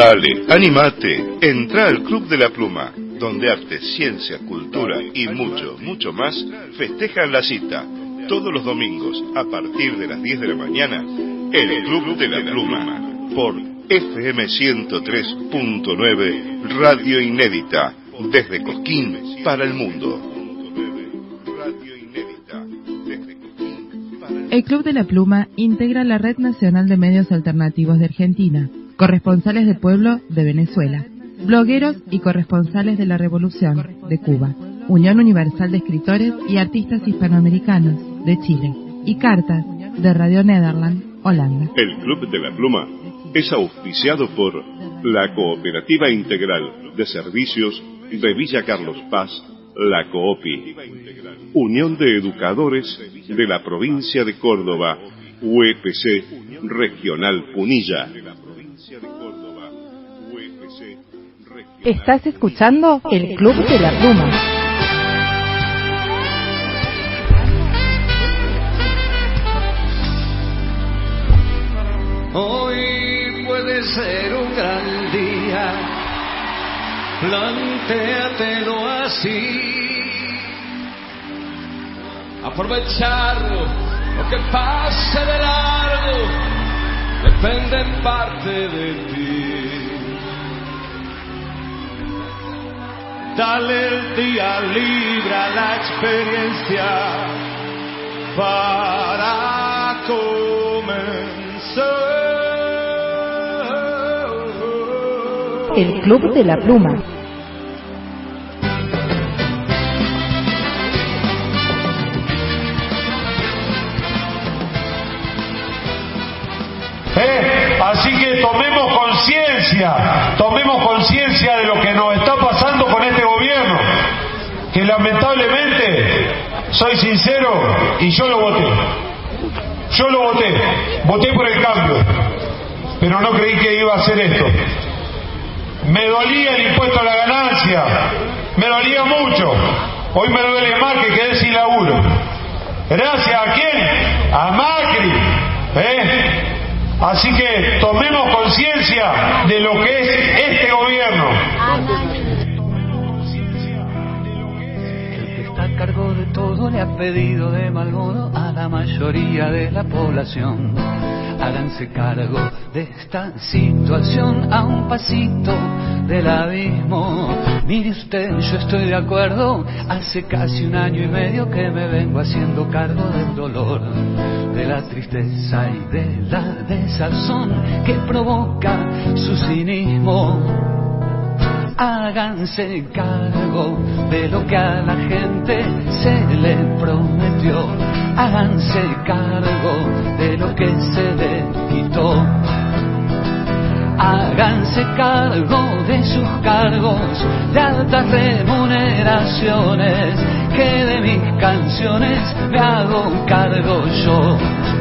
Dale, animate, entra al Club de la Pluma, donde arte, ciencia, cultura y mucho, mucho más festejan la cita. Todos los domingos, a partir de las 10 de la mañana, el Club de la Pluma, por FM 103.9, Radio Inédita, desde Cosquín para el mundo. El Club de la Pluma integra la Red Nacional de Medios Alternativos de Argentina, corresponsales de pueblo de Venezuela, blogueros y corresponsales de la Revolución de Cuba, Unión Universal de Escritores y Artistas Hispanoamericanos de Chile y Cartas de Radio Nederland, Holanda. El Club de la Pluma es auspiciado por la Cooperativa Integral de Servicios de Villa Carlos Paz, la COOPI, Unión de Educadores de la Provincia de Córdoba, UEPC Regional Punilla. Estás escuchando el Club de la Pluma. Hoy puede ser un gran día, plantéatelo así. Aprovechar lo que pase de largo depende en parte de ti. Dale el día libre a la experiencia para comenzar. El Club de la Pluma. Así que tomemos conciencia de lo que nos está pasando con este gobierno, que lamentablemente, soy sincero, y yo lo voté por el cambio, pero no creí que iba a hacer esto. Me dolía el impuesto a la ganancia, me dolía mucho, hoy me duele más que quedé sin laburo. ¿Gracias a quién? A Macri, Así que tomemos conciencia de lo que es este gobierno. El que está a cargo de todo le ha pedido de mal modo a la mayoría de la población: háganse cargo de esta situación a un pasito del abismo. Mire usted, yo estoy de acuerdo, hace casi 1 año y medio que me vengo haciendo cargo del dolor, de la tristeza y de la desazón que provoca su cinismo. Háganse cargo de lo que a la gente se le prometió. Háganse cargo de lo que se le quitó. Háganse cargo de sus cargos de altas remuneraciones, que de mis canciones me hago cargo yo.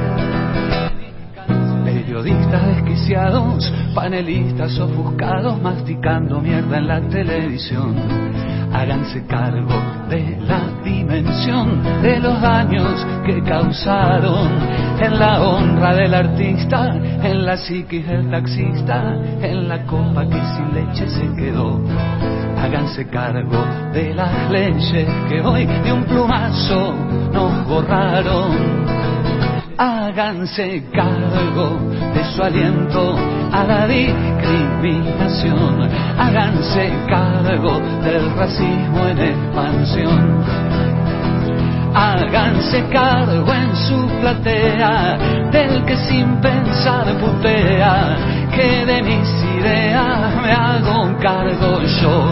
Periodistas desquiciados, panelistas ofuscados, masticando mierda en la televisión. Háganse cargo de la dimensión de los daños que causaron en la honra del artista, en la psiquis del taxista, en la copa que sin leche se quedó. Háganse cargo de las leyes que hoy de un plumazo nos borraron. Háganse cargo de su aliento a la discriminación. Háganse cargo del racismo en expansión. Háganse cargo en su platea del que sin pensar putea, que de mis ideas me hago cargo yo.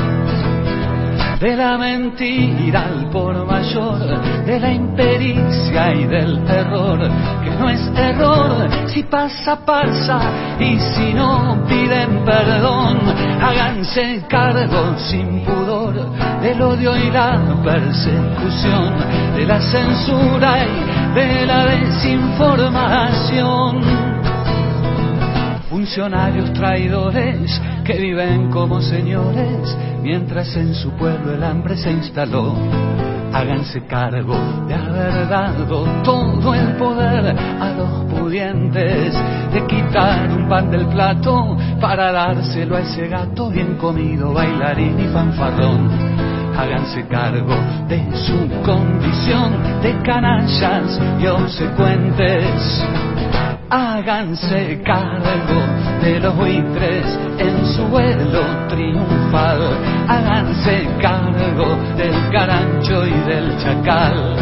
De la mentira al por mayor, de la impericia y del error, que no es error, si pasa, pasa, y si no piden perdón. Háganse cargo sin pudor del odio y la persecución, de la censura y de la desinformación. Funcionarios traidores que viven como señores, mientras en su pueblo el hambre se instaló. Háganse cargo de haber dado todo el poder a los pudientes, de quitar un un pan del plato para dárselo a ese gato bien comido, bailarín y fanfarrón. Háganse cargo de su condición de canallas y obsecuentes. Háganse cargo de los buitres en su vuelo triunfal. Háganse cargo del carancho y del chacal.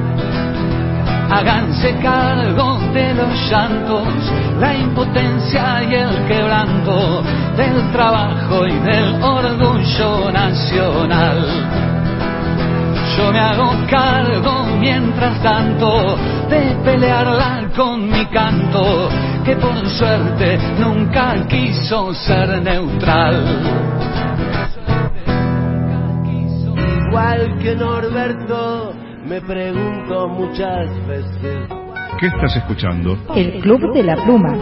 Háganse cargo de los llantos, la impotencia y el quebranto, del trabajo y del orgullo nacional. Yo me hago cargo mientras tanto de pelearla con mi canto, que por suerte nunca quiso ser neutral. Igual que Norberto, me pregunto muchas veces. ¿Qué estás escuchando? El Club de la Pluma.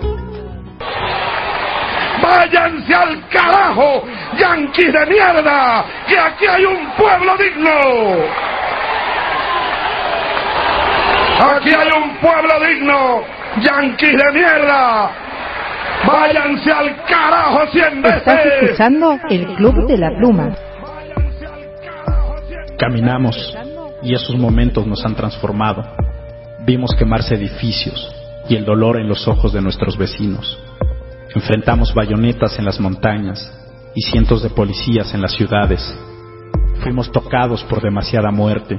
¡Váyanse al carajo, yanquis de mierda! ¡Que aquí hay un pueblo digno! ¡Aquí hay un pueblo digno, yanquis de mierda! ¡Váyanse al carajo 100 veces! Estás escuchando El Club de la Pluma. Caminamos y esos momentos nos han transformado. Vimos quemarse edificios y el dolor en los ojos de nuestros vecinos. Enfrentamos bayonetas en las montañas y cientos de policías en las ciudades. Fuimos tocados por demasiada muerte.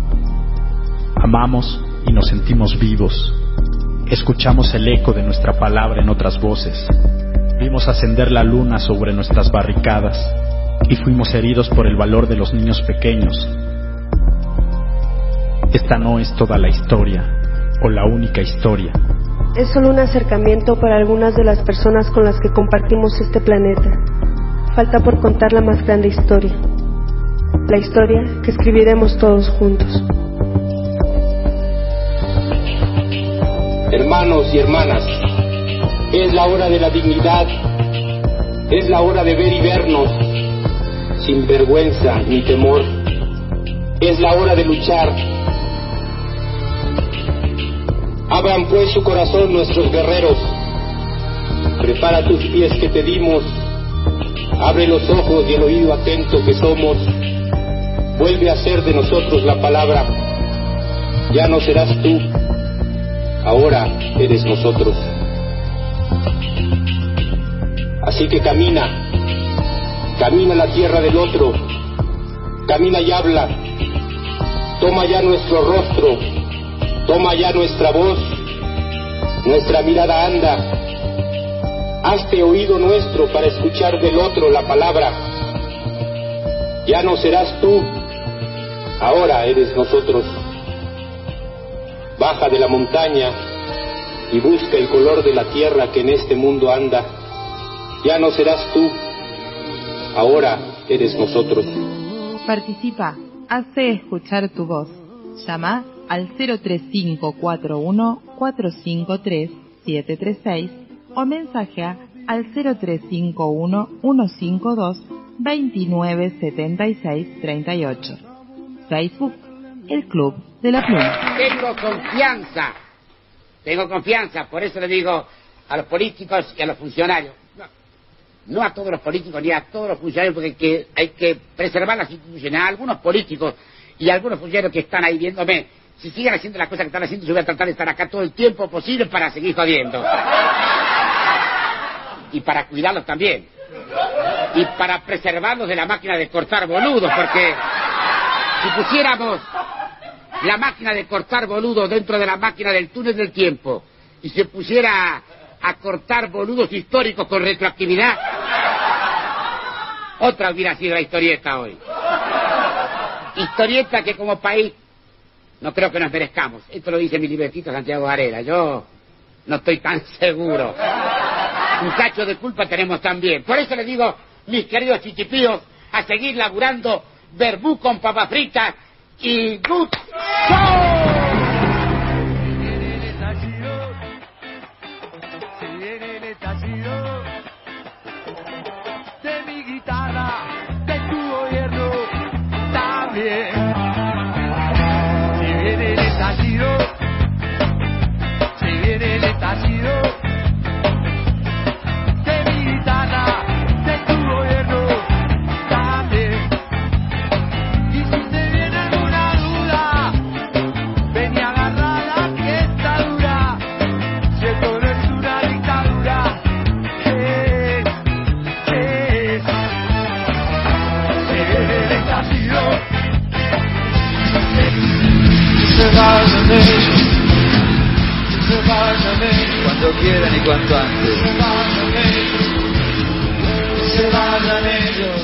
Amamos y nos sentimos vivos. Escuchamos el eco de nuestra palabra en otras voces. Vimos ascender la luna sobre nuestras barricadas y fuimos heridos por el valor de los niños pequeños. Esta no es toda la historia o la única historia. Es solo un acercamiento para algunas de las personas con las que compartimos este planeta. Falta por contar la más grande historia. La historia que escribiremos todos juntos. Hermanos y hermanas, es la hora de la dignidad, es la hora de ver y vernos, sin vergüenza ni temor. Es la hora de luchar. Abran pues su corazón nuestros guerreros. Prepara tus pies que te dimos. Abre los ojos y el oído atento que somos. Vuelve a ser de nosotros la palabra. Ya no serás tú, ahora eres nosotros. Así que camina a la tierra del otro. Camina y habla. Toma ya nuestro rostro. Toma ya nuestra voz, nuestra mirada anda. Hazte oído nuestro para escuchar del otro la palabra. Ya no serás tú, ahora eres nosotros. Baja de la montaña y busca el color de la tierra que en este mundo anda. Ya no serás tú, ahora eres nosotros. Participa, hace escuchar tu voz. Llama al 03541 453 736 o mensajea al 0351 152 2976 38. Facebook, El Club de la Pluma. Tengo confianza, por eso le digo a los políticos y a los funcionarios, no a todos los políticos ni a todos los funcionarios, porque hay que preservar las instituciones. A algunos políticos y a algunos funcionarios que están ahí viéndome, si siguen haciendo las cosas que están haciendo, yo voy a tratar de estar acá todo el tiempo posible para seguir jodiendo. Y para cuidarlos también. Y para preservarlos de la máquina de cortar boludos, porque si pusiéramos la máquina de cortar boludos dentro de la máquina del túnel del tiempo y se pusiera a cortar boludos históricos con retroactividad, otra hubiera sido la historieta hoy. Historieta que como país no creo que nos merezcamos. Esto lo dice mi libretito Santiago Varela. Yo no estoy tan seguro. Un cacho de culpa tenemos también. Por eso les digo, mis queridos chichipíos, a seguir laburando verbú con papas fritas y good show. Se viene el estallido de mi guitarra, de tu gobierno también. Se viene el estallido, se viene el estallido cuando quieran y cuanto antes. Se vayan ellos.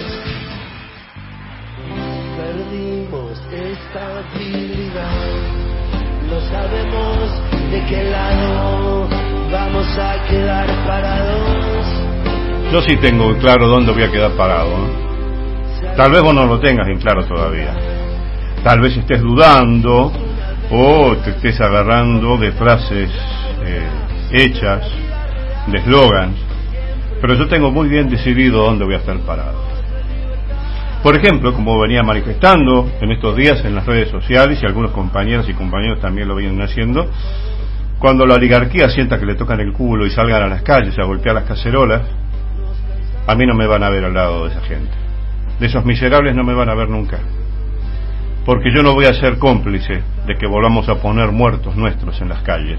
Perdimos estabilidad. No sabemos de qué lado vamos a quedar parados. Yo sí tengo claro dónde voy a quedar parado, ¿eh? Tal vez vos no lo tengas bien claro todavía. Tal vez estés dudando o te estés agarrando de frases hechas, de eslogans, pero yo tengo muy bien decidido dónde voy a estar parado. Por ejemplo, como venía manifestando en estos días en las redes sociales, y algunos compañeras y compañeros también lo vienen haciendo, cuando la oligarquía sienta que le tocan el culo y salgan a las calles a golpear las cacerolas, a mí no me van a ver al lado de esa gente. De esos miserables no me van a ver nunca. Porque yo no voy a ser cómplice de que volvamos a poner muertos nuestros en las calles.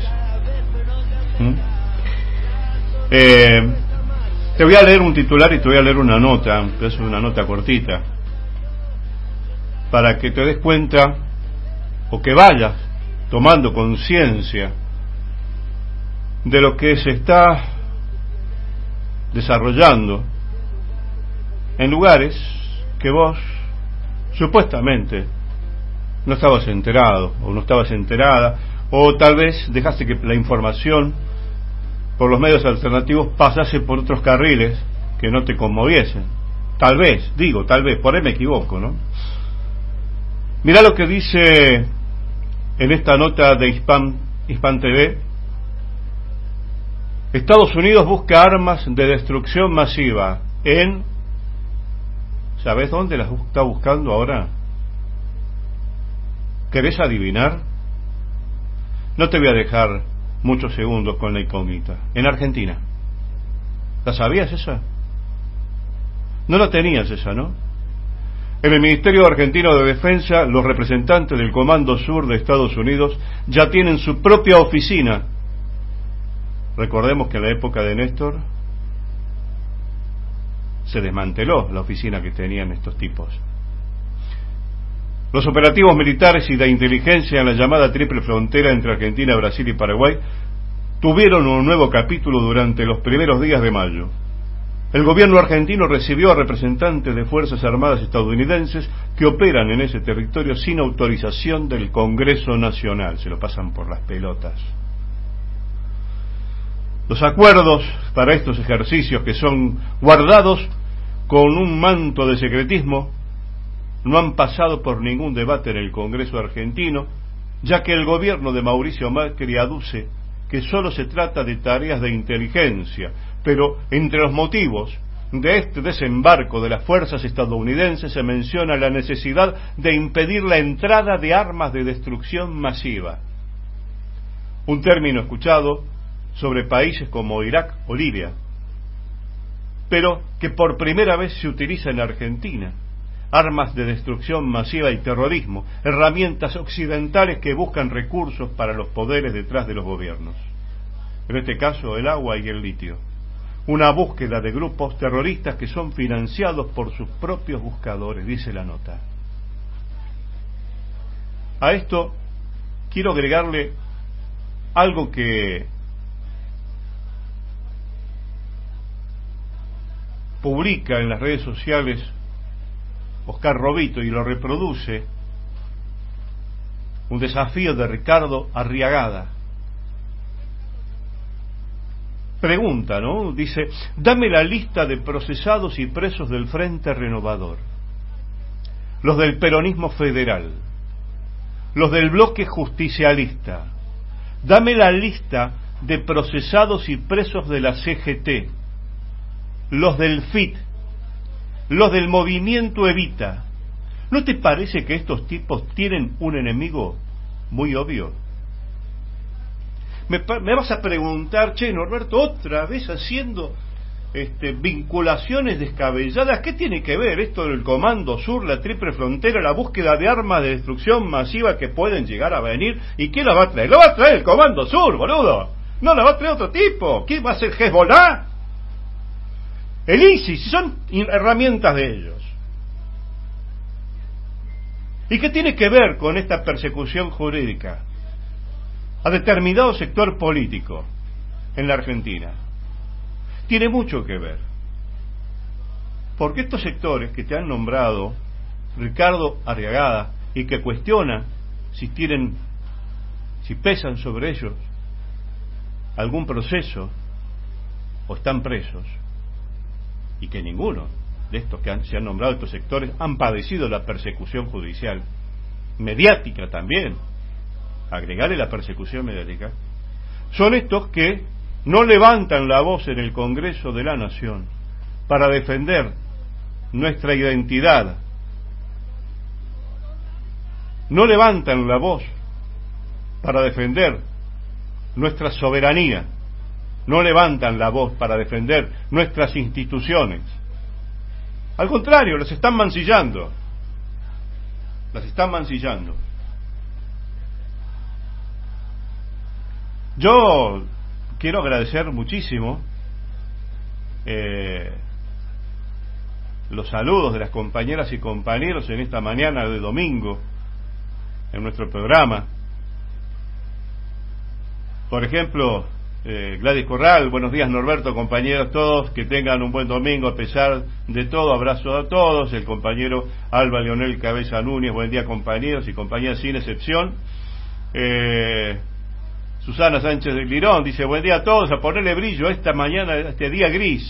Te voy a leer un titular y te voy a leer una nota, es una nota cortita, para que te des cuenta o que vayas tomando conciencia de lo que se está desarrollando en lugares que vos supuestamente no estabas enterado o no estabas enterada, o tal vez dejaste que la información por los medios alternativos pasase por otros carriles que no te conmoviesen. Tal vez, por ahí me equivoco, ¿no? Mirá lo que dice en esta nota de Hispan TV. Estados Unidos busca armas de destrucción masiva en... ¿Sabés dónde las está buscando ahora? ¿Querés adivinar? No te voy a dejar muchos segundos con la incógnita. En Argentina. ¿La sabías esa? No la tenías esa, ¿no? En el Ministerio Argentino de Defensa, los representantes del Comando Sur de Estados Unidos ya tienen su propia oficina. Recordemos que en la época de Néstor se desmanteló la oficina que tenían estos tipos. Los operativos militares y de inteligencia en la llamada triple frontera entre Argentina, Brasil y Paraguay tuvieron un nuevo capítulo durante los primeros días de mayo. El gobierno argentino recibió a representantes de Fuerzas Armadas estadounidenses que operan en ese territorio sin autorización del Congreso Nacional. Se lo pasan por las pelotas. Los acuerdos para estos ejercicios, que son guardados con un manto de secretismo, no han pasado por ningún debate en el Congreso argentino, ya que el gobierno de Mauricio Macri aduce que solo se trata de tareas de inteligencia, pero entre los motivos de este desembarco de las fuerzas estadounidenses se menciona la necesidad de impedir la entrada de armas de destrucción masiva, un término escuchado sobre países como Irak o Libia, pero que por primera vez se utiliza en Argentina. Armas de destrucción masiva y terrorismo, herramientas occidentales que buscan recursos para los poderes detrás de los gobiernos. En este caso, el agua y el litio. Una búsqueda de grupos terroristas que son financiados por sus propios buscadores, dice la nota. A esto quiero agregarle algo que publica en las redes sociales Oscar Robito y lo reproduce, un desafío de Ricardo Arriagada. Pregunta, ¿no? Dice: dame la lista de procesados y presos del Frente Renovador, los del peronismo federal, los del bloque justicialista. Dame la lista de procesados y presos de la CGT, los del FIT, los del movimiento Evita. ¿No te parece que estos tipos tienen un enemigo muy obvio? Me vas a preguntar: che, Norberto, otra vez haciendo vinculaciones descabelladas. ¿Qué tiene que ver esto del Comando Sur, la triple frontera, la búsqueda de armas de destrucción masiva que pueden llegar a venir? ¿Y quién la va a traer? ¡Lo va a traer el Comando Sur, boludo! No la va a traer otro tipo. ¿Quién va a ser Hezbollah? El ISIS, son herramientas de ellos. ¿Y qué tiene que ver con esta persecución jurídica a determinado sector político? en la Argentina. Tiene mucho que ver. Porque estos sectores que te han nombrado Ricardo Arriagada y que cuestionan si pesan sobre ellos algún proceso o están presos, y que ninguno de estos que se han nombrado, estos sectores, han padecido la persecución judicial, mediática también, agregarle la persecución mediática, son estos que no levantan la voz en el Congreso de la Nación para defender nuestra identidad, no levantan la voz para defender nuestra soberanía, no levantan la voz para defender nuestras instituciones. Al contrario, las están mancillando. Las están mancillando. Yo quiero agradecer muchísimo los saludos de las compañeras y compañeros en esta mañana de domingo en nuestro programa. Por ejemplo, Gladys Corral, buenos días Norberto, compañeros todos, que tengan un buen domingo a pesar de todo, abrazo a todos. El compañero Alba Leonel Cabeza Núñez, buen día compañeros y compañeras sin excepción. Susana Sánchez de Lirón dice, buen día a todos, a ponerle brillo esta mañana, a este día gris.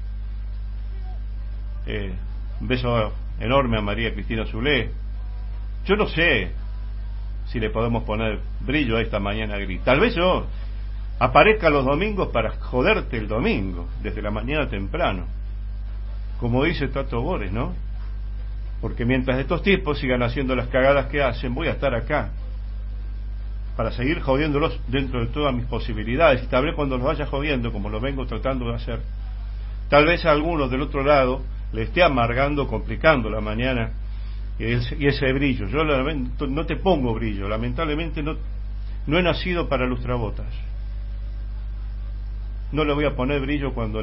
Un beso enorme a María Cristina Zulé. Yo no sé si le podemos poner brillo a esta mañana gris. Tal vez yo aparezca los domingos para joderte el domingo, desde la mañana temprano, como dice Tato Bores, ¿no? Porque mientras estos tipos sigan haciendo las cagadas que hacen, voy a estar acá para seguir jodiéndolos dentro de todas mis posibilidades, y tal vez cuando los vaya jodiendo, como lo vengo tratando de hacer, tal vez a algunos del otro lado le esté amargando, complicando la mañana y ese brillo. Yo no te pongo brillo, lamentablemente no he nacido para lustrabotas. No le voy a poner brillo cuando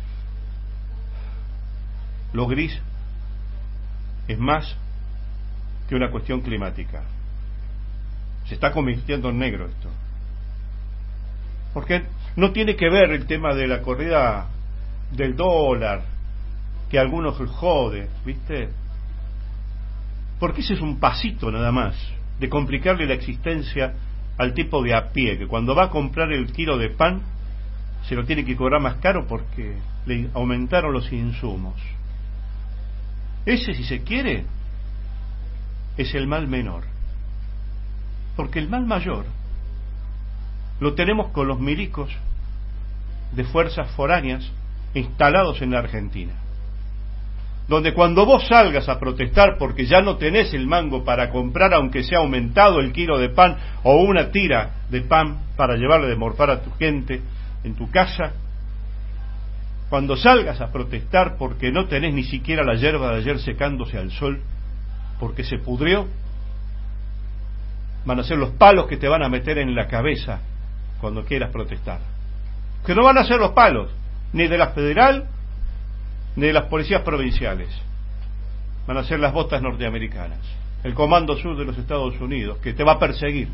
lo gris es más que una cuestión climática. Se está convirtiendo en negro esto. Porque no tiene que ver el tema de la corrida del dólar, que a algunos jode, ¿viste? Porque ese es un pasito nada más de complicarle la existencia al tipo de a pie, que cuando va a comprar el kilo de pan se lo tiene que cobrar más caro porque le aumentaron los insumos. Ese, si se quiere, es el mal menor. Porque el mal mayor lo tenemos con los milicos de fuerzas foráneas instalados en la Argentina, donde cuando vos salgas a protestar porque ya no tenés el mango para comprar, aunque sea aumentado el kilo de pan o una tira de pan para llevarle de morfar a tu gente en tu casa, cuando salgas a protestar porque no tenés ni siquiera la yerba de ayer secándose al sol porque se pudrió, van a ser los palos que te van a meter en la cabeza cuando quieras protestar. Que no van a ser los palos ni de la federal ni de las policías provinciales, van a ser las botas norteamericanas, el Comando Sur de los Estados Unidos, que te va a perseguir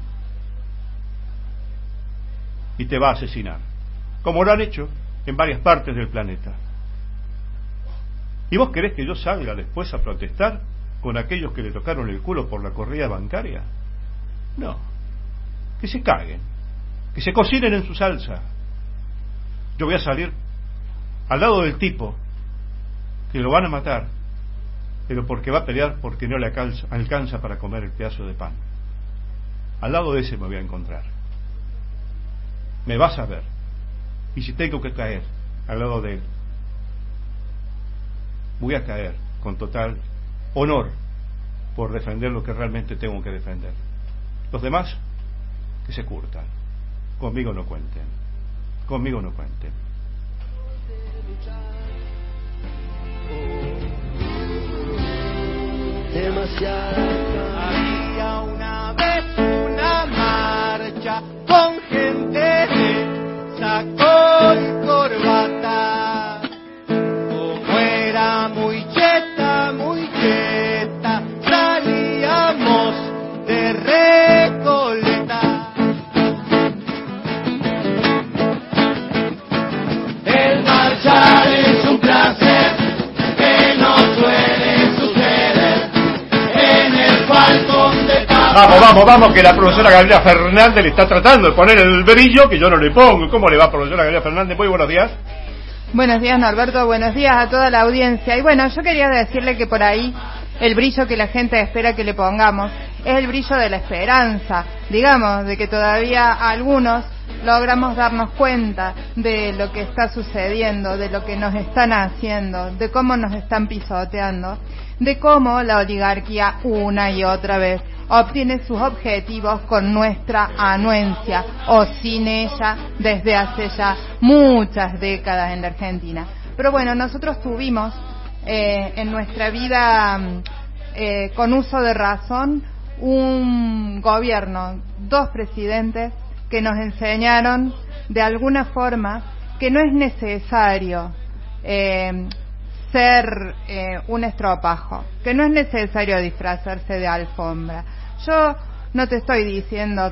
y te va a asesinar, como lo han hecho en varias partes del planeta. ¿Y vos querés que yo salga después a protestar con aquellos que le tocaron el culo por la corrida bancaria? No, que se caguen, que se cocinen en su salsa. Yo voy a salir al lado del tipo que lo van a matar, pero porque va a pelear porque no le alcanza para comer el pedazo de pan. Al lado de ese me voy a encontrar. Me vas a ver. Y si tengo que caer al lado de él, voy a caer con total honor por defender lo que realmente tengo que defender. Los demás, que se curtan. Conmigo no cuenten. Conmigo no cuenten. Había una vez una marcha con gente de saco y corbata. Como era muy cheta, salíamos de Recoleta. Vamos, que la profesora Gabriela Fernández le está tratando de poner el brillo que yo no le pongo. ¿Cómo le va, profesora Gabriela Fernández? Muy buenos días. Buenos días, Norberto, buenos días a toda la audiencia. Y bueno, yo quería decirle que por ahí el brillo que la gente espera que le pongamos es el brillo de la esperanza, digamos, de que todavía algunos logramos darnos cuenta de lo que está sucediendo, de lo que nos están haciendo, de cómo nos están pisoteando, de cómo la oligarquía una y otra vez obtiene sus objetivos con nuestra anuencia o sin ella desde hace ya muchas décadas en la Argentina. Pero bueno, nosotros tuvimos en nuestra vida con uso de razón un gobierno, 2 presidentes que nos enseñaron de alguna forma que no es necesario ser un estropajo, que no es necesario disfrazarse de alfombra. Yo no te estoy diciendo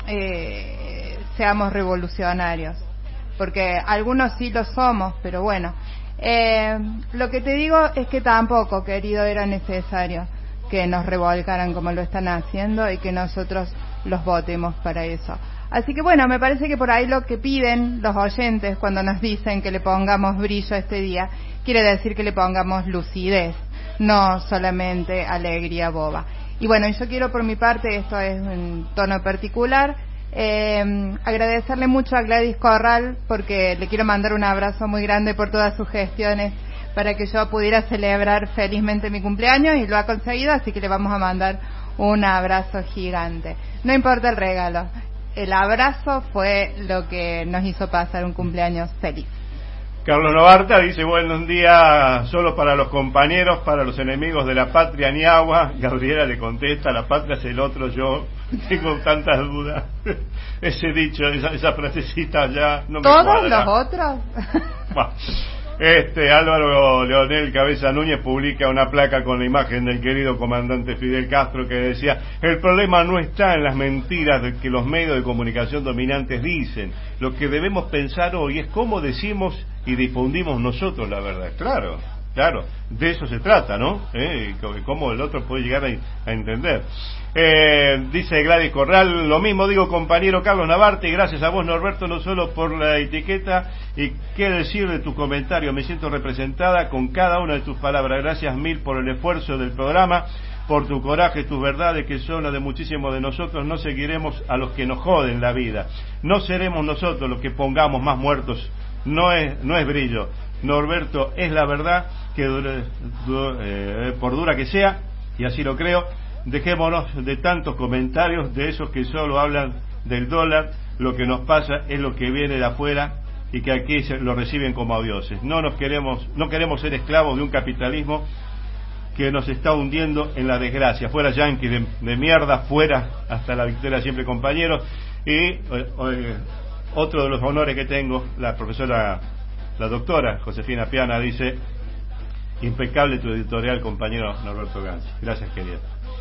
que seamos revolucionarios, porque algunos sí lo somos, pero bueno, lo que te digo es que tampoco, querido, era necesario que nos revolcaran como lo están haciendo y que nosotros los votemos para eso. Así que bueno, me parece que por ahí lo que piden los oyentes cuando nos dicen que le pongamos brillo este día, quiere decir que le pongamos lucidez, no solamente alegría boba. Y bueno, yo quiero por mi parte, esto es un tono particular, agradecerle mucho a Gladys Corral porque le quiero mandar un abrazo muy grande por todas sus gestiones para que yo pudiera celebrar felizmente mi cumpleaños y lo ha conseguido, así que le vamos a mandar un abrazo gigante. No importa el regalo, el abrazo fue lo que nos hizo pasar un cumpleaños feliz. Carlos Novarta dice: buenos días, solo para los compañeros, para los enemigos de la patria ni agua. Gabriela le contesta: la patria es el otro yo. Tengo tantas dudas. Ese dicho, esa frasecita ya no me ¿todos cuadra. los otros? Bueno, Álvaro Leonel Cabeza Núñez publica una placa con la imagen del querido comandante Fidel Castro que decía: el problema no está en las mentiras de que los medios de comunicación dominantes dicen. Lo que debemos pensar hoy es cómo decimos y difundimos nosotros la verdad. Claro, de eso se trata, ¿no? Cómo el otro puede llegar a entender. Dice Gladys Corral: lo mismo digo, compañero Carlos Navarte, y gracias a vos, Norberto, no solo por la etiqueta y qué decir de tu comentario, me siento representada con cada una de tus palabras. Gracias mil por el esfuerzo del programa, por tu coraje, tus verdades que son las de muchísimos de nosotros. No seguiremos a los que nos joden la vida, no seremos nosotros los que pongamos más muertos. No es brillo, Norberto, es la verdad, que por dura que sea, y así lo creo. Dejémonos de tantos comentarios de esos que solo hablan del dólar. Lo que nos pasa es lo que viene de afuera y que aquí lo reciben como a dioses. No queremos ser esclavos de un capitalismo que nos está hundiendo en la desgracia. Fuera yanquis de mierda, fuera hasta la victoria siempre, compañeros. Y otro de los honores que tengo, la doctora Josefina Piana dice: impecable tu editorial, compañero Norberto Gansi. Gracias, querido.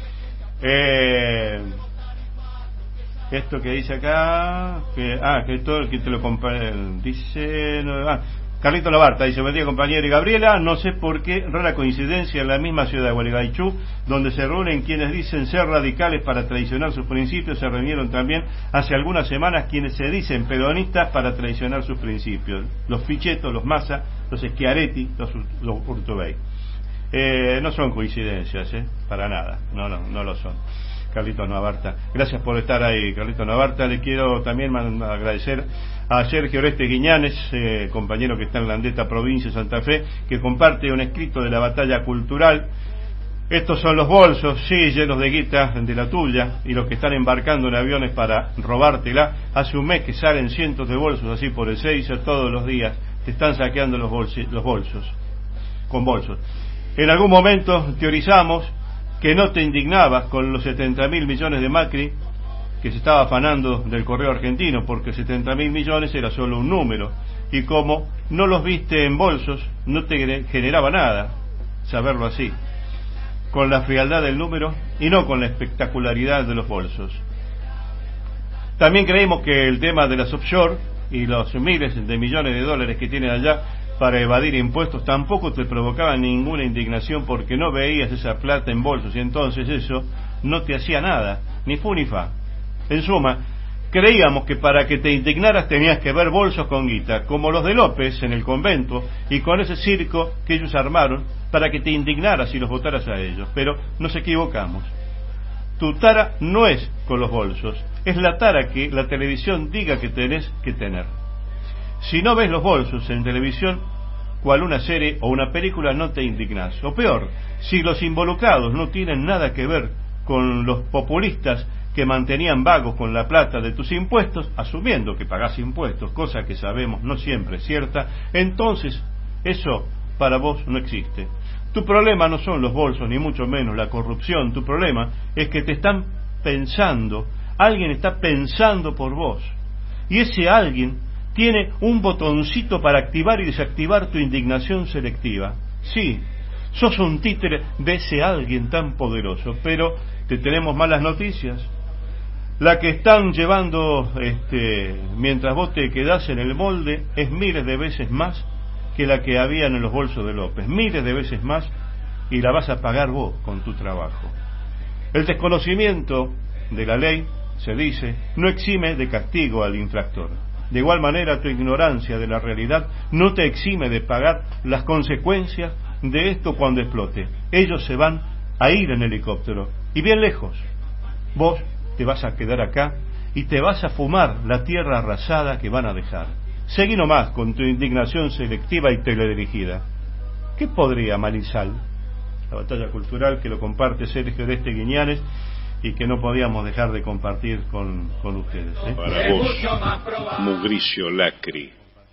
Esto que dice acá, que todo el que te lo dice, Carlito Novarta dice: buen día, compañero y Gabriela. No sé por qué, rara coincidencia, en la misma ciudad de Gualeguaychú, donde se reúnen quienes dicen ser radicales para traicionar sus principios, se reunieron también hace algunas semanas quienes se dicen peronistas para traicionar sus principios: los Pichetto, los Massa, los Schiaretti, los Urtubey. No son coincidencias, para nada, no lo son. Carlitos Navarta, gracias por estar ahí, Carlitos Navarta. Le quiero también agradecer a Sergio Oreste Guiñanes, compañero que está en Landeta, provincia de Santa Fe, que comparte un escrito de la batalla cultural. Estos son los bolsos, sí, llenos de guita de la tuya, y los que están embarcando en aviones para robártela. Hace un mes que salen cientos de bolsos así por el Seiza todos los días. Te están saqueando los bolsos, con bolsos. En algún momento teorizamos que no te indignabas con los 70.000 millones de Macri que se estaba afanando del correo argentino, porque 70.000 millones era solo un número, y como no los viste en bolsos, no te generaba nada saberlo así, con la frialdad del número y no con la espectacularidad de los bolsos. También creímos que el tema de las offshore y los miles de millones de dólares que tienen allá para evadir impuestos tampoco te provocaba ninguna indignación, porque no veías esa plata en bolsos y entonces eso no te hacía nada. ni fu ni fa. En suma, creíamos que para que te indignaras tenías que ver bolsos con guita, como los de López en el convento, y con ese circo que ellos armaron para que te indignaras y los votaras a ellos. Pero nos equivocamos. Tu tara no es con los bolsos, es la tara que la televisión diga que tenés que tener. Si no ves los bolsos en televisión, cual una serie o una película, no te indignás. O peor, si los involucrados no tienen nada que ver con los populistas que mantenían vagos con la plata de tus impuestos, asumiendo que pagás impuestos, cosa que sabemos no siempre es cierta, entonces eso para vos no existe. Tu problema no son los bolsos, ni mucho menos la corrupción. Tu problema es que te están pensando, alguien está pensando por vos, y ese alguien tiene un botoncito para activar y desactivar tu indignación selectiva. Sí, sos un títere de ese alguien tan poderoso, pero te tenemos malas noticias. La que están llevando mientras vos te quedás en el molde es miles de veces más que la que habían en los bolsos de López, miles de veces más, y la vas a pagar vos con tu trabajo. El desconocimiento de la ley, se dice, no exime de castigo al infractor. De igual manera, tu ignorancia de la realidad no te exime de pagar las consecuencias de esto cuando explote. Ellos se van a ir en helicóptero, y bien lejos. Vos te vas a quedar acá y te vas a fumar la tierra arrasada que van a dejar. Seguí nomás con tu indignación selectiva y teledirigida. ¿Qué podría Manizal? La batalla cultural que lo comparte Sergio Oreste Guiñanes y que no podíamos dejar de compartir con ustedes. Para vos, Mugricio Lacri.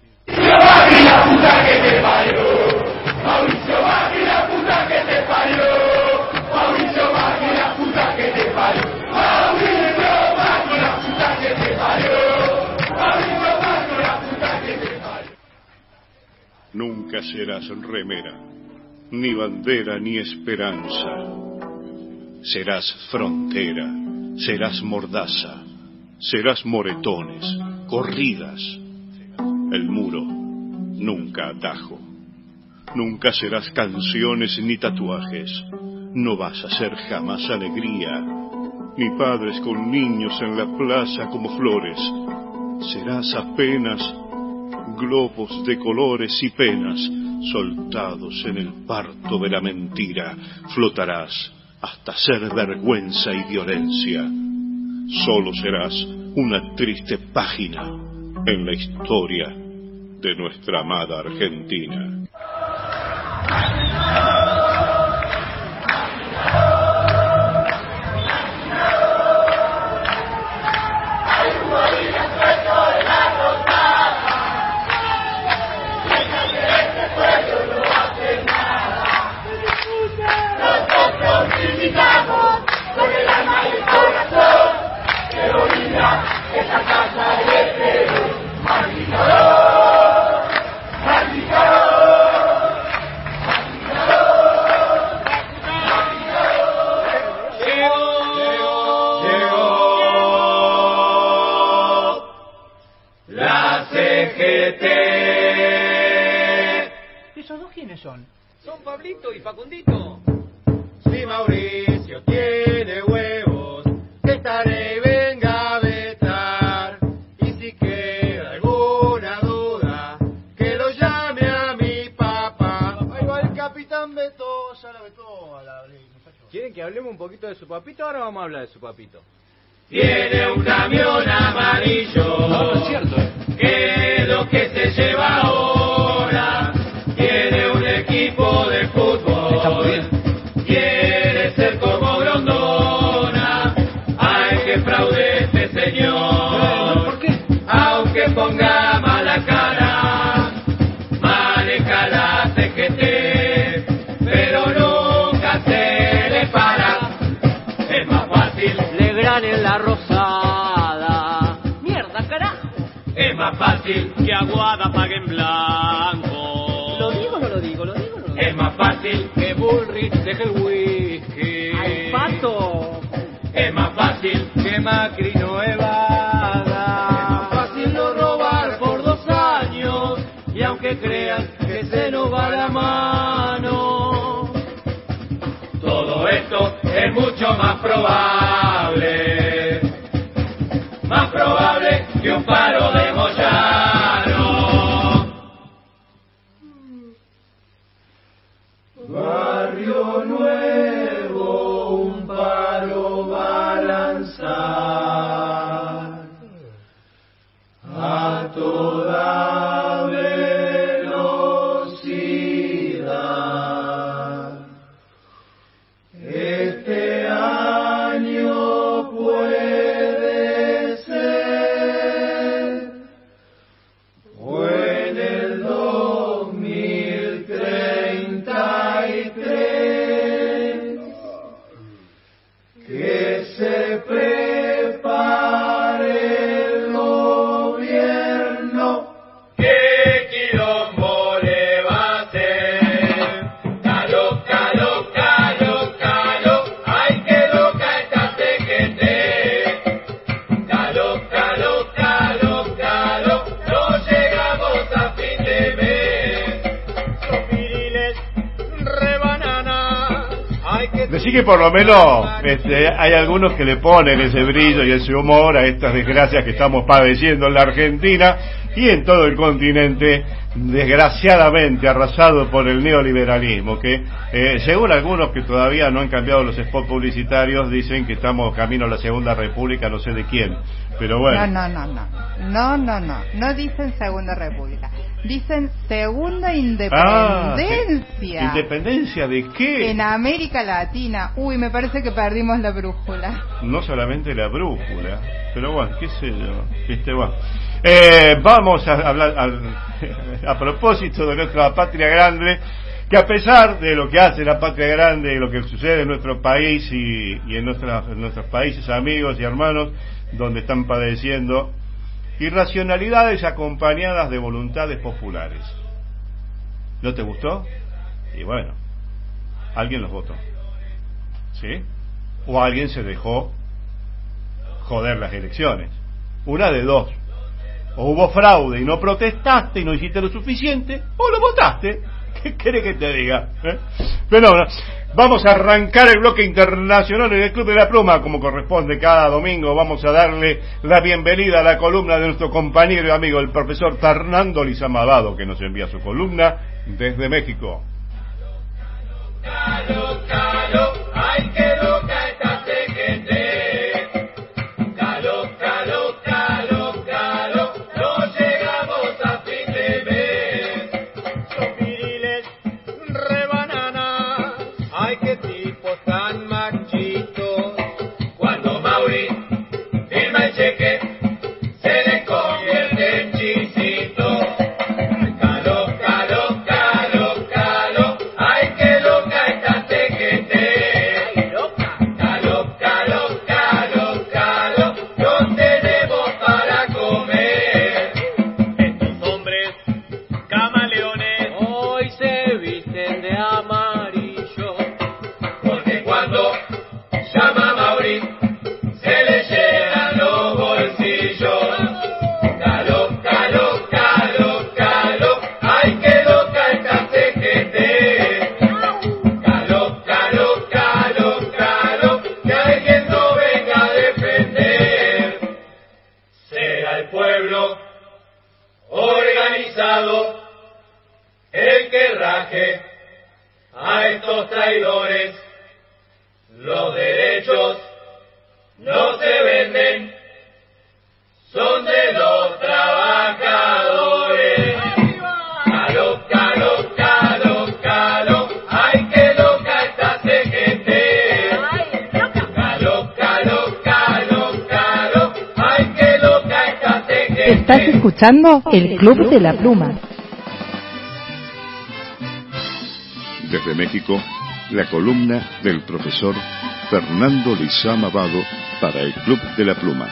Nunca serás remera, ni bandera, ni esperanza. Serás frontera, serás mordaza, serás moretones, corridas. El muro, nunca atajo. Nunca serás canciones ni tatuajes. No vas a ser jamás alegría, ni padres con niños en la plaza como flores. Serás apenas globos de colores y penas soltados en el parto de la mentira. Flotarás hasta ser vergüenza y violencia. Solo serás una triste página en la historia de nuestra amada Argentina. Son Pablito y Facundito. Si Mauricio tiene huevos, estaré y venga a vetar. Y si queda alguna duda, que lo llame a mi papá. Ahí va el capitán Beto, ya la Beto a la ley, muchachos. ¿Quieren que hablemos un poquito de su papito? Ahora vamos a hablar de su papito. Tiene un camión amarillo. No es cierto, que es lo que se lleva ahora. Tiene un equipo de fútbol. Está muy bien. Quiere ser como Grondona. Ay, qué fraude este señor. ¿Por qué? Aunque ponga mala cara, maneja la CGT, pero nunca se le para. Es más fácil Legrand en la Rosada. Mierda, carajo. Es más fácil que Aguada pague en blanco. Es más fácil que Bullrich deje el whisky. ¡Ay, pato! Es más fácil que Macri no evada. Es más fácil no robar por 2 años. Y aunque crean que se nos va la mano, todo esto es mucho más probable. un paro de Moyano. Barrio Nuevo, un paro va a lanzar a toda velocidad. Este año puede ser, o en el 2033, que se prepare el gobierno. ¿Qué quilombo le va a hacer? Calo, calo, calo, calo, ay que loca esta tequete. Calo, calo, calo, calo, no llegamos a fin de mes. Los piriles rebananas, hay que... Decí que por lo menos hay algunos que le ponen ese brillo y ese humor a estas desgracias que estamos padeciendo en la Argentina y en todo el continente, desgraciadamente arrasado por el neoliberalismo, que según algunos que todavía no han cambiado los spots publicitarios, dicen que estamos camino a la Segunda República, no sé de quién, pero bueno. No dicen Segunda República, dicen Segunda Independencia. ¿Independencia de qué? En América Latina. Uy, me parece que perdimos la brújula. No solamente la brújula, pero bueno, qué sé yo, bueno. Vamos a hablar a propósito de nuestra patria grande, que a pesar de lo que hace la patria grande y lo que sucede en nuestro país y en nuestros países amigos y hermanos, donde están padeciendo irracionalidades acompañadas de voluntades populares. ¿No te gustó? Y bueno, alguien los votó, ¿sí? O alguien se dejó joder las elecciones. Una de dos: o hubo fraude y no protestaste y no hiciste lo suficiente, o lo votaste. ¿Qué querés que te diga? Pero no, vamos a arrancar el bloque internacional en el Club de la Pluma, como corresponde cada domingo. Vamos a darle la bienvenida a la columna de nuestro compañero y amigo, el profesor Fernando Lizama, que nos envía su columna desde México. Calo, calo, ay que loca esta tequete. Calo, calo, calo, calo, no llegamos a fin de mes. Los piriles rebananas, ay qué tipos tan machitos. Cuando Mauri firma el cheque, se le convierte en chisito. Calo, calo, calo, calo, ay que loca esta tequete. Calo, calo, calo, calo, no tenemos para comer. Estos hombres camaleones hoy se visten de amarillo, porque cuando llama Mauri se le llenan los bolsillos. Calo, calo, calo, calo, ay que loca esta tequete. Calo, calo, calo, calo, que alguien no venga a defender. Será el pueblo organizado el que raje a estos traidores. Los derechos no se venden, son de los trabajadores. Calo, calo, calo, calo, ay que loca esta tequete. Calo, calo, calo, calo, ay que loca esta tequete. Estás escuchando el Club de la Pluma. Desde México, la columna del profesor Fernando Lizama para el Club de la Pluma.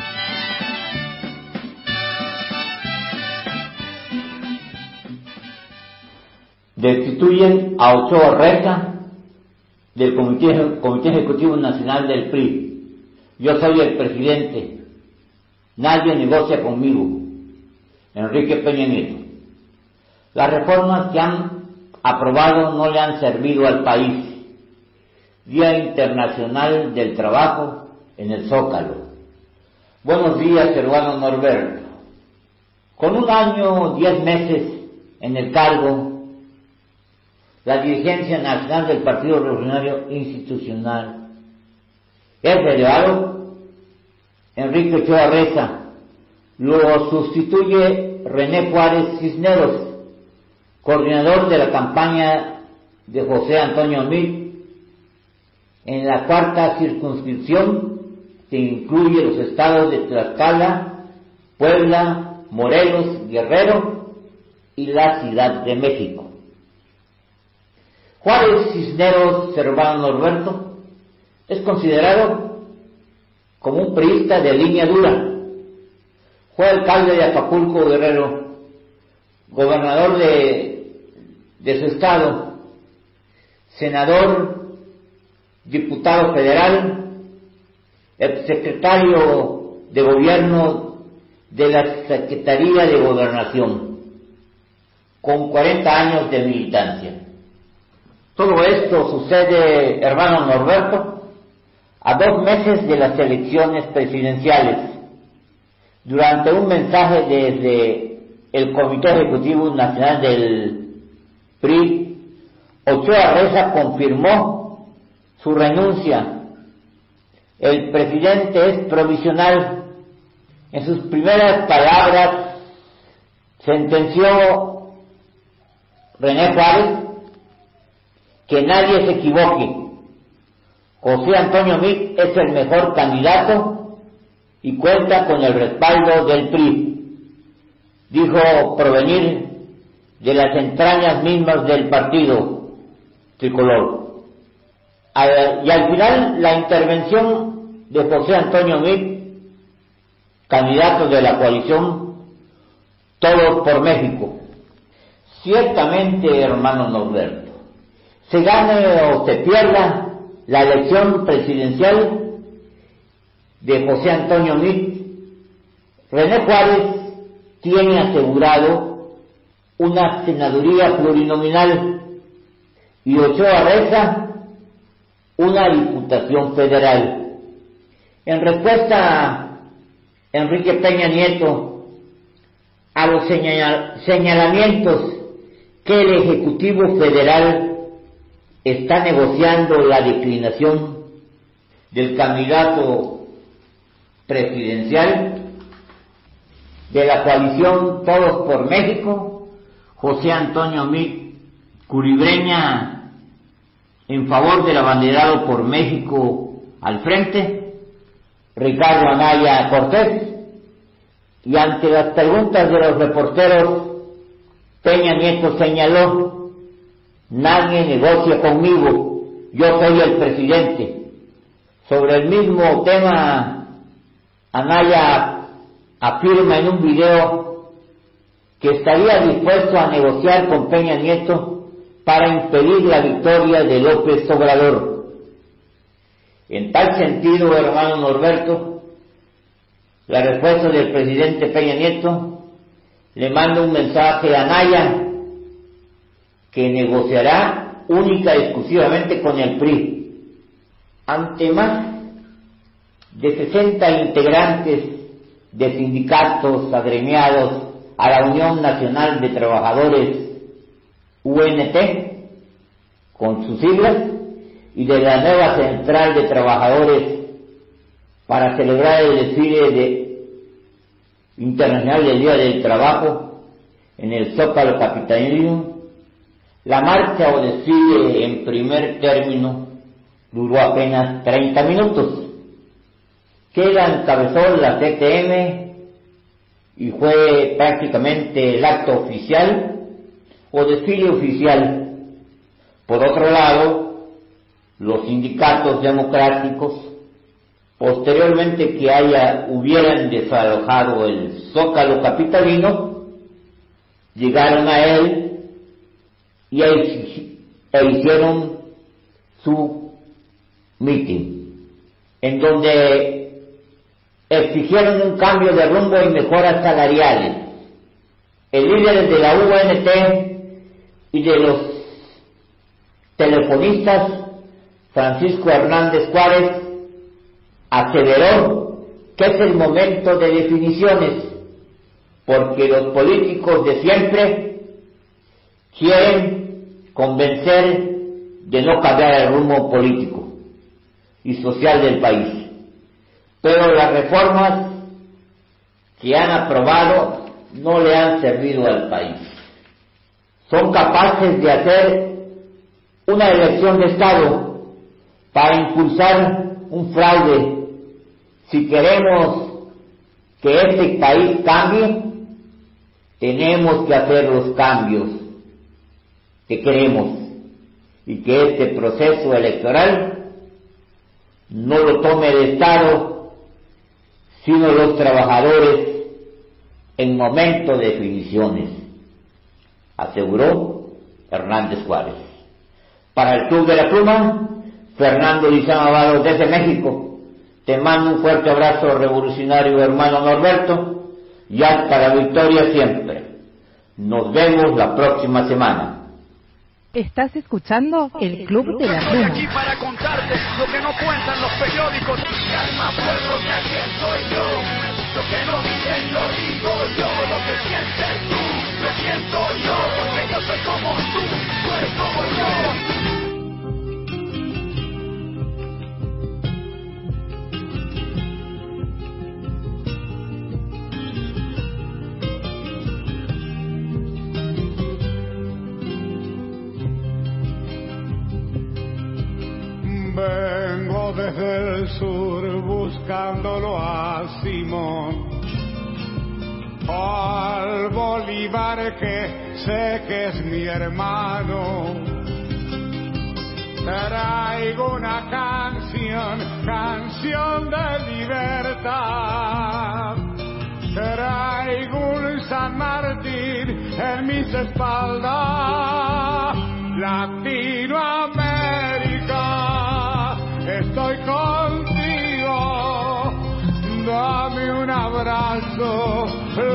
Destituyen a Ochoa Reza del Comité Ejecutivo Nacional del PRI. Yo soy el presidente. Nadie negocia conmigo. Enrique Peña Nieto. Las reformas que han aprobado no le han servido al país. Día Internacional del Trabajo en el Zócalo. Buenos días, hermano Norberto. Con 1 año, 10 meses en el cargo, la dirigencia nacional del Partido Revolucionario Institucional es relevado Enrique Ochoa Reza. Lo sustituye René Juárez Cisneros, coordinador de la campaña de José Antonio Meade en la 4ª circunscripción, que incluye los estados de Tlaxcala, Puebla, Morelos, Guerrero y la Ciudad de México. Juárez Cisneros Servando Norberto es considerado como un priista de línea dura. Fue alcalde de Acapulco, Guerrero, gobernador de su estado, senador, diputado federal, secretario de gobierno de la Secretaría de Gobernación, con 40 años de militancia. Todo esto sucede, hermano Norberto, a 2 meses de las elecciones presidenciales. Durante un mensaje desde el Comité Ejecutivo Nacional del PRI, Ochoa Reza confirmó su renuncia. El presidente es provisional. En sus primeras palabras sentenció René Juárez que nadie se equivoque. José Antonio Meade es el mejor candidato y cuenta con el respaldo del PRI. Dijo provenir de las entrañas mismas del partido tricolor. Y al final la intervención de José Antonio Meade, candidato de la coalición Todos por México. Ciertamente, hermano Norberto, se gane o se pierda la elección presidencial de José Antonio Meade, René Juárez tiene asegurado una senaduría plurinominal y Ochoa Reza una diputación federal. En respuesta a Enrique Peña Nieto a los señalamientos que el Ejecutivo Federal está negociando la declinación del candidato presidencial de la coalición Todos por México, José Antonio Meade Curibreña, en favor del abanderado por México al frente, Ricardo Anaya Cortés, y ante las preguntas de los reporteros, Peña Nieto señaló: nadie negocia conmigo, yo soy el presidente. Sobre el mismo tema, Anaya afirma en un video que estaría dispuesto a negociar con Peña Nieto para impedir la victoria de López Obrador. En tal sentido, hermano Norberto, la respuesta del presidente Peña Nieto le manda un mensaje a Anaya que negociará única y exclusivamente con el PRI. Ante más de 60 integrantes de sindicatos agremiados a la Unión Nacional de Trabajadores UNT, con sus siglas, y de la nueva Central de Trabajadores para celebrar el desfile internacional del Día del Trabajo en el Zócalo capitalino, la marcha o desfile en primer término duró apenas 30 minutos. Queda encabezó la CTM y fue prácticamente el acto oficial o desfile oficial. Por otro lado, los sindicatos democráticos, posteriormente que hubieran desalojado el Zócalo capitalino, llegaron a él y hicieron su mitin, en donde exigieron un cambio de rumbo y mejoras salariales. El líder de la UNT y de los telefonistas, Francisco Hernández Juárez, aseveró que es el momento de definiciones. porque los políticos de siempre quieren convencer de no cambiar el rumbo político y social del país. Pero las reformas que han aprobado no le han servido al país. Son capaces de hacer una elección de Estado para impulsar un fraude. Si queremos que este país cambie, tenemos que hacer los cambios que queremos y que este proceso electoral no lo tome el Estado, sino los trabajadores en momento de definiciones, aseguró Hernández Juárez. Para el Club de la Pluma, Fernando Lizán Avalos desde México. Te mando un fuerte abrazo, revolucionario hermano Norberto, y hasta la victoria siempre. Nos vemos la próxima semana. Estás escuchando el Club de la Pluma. Estoy aquí para contarte lo que no cuentan los periódicos. Calma, pueblo, que aquí estoy yo. Lo que no dicen lo digo yo. Lo que sientes tú, lo siento yo. Porque yo soy como tú eres como yo. Vengo desde el sur buscándolo a Simón, al Bolívar que sé que es mi hermano. Traigo una canción de libertad. Traigo un San Martín en mis espaldas. Latinoamérica, estoy contigo, dame un abrazo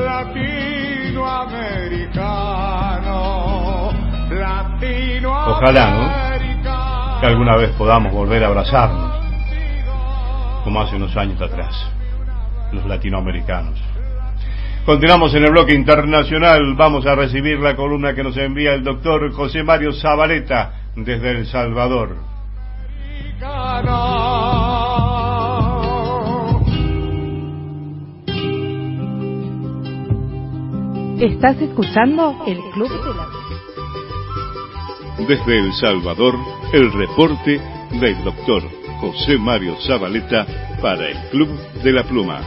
latinoamericano, latinoamericano. Ojalá, ¿no? Que alguna vez podamos volver a abrazarnos, como hace unos años atrás, los latinoamericanos. Continuamos en el bloque internacional. Vamos a recibir la columna que nos envía el doctor José Mario Zabaleta desde El Salvador. Estás escuchando el Club de la... Desde El Salvador, el reporte del doctor José Mario Zabaleta para el Club de la Pluma.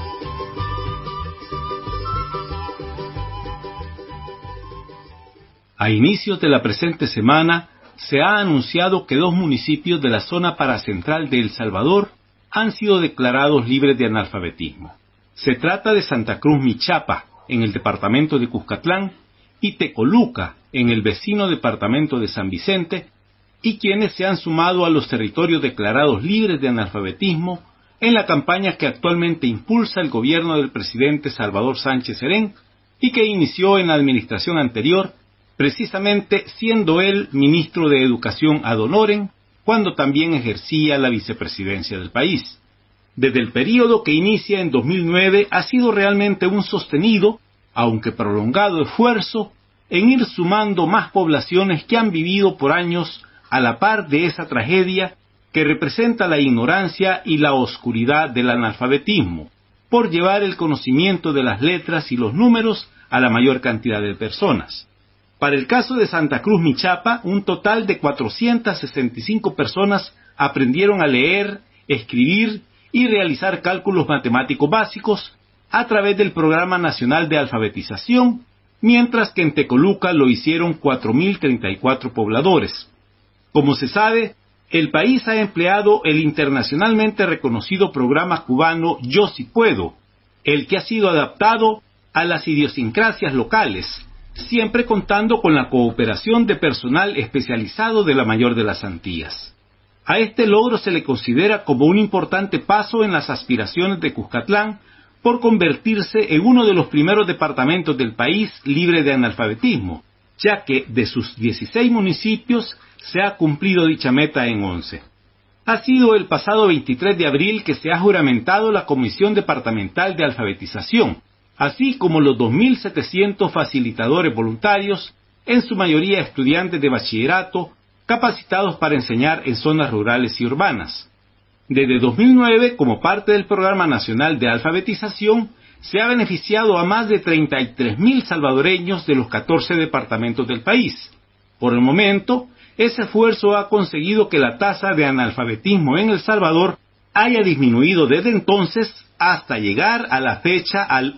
A inicios de la presente semana, se ha anunciado que 2 municipios de la zona paracentral de El Salvador han sido declarados libres de analfabetismo. Se trata de Santa Cruz Michapa, en el departamento de Cuscatlán, y Tecoluca, en el vecino departamento de San Vicente, y quienes se han sumado a los territorios declarados libres de analfabetismo en la campaña que actualmente impulsa el gobierno del presidente Salvador Sánchez Serén y que inició en la administración anterior, precisamente siendo él ministro de Educación ad honorem, cuando también ejercía la vicepresidencia del país. Desde el período que inicia en 2009 ha sido realmente un sostenido, aunque prolongado esfuerzo, en ir sumando más poblaciones que han vivido por años a la par de esa tragedia que representa la ignorancia y la oscuridad del analfabetismo, por llevar el conocimiento de las letras y los números a la mayor cantidad de personas. Para el caso de Santa Cruz Michapa, un total de 465 personas aprendieron a leer, escribir y realizar cálculos matemáticos básicos a través del Programa Nacional de Alfabetización, mientras que en Tecoluca lo hicieron 4.034 pobladores. Como se sabe, el país ha empleado el internacionalmente reconocido programa cubano Yo Sí Puedo, el que ha sido adaptado a las idiosincrasias locales, siempre contando con la cooperación de personal especializado de la mayor de las Antillas. A este logro se le considera como un importante paso en las aspiraciones de Cuscatlán por convertirse en uno de los primeros departamentos del país libre de analfabetismo, ya que de sus 16 municipios se ha cumplido dicha meta en 11. Ha sido el pasado 23 de abril que se ha juramentado la Comisión Departamental de Alfabetización, así como los 2.700 facilitadores voluntarios, en su mayoría estudiantes de bachillerato, capacitados para enseñar en zonas rurales y urbanas. Desde 2009, como parte del Programa Nacional de Alfabetización, se ha beneficiado a más de 33.000 salvadoreños de los 14 departamentos del país. Por el momento, ese esfuerzo ha conseguido que la tasa de analfabetismo en El Salvador haya disminuido desde entonces hasta llegar a la fecha al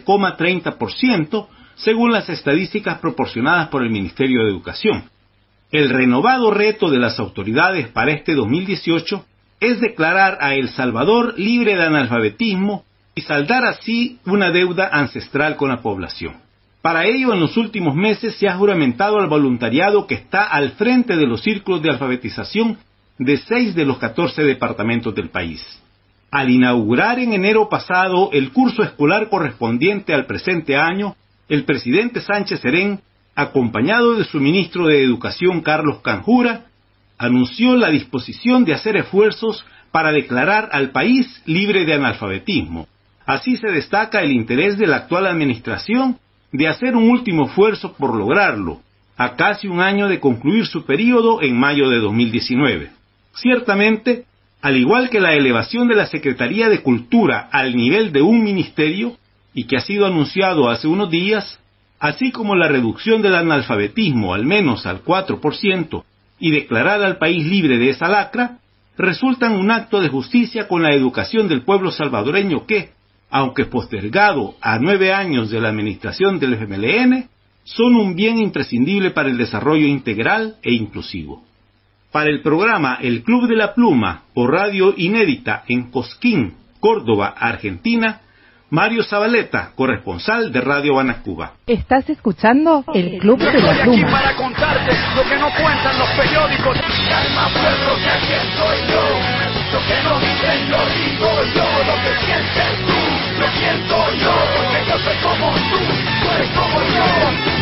11,30%, según las estadísticas proporcionadas por el Ministerio de Educación. El renovado reto de las autoridades para este 2018 es declarar a El Salvador libre de analfabetismo y saldar así una deuda ancestral con la población. Para ello, en los últimos meses se ha juramentado al voluntariado que está al frente de los círculos de alfabetización de 6 de los 14 departamentos del país. Al inaugurar en enero pasado el curso escolar correspondiente al presente año, el presidente Sánchez Serén, acompañado de su ministro de Educación Carlos Canjura, anunció la disposición de hacer esfuerzos para declarar al país libre de analfabetismo. Así se destaca el interés de la actual administración de hacer un último esfuerzo por lograrlo, a casi un año de concluir su período en mayo de 2019. Ciertamente, al igual que la elevación de la Secretaría de Cultura al nivel de un ministerio, y que ha sido anunciado hace unos días, así como la reducción del analfabetismo al menos al 4% y declarar al país libre de esa lacra, resultan un acto de justicia con la educación del pueblo salvadoreño que, aunque postergado a 9 años de la administración del FMLN, son un bien imprescindible para el desarrollo integral e inclusivo. Para el programa El Club de la Pluma, por radio inédita en Cosquín, Córdoba, Argentina, Mario Zabaleta, corresponsal de Radio Habana, Cuba. ¿Estás escuchando El Club de la Estoy aquí Pluma? para contarte lo que no cuentan los periódicos. Calma, pueblo, que aquí estoy yo. Lo que no dicen lo digo yo. Lo que sientes tú, lo siento yo. Porque yo soy como tú eres como yo.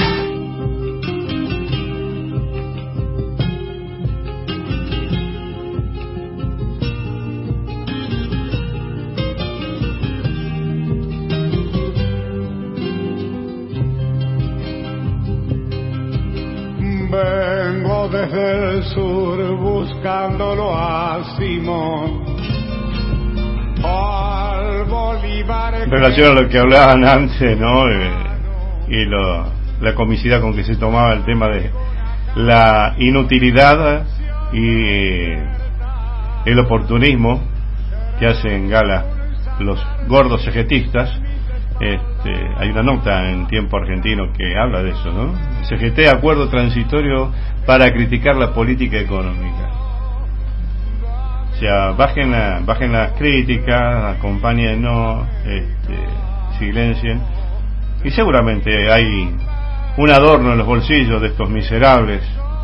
Vengo desde el sur buscándolo a Simón. Al Bolívar. En relación a lo que hablaban antes, ¿no? Y la comicidad con que se tomaba el tema de la inutilidad y el oportunismo que hacen gala los gordos cegetistas. Hay una nota en Tiempo Argentino que habla de eso, ¿no? CGT, acuerdo transitorio para criticar la política económica. O sea, bajen las críticas, acompáñennos, silencien, y seguramente hay un adorno en los bolsillos de estos miserables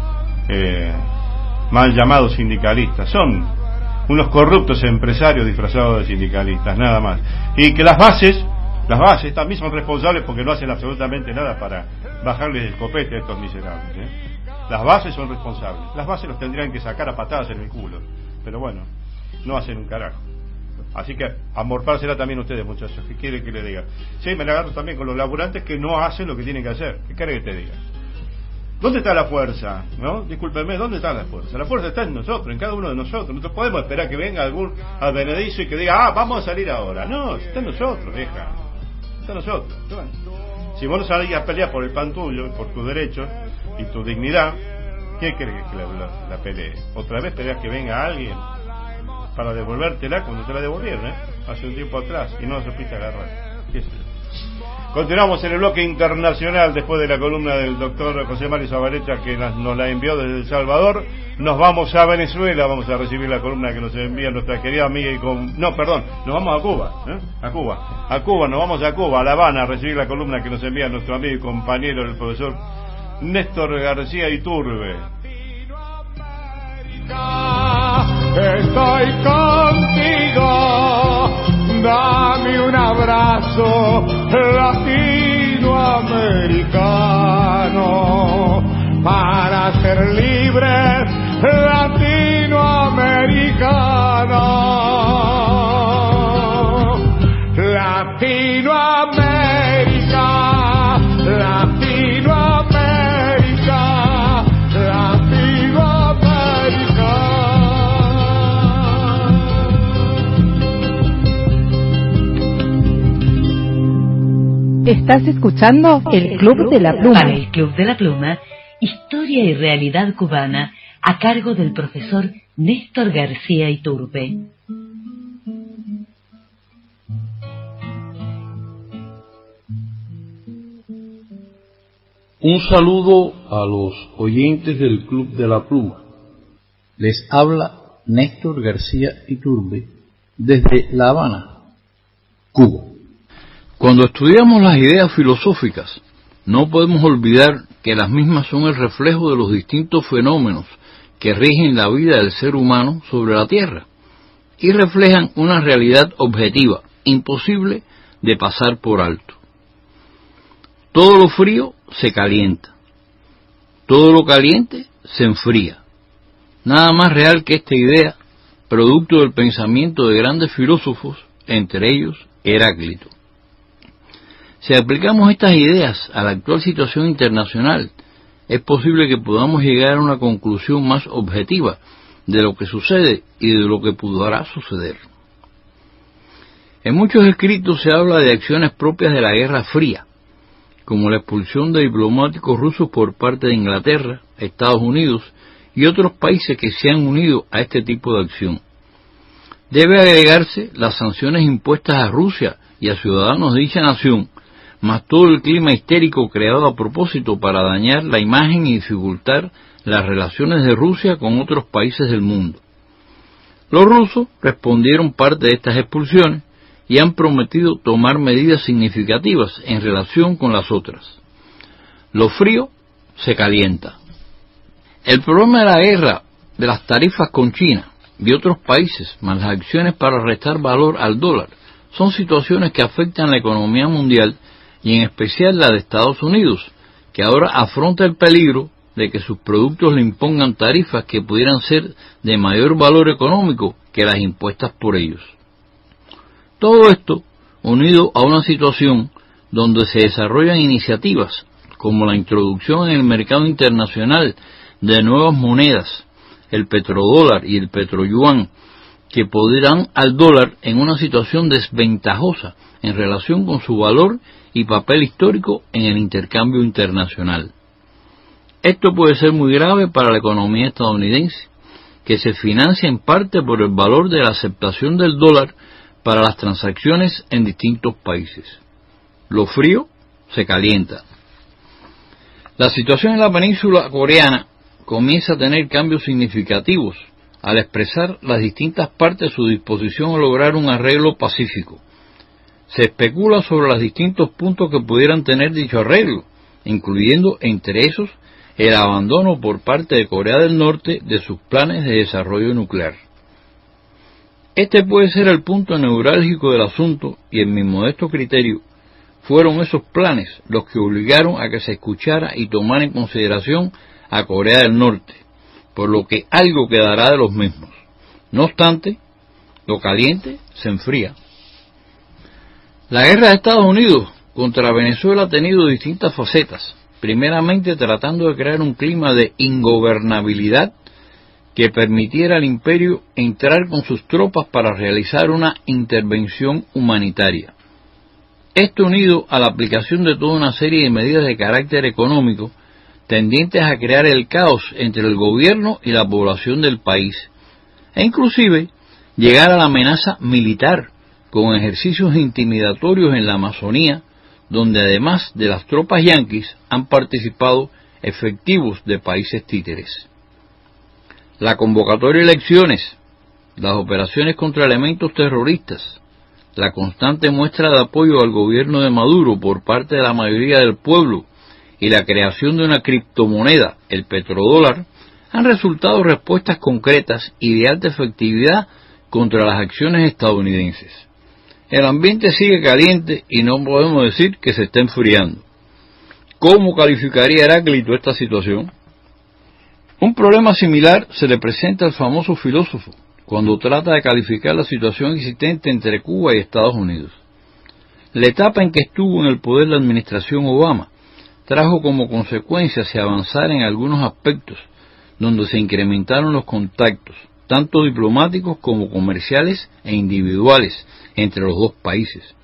mal llamados sindicalistas. Son unos corruptos empresarios disfrazados de sindicalistas, nada más. Y que las bases también son responsables porque no hacen absolutamente nada para bajarles el copete a estos miserables, ¿eh? Las bases son responsables. Las bases los tendrían que sacar a patadas en el culo. Pero bueno, no hacen un carajo. Así que amorfársela también ustedes, muchachos. ¿Qué quiere que le diga? Sí, me la agarro también con los laburantes que no hacen lo que tienen que hacer. ¿Qué quiere que te diga? ¿Dónde está la fuerza? ¿No? Discúlpeme, ¿dónde está la fuerza? La fuerza está en nosotros, en cada uno de nosotros. No podemos esperar que venga algún advenedizo y que diga, vamos a salir ahora. No, está en nosotros, vieja. Está en nosotros. Bueno, si vos no salís a pelear por el pan tuyo, por tus derechos y tu dignidad, ¿quién quiere que la pelee? Otra vez peleas que venga alguien para devolvértela cuando te la devolvieron, hace un tiempo atrás, y no la supiste agarrar. ¿Qué es eso? Continuamos en el bloque internacional después de la columna del doctor José Mario Zabaleta que nos la envió desde El Salvador. Nos vamos a Venezuela, vamos a recibir la columna que nos envía nuestra querida amiga nos vamos a Cuba, a Cuba, nos vamos a Cuba, a La Habana, a recibir la columna que nos envía nuestro amigo y compañero, el profesor Néstor García Iturbe. Estoy contigo, dame un abrazo latinoamericano para ser libre latinoamericano. Latinoamérica Estás escuchando el Club de la Pluma. Para el Club de la Pluma, historia y realidad cubana, a cargo del profesor Néstor García Iturbe. Un saludo a los oyentes del Club de la Pluma. Les habla Néstor García Iturbe desde La Habana, Cuba. Cuando estudiamos las ideas filosóficas, no podemos olvidar que las mismas son el reflejo de los distintos fenómenos que rigen la vida del ser humano sobre la Tierra y reflejan una realidad objetiva, imposible de pasar por alto. Todo lo frío se calienta, todo lo caliente se enfría. Nada más real que esta idea, producto del pensamiento de grandes filósofos, entre ellos Heráclito. Si aplicamos estas ideas a la actual situación internacional, es posible que podamos llegar a una conclusión más objetiva de lo que sucede y de lo que podrá suceder. En muchos escritos se habla de acciones propias de la Guerra Fría, como la expulsión de diplomáticos rusos por parte de Inglaterra, Estados Unidos y otros países que se han unido a este tipo de acción. Debe agregarse las sanciones impuestas a Rusia y a ciudadanos de dicha nación, más todo el clima histérico creado a propósito para dañar la imagen y dificultar las relaciones de Rusia con otros países del mundo. Los rusos respondieron parte de estas expulsiones y han prometido tomar medidas significativas en relación con las otras. Lo frío se calienta. El problema de la guerra, de las tarifas con China y otros países, más las acciones para restar valor al dólar, son situaciones que afectan la economía mundial y en especial la de Estados Unidos, que ahora afronta el peligro de que sus productos le impongan tarifas que pudieran ser de mayor valor económico que las impuestas por ellos. Todo esto unido a una situación donde se desarrollan iniciativas como la introducción en el mercado internacional de nuevas monedas, el petrodólar y el petroyuan, que pondrán al dólar en una situación desventajosa en relación con su valor y papel histórico en el intercambio internacional. Esto puede ser muy grave para la economía estadounidense, que se financia en parte por el valor de la aceptación del dólar para las transacciones en distintos países. Lo frío se calienta. La situación en la península coreana comienza a tener cambios significativos al expresar las distintas partes su disposición a lograr un arreglo pacífico. Se especula sobre los distintos puntos que pudieran tener dicho arreglo, incluyendo entre esos el abandono por parte de Corea del Norte de sus planes de desarrollo nuclear. Este puede ser el punto neurálgico del asunto y en mi modesto criterio fueron esos planes los que obligaron a que se escuchara y tomara en consideración a Corea del Norte, por lo que algo quedará de los mismos. No obstante, lo caliente se enfría. La guerra de Estados Unidos contra Venezuela ha tenido distintas facetas, primeramente tratando de crear un clima de ingobernabilidad que permitiera al imperio entrar con sus tropas para realizar una intervención humanitaria. Esto unido a la aplicación de toda una serie de medidas de carácter económico tendientes a crear el caos entre el gobierno y la población del país, e inclusive llegar a la amenaza militar con ejercicios intimidatorios en la Amazonía, donde además de las tropas yanquis han participado efectivos de países títeres. La convocatoria de elecciones, las operaciones contra elementos terroristas, la constante muestra de apoyo al gobierno de Maduro por parte de la mayoría del pueblo y la creación de una criptomoneda, el petrodólar, han resultado respuestas concretas y de alta efectividad contra las acciones estadounidenses. El ambiente sigue caliente y no podemos decir que se está enfriando. ¿Cómo calificaría Heráclito esta situación? Un problema similar se le presenta al famoso filósofo cuando trata de calificar la situación existente entre Cuba y Estados Unidos. La etapa en que estuvo en el poder la administración Obama trajo como consecuencia se avanzar en algunos aspectos donde se incrementaron los contactos, tanto diplomáticos como comerciales e individuales, entre los dos países,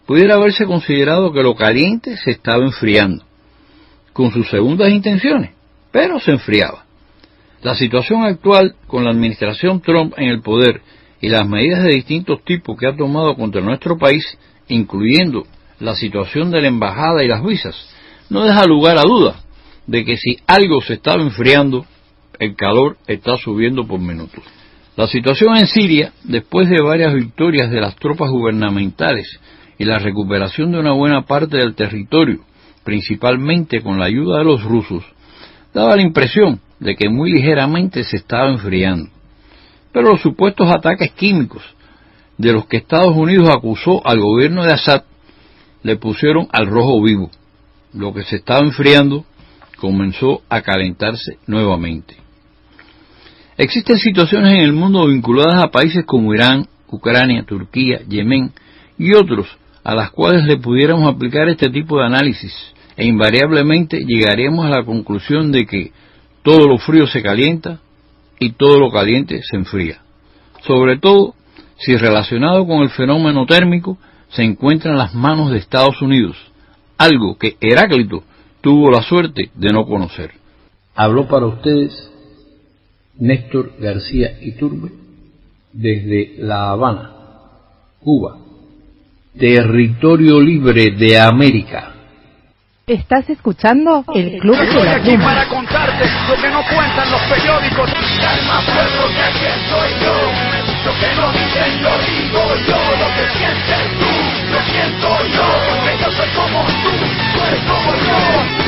pudiera haberse considerado que lo caliente se estaba enfriando, con sus segundas intenciones, pero se enfriaba. La situación actual, con la administración Trump en el poder y las medidas de distintos tipos que ha tomado contra nuestro país, incluyendo la situación de la embajada y las visas, no deja lugar a duda de que si algo se estaba enfriando, el calor está subiendo por minutos. La situación en Siria, después de varias victorias de las tropas gubernamentales y la recuperación de una buena parte del territorio, principalmente con la ayuda de los rusos, daba la impresión de que muy ligeramente se estaba enfriando. Pero los supuestos ataques químicos de los que Estados Unidos acusó al gobierno de Assad le pusieron al rojo vivo. Lo que se estaba enfriando comenzó a calentarse nuevamente. Existen situaciones en el mundo vinculadas a países como Irán, Ucrania, Turquía, Yemen y otros a las cuales le pudiéramos aplicar este tipo de análisis e invariablemente llegaríamos a la conclusión de que todo lo frío se calienta y todo lo caliente se enfría. Sobre todo si relacionado con el fenómeno térmico se encuentra en las manos de Estados Unidos, algo que Heráclito tuvo la suerte de no conocer. Habló para ustedes Néstor García Iturbe desde La Habana, Cuba, territorio libre de América. ¿Estás escuchando el Club de Estoy la aquí Pluma? para contarte lo que no cuentan los periódicos. Hay más pueblo que aquí soy yo. Lo que no dicen lo digo yo. Lo que sientes tú, lo siento yo. Porque yo soy como tú eres como yo.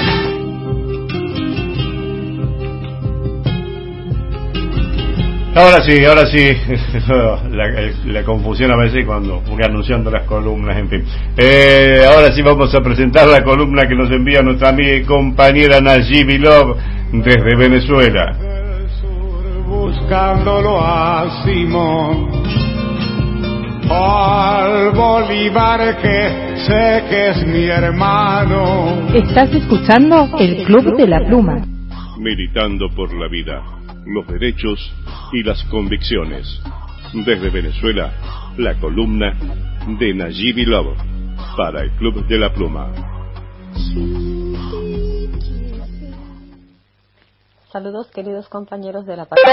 Ahora sí, la confusión a veces cuando voy anunciando las columnas, en fin. Ahora sí vamos a presentar la columna que nos envía nuestra amiga y compañera Nayibi Love desde Venezuela. Buscándolo a Simón, al Bolívar que sé que es mi hermano. ¿Estás escuchando el Club de la Pluma? Militando por la vida, los derechos y las convicciones. Desde Venezuela, la columna de Nayibi Love para el Club de la Pluma. Saludos queridos compañeros de la patria.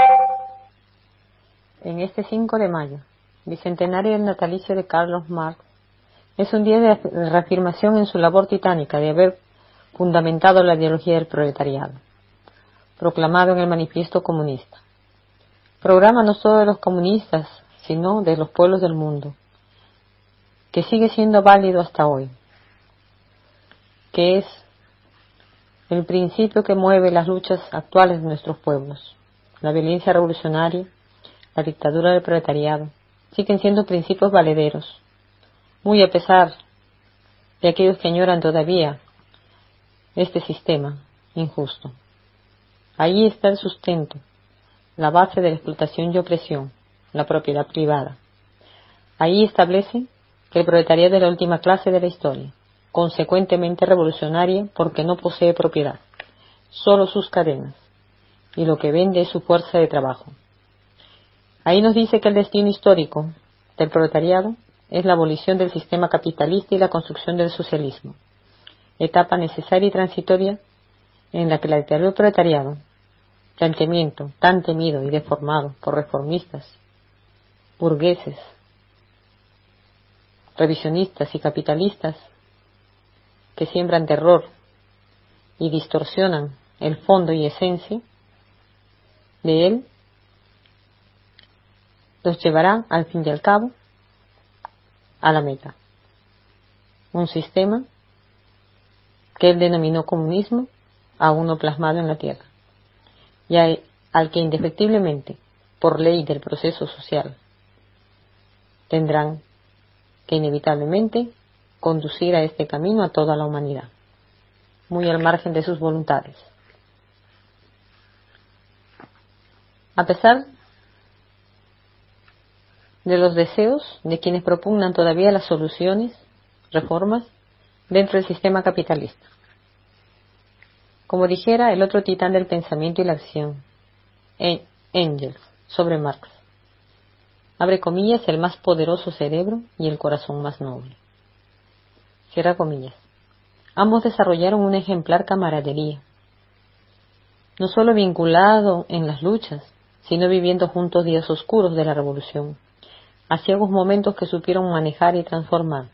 En este 5 de mayo, bicentenario del natalicio de Carlos Marx, es un día de reafirmación en su labor titánica de haber fundamentado la ideología del proletariado, proclamado en el Manifiesto Comunista. Programa no solo de los comunistas, sino de los pueblos del mundo, que sigue siendo válido hasta hoy, que es el principio que mueve las luchas actuales de nuestros pueblos. La violencia revolucionaria, la dictadura del proletariado, siguen siendo principios valederos, muy a pesar de aquellos que añoran todavía este sistema injusto. Ahí está el sustento, la base de la explotación y opresión, la propiedad privada. Ahí establece que el proletariado es la última clase de la historia, consecuentemente revolucionaria porque no posee propiedad, solo sus cadenas, y lo que vende es su fuerza de trabajo. Ahí nos dice que el destino histórico del proletariado es la abolición del sistema capitalista y la construcción del socialismo, etapa necesaria y transitoria en la que la dictadura del proletariado, planteamiento tan temido y deformado por reformistas, burgueses, revisionistas y capitalistas, que siembran terror y distorsionan el fondo y esencia de él, los llevará al fin y al cabo a la meta. Un sistema que él denominó comunismo, aún no plasmado en la tierra, y al que indefectiblemente, por ley del proceso social, tendrán que inevitablemente conducir a este camino a toda la humanidad, muy al margen de sus voluntades. A pesar de los deseos de quienes propugnan todavía las soluciones, reformas, dentro del sistema capitalista. Como dijera el otro titán del pensamiento y la acción, Engels, sobre Marx, abre comillas, el más poderoso cerebro y el corazón más noble. cierra comillas. Ambos desarrollaron una ejemplar camaradería, no solo vinculado en las luchas, sino viviendo juntos días oscuros de la revolución, a ciegos momentos que supieron manejar y transformar.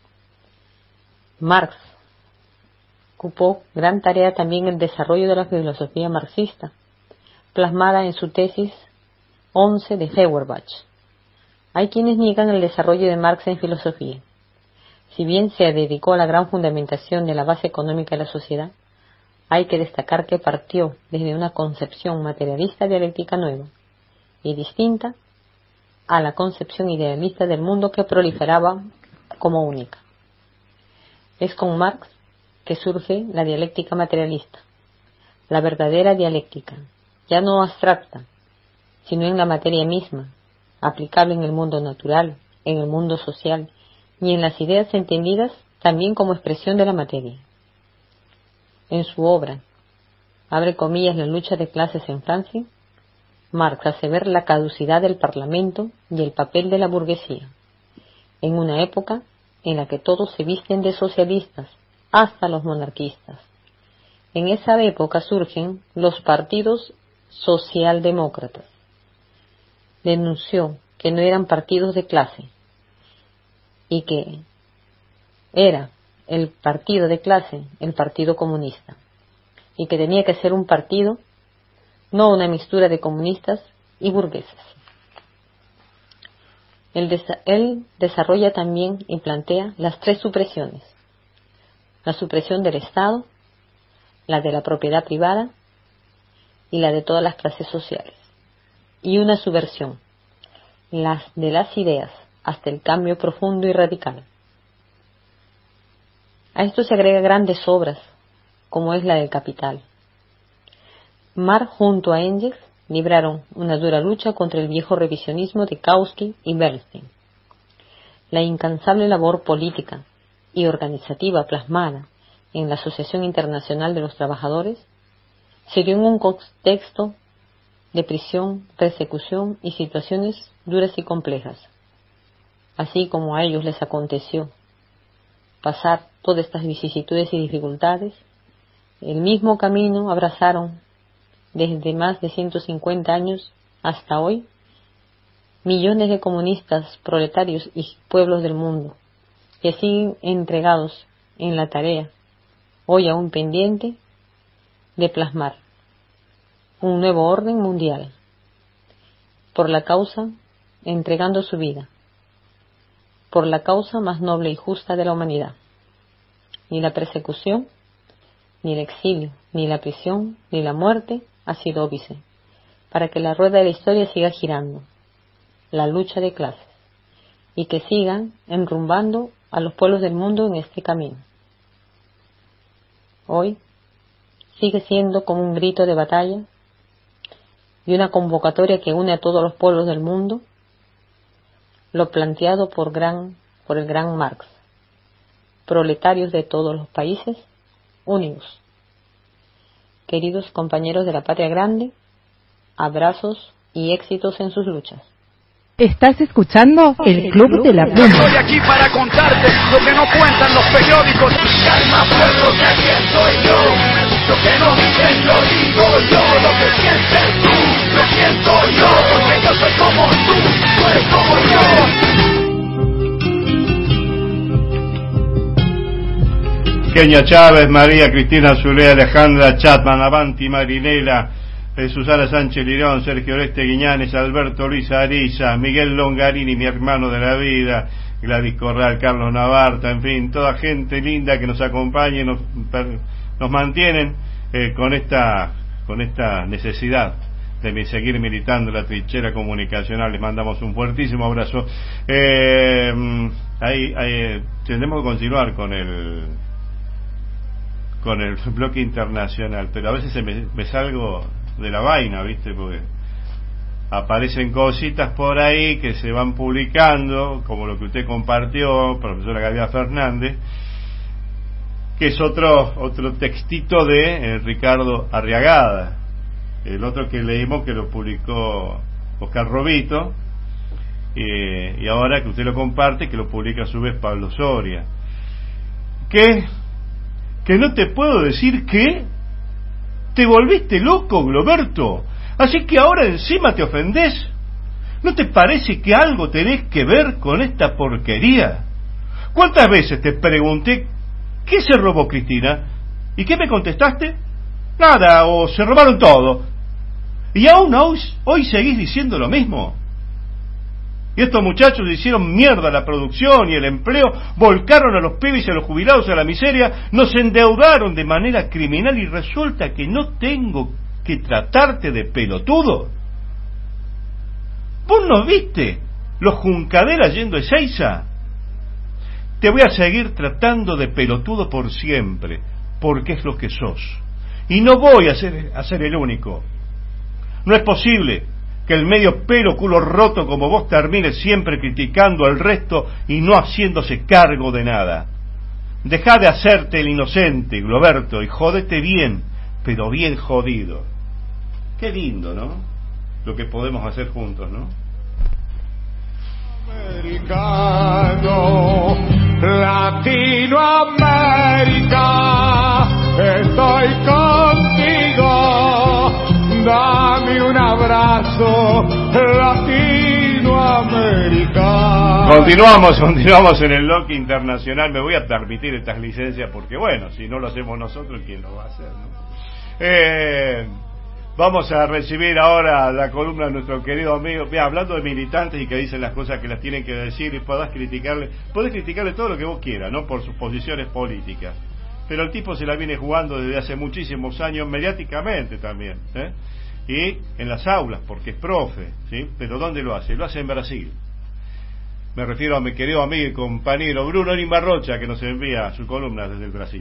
Marx ocupó gran tarea también el desarrollo de la filosofía marxista, plasmada en su tesis 11 de Feuerbach. Hay quienes niegan el desarrollo de Marx en filosofía. Si bien se dedicó a la gran fundamentación de la base económica de la sociedad, hay que destacar que partió desde una concepción materialista dialéctica nueva y distinta a la concepción idealista del mundo que proliferaba como única. Es con Marx que surge la dialéctica materialista, la verdadera dialéctica, ya no abstracta, sino en la materia misma, aplicable en el mundo natural, en el mundo social y en las ideas entendidas también como expresión de la materia. En su obra, abre comillas, La lucha de clases en Francia, Marx hace ver la caducidad del Parlamento y el papel de la burguesía, en una época en la que todos se visten de socialistas, hasta los monarquistas. En esa época surgen los partidos socialdemócratas. Denunció que no eran partidos de clase y que era el partido de clase, el Partido Comunista, y que tenía que ser un partido, no una mixtura de comunistas y burgueses. Él desarrolla también y plantea las tres supresiones: la supresión del Estado, la de la propiedad privada y la de todas las clases sociales, y una subversión, las de las ideas, hasta el cambio profundo y radical. A esto se agrega grandes obras, como es la del Capital. Marx junto a Engels libraron una dura lucha contra el viejo revisionismo de Kautsky y Bernstein. La incansable labor política y organizativa plasmada en la Asociación Internacional de los Trabajadores se dio en un contexto de prisión, persecución y situaciones duras y complejas. Así como a ellos les aconteció pasar todas estas vicisitudes y dificultades, el mismo camino abrazaron desde más de 150 años hasta hoy millones de comunistas, proletarios y pueblos del mundo que siguen entregados en la tarea, hoy aún pendiente, de plasmar un nuevo orden mundial por la causa, entregando su vida por la causa más noble y justa de la humanidad. Ni la persecución, ni el exilio, ni la prisión, ni la muerte ha sido óbice para que la rueda de la historia siga girando, la lucha de clases, y que sigan enrumbando a los pueblos del mundo en este camino. Hoy sigue siendo como un grito de batalla y una convocatoria que une a todos los pueblos del mundo, lo planteado por el gran Marx. Proletarios de todos los países, unidos. Queridos compañeros de la patria grande, abrazos y éxitos en sus luchas. Estás escuchando el Club de la Pluma. Estoy aquí para contarte lo que no cuentan los periódicos. Calma, pueblo, que aquí estoy yo. Lo que no dicen lo digo yo. Lo que sientes tú, lo siento yo. Porque yo soy como tú eres como yo. Kenia Chávez, María Cristina Zulea, Alejandra Chapman, Avanti Marinela, Susana Sánchez Lirón, Sergio Oreste Guiñanes, Alberto Luis Ariza, Miguel Longarini, mi hermano de la vida, Gladys Corral, Carlos Navarta, en fin, toda gente linda que nos acompaña y nos mantienen con esta necesidad de seguir militando la trinchera comunicacional. Les mandamos un fuertísimo abrazo. Ahí tendremos que continuar con el bloque internacional, pero a veces me salgo de la vaina, ¿viste? Porque aparecen cositas por ahí que se van publicando, como lo que usted compartió, profesora Gabriela Fernández, que es otro textito de Ricardo Arriagada, el otro que leímos que lo publicó Oscar Robito, y ahora que usted lo comparte, que lo publica a su vez Pablo Soria. que no te puedo decir que te volviste loco, Globerto. Así que ahora encima te ofendés. ¿No te parece que algo tenés que ver con esta porquería? ¿Cuántas veces te pregunté qué se robó Cristina? ¿Y qué me contestaste? Nada, o se robaron todo. ¿Y aún hoy seguís diciendo lo mismo? Y estos muchachos hicieron mierda la producción y el empleo, volcaron a los pibes y a los jubilados a la miseria, nos endeudaron de manera criminal y resulta que no tengo que tratarte de pelotudo. ¿Vos no viste los Juncaderas yendo a Ezeiza? Te voy a seguir tratando de pelotudo por siempre, porque es lo que sos. Y no voy a ser el único. No es posible que el medio pelo culo roto como vos termine siempre criticando al resto y no haciéndose cargo de nada. Dejá de hacerte el inocente, Globerto, y jódete bien, pero bien jodido. Qué lindo, ¿no? Lo que podemos hacer juntos, ¿no? Americano, Latinoamérica, estoy contigo, dame un abrazo, Latinoamérica. Continuamos en el bloque internacional. Me voy a permitir estas licencias porque, bueno, si no lo hacemos nosotros, ¿quién lo va a hacer, no? Vamos a recibir ahora la columna de nuestro querido amigo, hablando de militantes y que dicen las cosas que las tienen que decir, y podés criticarle todo lo que vos quieras, ¿no? Por sus posiciones políticas. Pero el tipo se la viene jugando desde hace muchísimos años, mediáticamente también, y en las aulas, porque es profe, ¿sí? Pero ¿dónde lo hace? Lo hace en Brasil. Me refiero a mi querido amigo y compañero Bruno Limarrocha, que nos envía su columna desde el Brasil.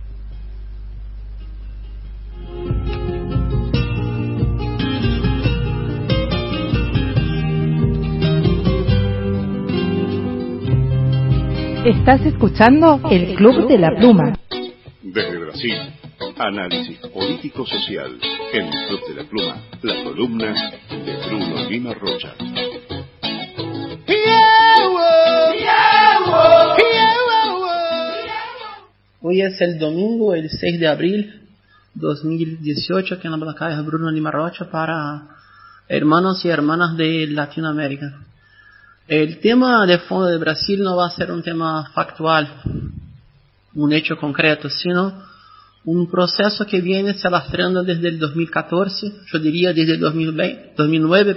Estás escuchando el Club de la Pluma. Desde Brasil, análisis político-social en el Club de la Pluma, la columna de Bruno Limarrocha. Hoy es el domingo, el 6 de abril 2018, que en la Blancada es Bruno Limarrocha para hermanos y hermanas de Latinoamérica. El tema de fondo de Brasil no va a ser un tema factual, un hecho concreto, sino un proceso que viene se alastrando desde el 2014, yo diría desde el 2009,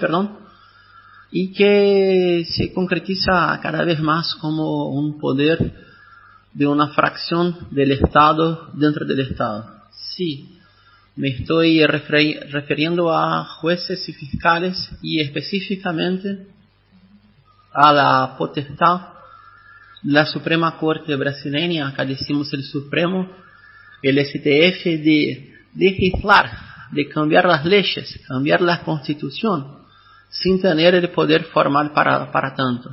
y que se concretiza cada vez más como un poder de una fracción del Estado dentro del Estado. Sí, me estoy refiriendo a jueces y fiscales y específicamente a la potestad de la Suprema Corte brasileña, acá decimos el Supremo, el STF, de legislar, de cambiar las leyes, cambiar la Constitución, sin tener el poder formal para tanto.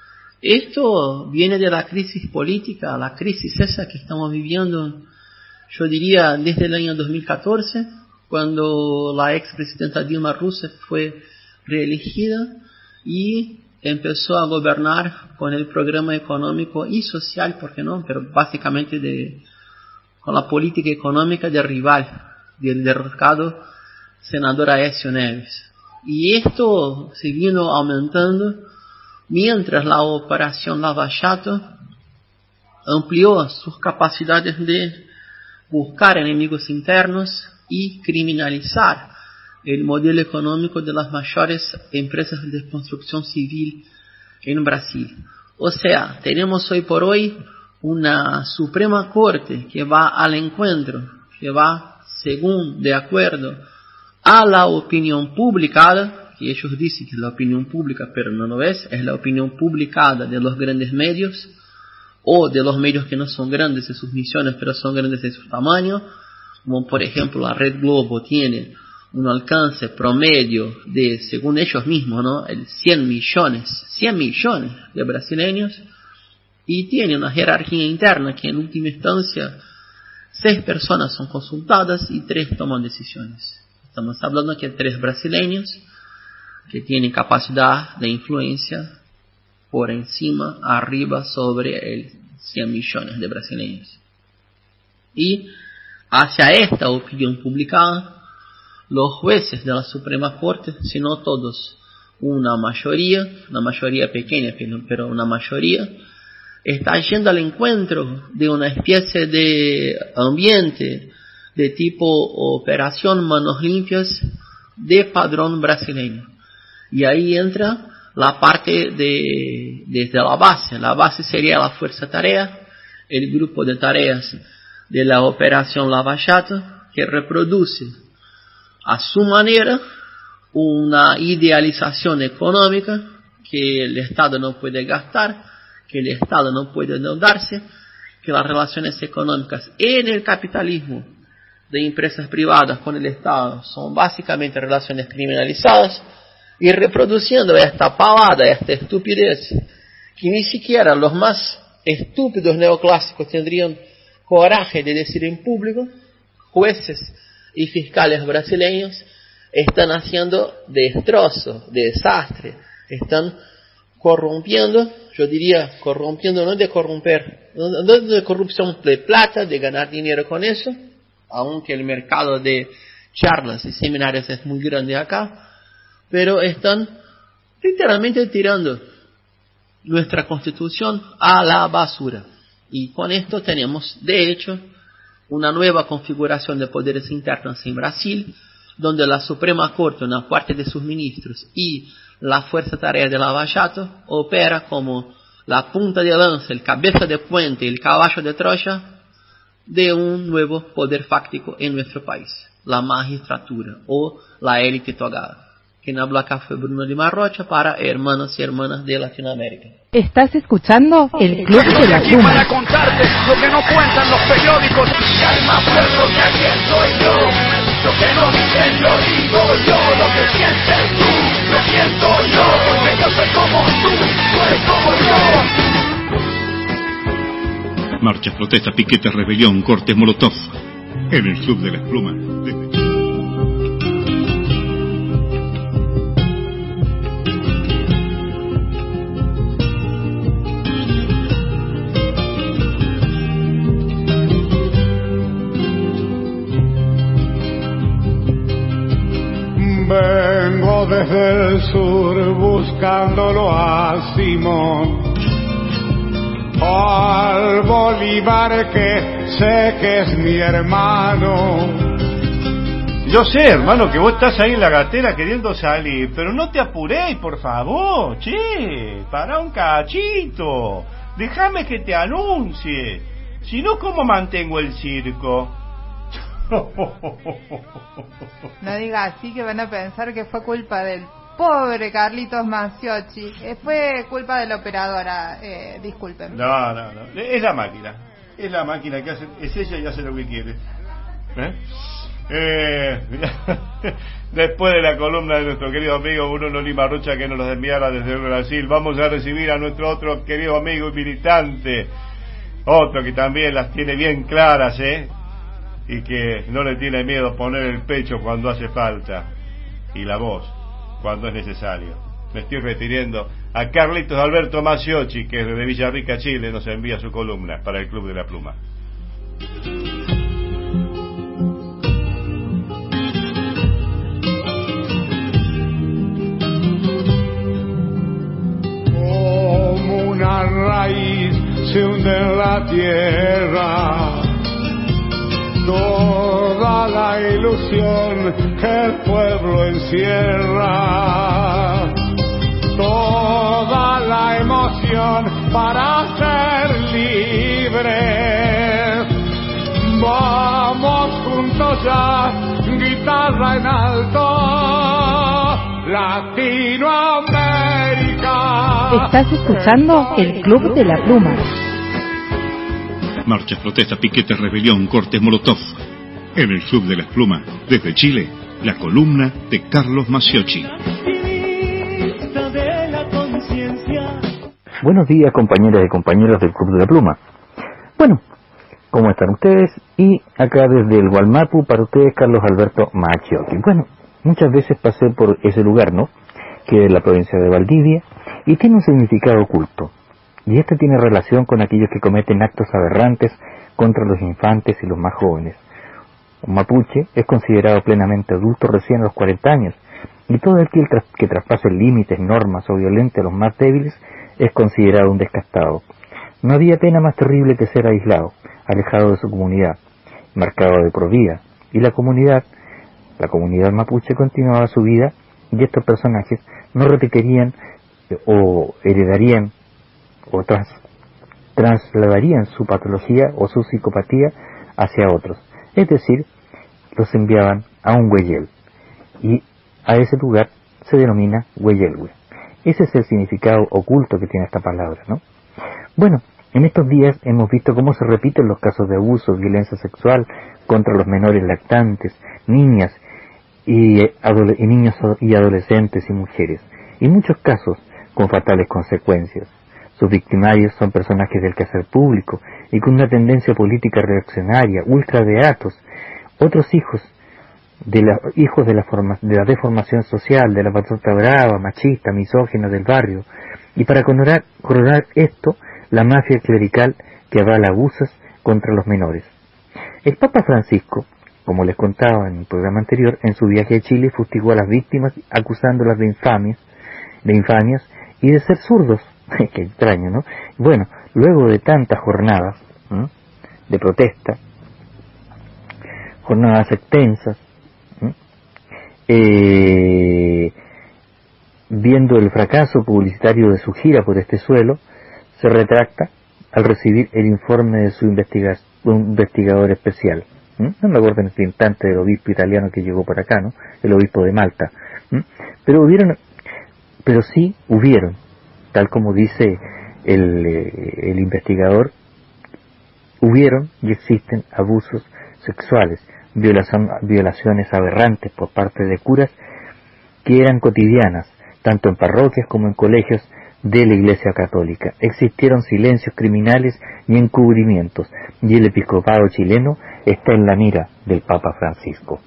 Esto viene de la crisis política, la crisis esa que estamos viviendo, yo diría, desde el año 2014, cuando la expresidenta Dilma Rousseff fue reelegida y empezó a gobernar con el programa económico y social, ¿por qué no? Pero básicamente con la política económica del rival, del derrocado senador Aécio Neves. Y esto se vino aumentando mientras la operación Lava Jato amplió sus capacidades de buscar enemigos internos y criminalizar el modelo económico de las mayores empresas de construcción civil en Brasil. O sea, tenemos hoy por hoy una Suprema Corte que va al encuentro, que va de acuerdo a la opinión publicada, que ellos dicen que es la opinión pública, pero no lo es la opinión publicada de los grandes medios, o de los medios que no son grandes en sus misiones, pero son grandes en su tamaño, como por ejemplo la Red Globo tiene un alcance promedio de, según ellos mismos, ¿no? 100 millones de brasileños, y tiene una jerarquía interna que en última instancia 6 personas son consultadas y 3 toman decisiones. Estamos hablando que 3 brasileños que tienen capacidad de influencia por encima, arriba, sobre el 100 millones de brasileños. Y hacia esta opinión publicada, los jueces de la Suprema Corte, si no todos, una mayoría pequeña, pero una mayoría, está yendo al encuentro de una especie de ambiente de tipo operación manos limpias de padrón brasileño. Y ahí entra la parte desde la base. La base sería la fuerza tarea, el grupo de tareas de la operación Lava Jato, que reproduce a su manera una idealización económica que el Estado no puede gastar, que el Estado no puede endeudarse, que las relaciones económicas en el capitalismo de empresas privadas con el Estado son básicamente relaciones criminalizadas, y reproduciendo esta pavada, esta estupidez, que ni siquiera los más estúpidos neoclásicos tendrían coraje de decir en público, jueces y fiscales brasileños están haciendo destrozo, desastre, están corrompiendo, yo diría corrompiendo, no de corromper, no de corrupción de plata, de ganar dinero con eso, aunque el mercado de charlas y seminarios es muy grande acá, pero están literalmente tirando nuestra Constitución a la basura. Y con esto tenemos, de hecho, una nueva configuración de poderes internos en Brasil, donde la Suprema Corte, una parte de sus ministros y la Fuerza Tarea de Lava Jato opera como la punta de lanza, el cabeza de puente, el caballo de Troya de un nuevo poder fáctico en nuestro país, la magistratura o la élite togada. Quien habló acá fue Bruno Lima Rocha para Hermanos y Hermanas de Latinoamérica. ¿Estás escuchando el Club de la Pluma? Para contarte lo que no cuentan los periódicos. Calma pueblo, que aquí estoy yo. Lo que no dicen lo digo yo. Lo que sientes tú, lo siento yo. Porque yo soy como tú eres como yo. Marchas, protestas, piquetes, rebelión, cortes, molotov. En el Club de las Plumas. Vengo desde el sur buscándolo a Simón, al Bolívar que sé que es mi hermano. Yo sé, hermano, que vos estás ahí en la gatera queriendo salir, pero no te apuréis, por favor, che, pará un cachito, déjame que te anuncie, si no, ¿cómo mantengo el circo? No diga así, que van a pensar que fue culpa del pobre Carlitos Maciocchi. Fue culpa de la operadora, discúlpenme. No, es la máquina que hace, es ella y hace lo que quiere. Después de la columna de nuestro querido amigo Bruno Lima Rocha, que nos los enviara desde Brasil, vamos a recibir a nuestro otro querido amigo y militante, otro que también las tiene bien claras, y que no le tiene miedo poner el pecho cuando hace falta y la voz cuando es necesario. Me estoy refiriendo a Carlitos Alberto Maciocchi, que desde Villarrica, Chile, nos envía su columna para el Club de la Pluma. Como una raíz se hunde en la tierra toda la ilusión que el pueblo encierra, toda la emoción para ser libres. Vamos juntos ya, guitarra en alto, Latinoamérica. ¿Estás escuchando el Club de la Pluma? Marchas, protestas, piquetes, rebelión, cortes, molotov. En el Club de las Plumas, desde Chile, la columna de Carlos Maciocchi. Buenos días, compañeras y compañeros del Club de la Pluma. Bueno, ¿cómo están ustedes? Y acá desde el Gualmapu, para ustedes, Carlos Alberto Maciocchi. Bueno, muchas veces pasé por ese lugar, ¿no?, que es la provincia de Valdivia, y tiene un significado oculto. Y este tiene relación con aquellos que cometen actos aberrantes contra los infantes y los más jóvenes. Un mapuche es considerado plenamente adulto recién a los 40 años, y todo aquel que traspase límites, normas o violente a los más débiles es considerado un descastado. No había pena más terrible que ser aislado, alejado de su comunidad, marcado de por vida, y la comunidad mapuche continuaba su vida, y estos personajes no repetirían o heredarían o trasladarían su patología o su psicopatía hacia otros, es decir, los enviaban a un hueyel, y a ese lugar se denomina hueyelhue. Ese es el significado oculto que tiene esta palabra, ¿no? Bueno, en estos días hemos visto cómo se repiten los casos de abuso, violencia sexual contra los menores lactantes, niñas y niños y adolescentes y mujeres, y muchos casos con fatales consecuencias. Sus victimarios son personajes del quehacer público y con una tendencia política reaccionaria, ultrabeatos, otros hijos de la deformación social, de la patota brava, machista, misógina del barrio, y para coronar esto, la mafia clerical que avala abusos contra los menores. El Papa Francisco, como les contaba en el programa anterior, en su viaje a Chile fustigó a las víctimas acusándolas de infamias y de ser zurdos. Qué extraño, ¿no? Bueno, luego de tantas jornadas de protesta, jornadas extensas, viendo el fracaso publicitario de su gira por este suelo, se retracta al recibir el informe de su investigador especial. No me acuerdo en este instante del obispo italiano que llegó por acá, ¿no? El obispo de Malta. Pero sí hubieron, tal como dice el investigador, hubieron y existen abusos sexuales, violaciones aberrantes por parte de curas que eran cotidianas, tanto en parroquias como en colegios de la Iglesia Católica. Existieron silencios criminales y encubrimientos, y el episcopado chileno está en la mira del Papa Francisco.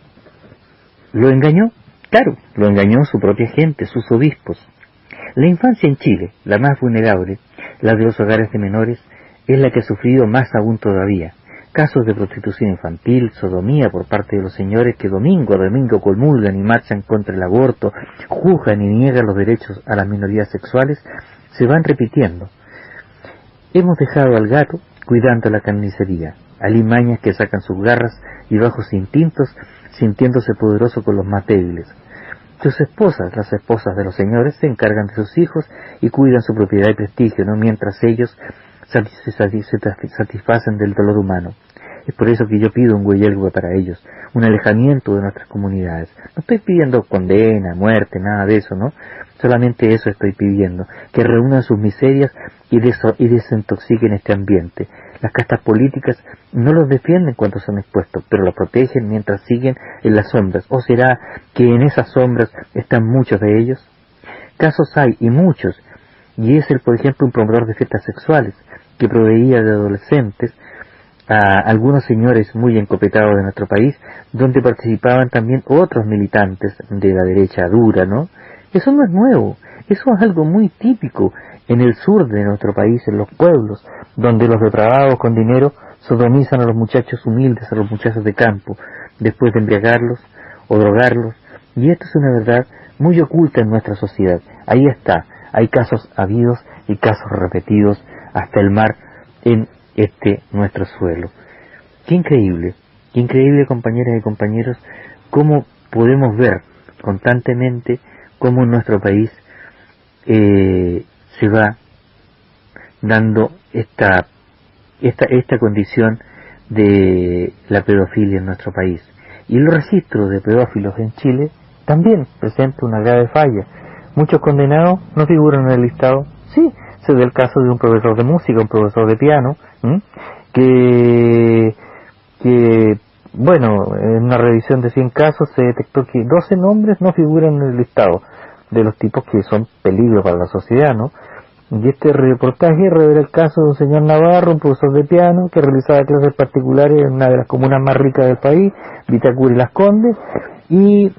¿Lo engañó? Claro, lo engañó su propia gente, sus obispos. La infancia en Chile, la más vulnerable, la de los hogares de menores, es la que ha sufrido más aún todavía. Casos de prostitución infantil, sodomía por parte de los señores que domingo a domingo comulgan y marchan contra el aborto, juzgan y niegan los derechos a las minorías sexuales, se van repitiendo. Hemos dejado al gato cuidando la carnicería, alimañas que sacan sus garras y bajos instintos, sintiéndose poderoso con los más débiles. Sus esposas, las esposas de los señores, se encargan de sus hijos y cuidan su propiedad y prestigio, ¿no? Mientras ellos se satisfacen del dolor humano. Es por eso que yo pido un hueyelhue para ellos, un alejamiento de nuestras comunidades. No estoy pidiendo condena, muerte, nada de eso, ¿no? Solamente eso estoy pidiendo, que reúnan sus miserias y desintoxiquen este ambiente. Las castas políticas no los defienden cuando son expuestos, pero los protegen mientras siguen en las sombras. ¿O será que en esas sombras están muchos de ellos? Casos hay, y muchos, y es por ejemplo, un promotor de fiestas sexuales que proveía de adolescentes a algunos señores muy encopetados de nuestro país, donde participaban también otros militantes de la derecha dura, ¿no? Eso no es nuevo, eso es algo muy típico en el sur de nuestro país, en los pueblos, donde los depravados con dinero sodomizan a los muchachos humildes, a los muchachos de campo, después de embriagarlos o drogarlos, y esto es una verdad muy oculta en nuestra sociedad. Ahí está, hay casos habidos y casos repetidos hasta el mar en nuestro suelo. Qué increíble, compañeras y compañeros, cómo podemos ver constantemente cómo en nuestro país se va dando esta condición de la pedofilia en nuestro país. Y el registro de pedófilos en Chile también presenta una grave falla. Muchos condenados no figuran en el listado. Sí, se da el caso de un profesor de música, un profesor de piano, que bueno, en una revisión de 100 casos se detectó que 12 nombres no figuran en el listado de los tipos que son peligro para la sociedad, ¿no? Y este reportaje revela el caso de un señor Navarro, un profesor de piano, que realizaba clases particulares en una de las comunas más ricas del país, Vitacura y Las Condes, y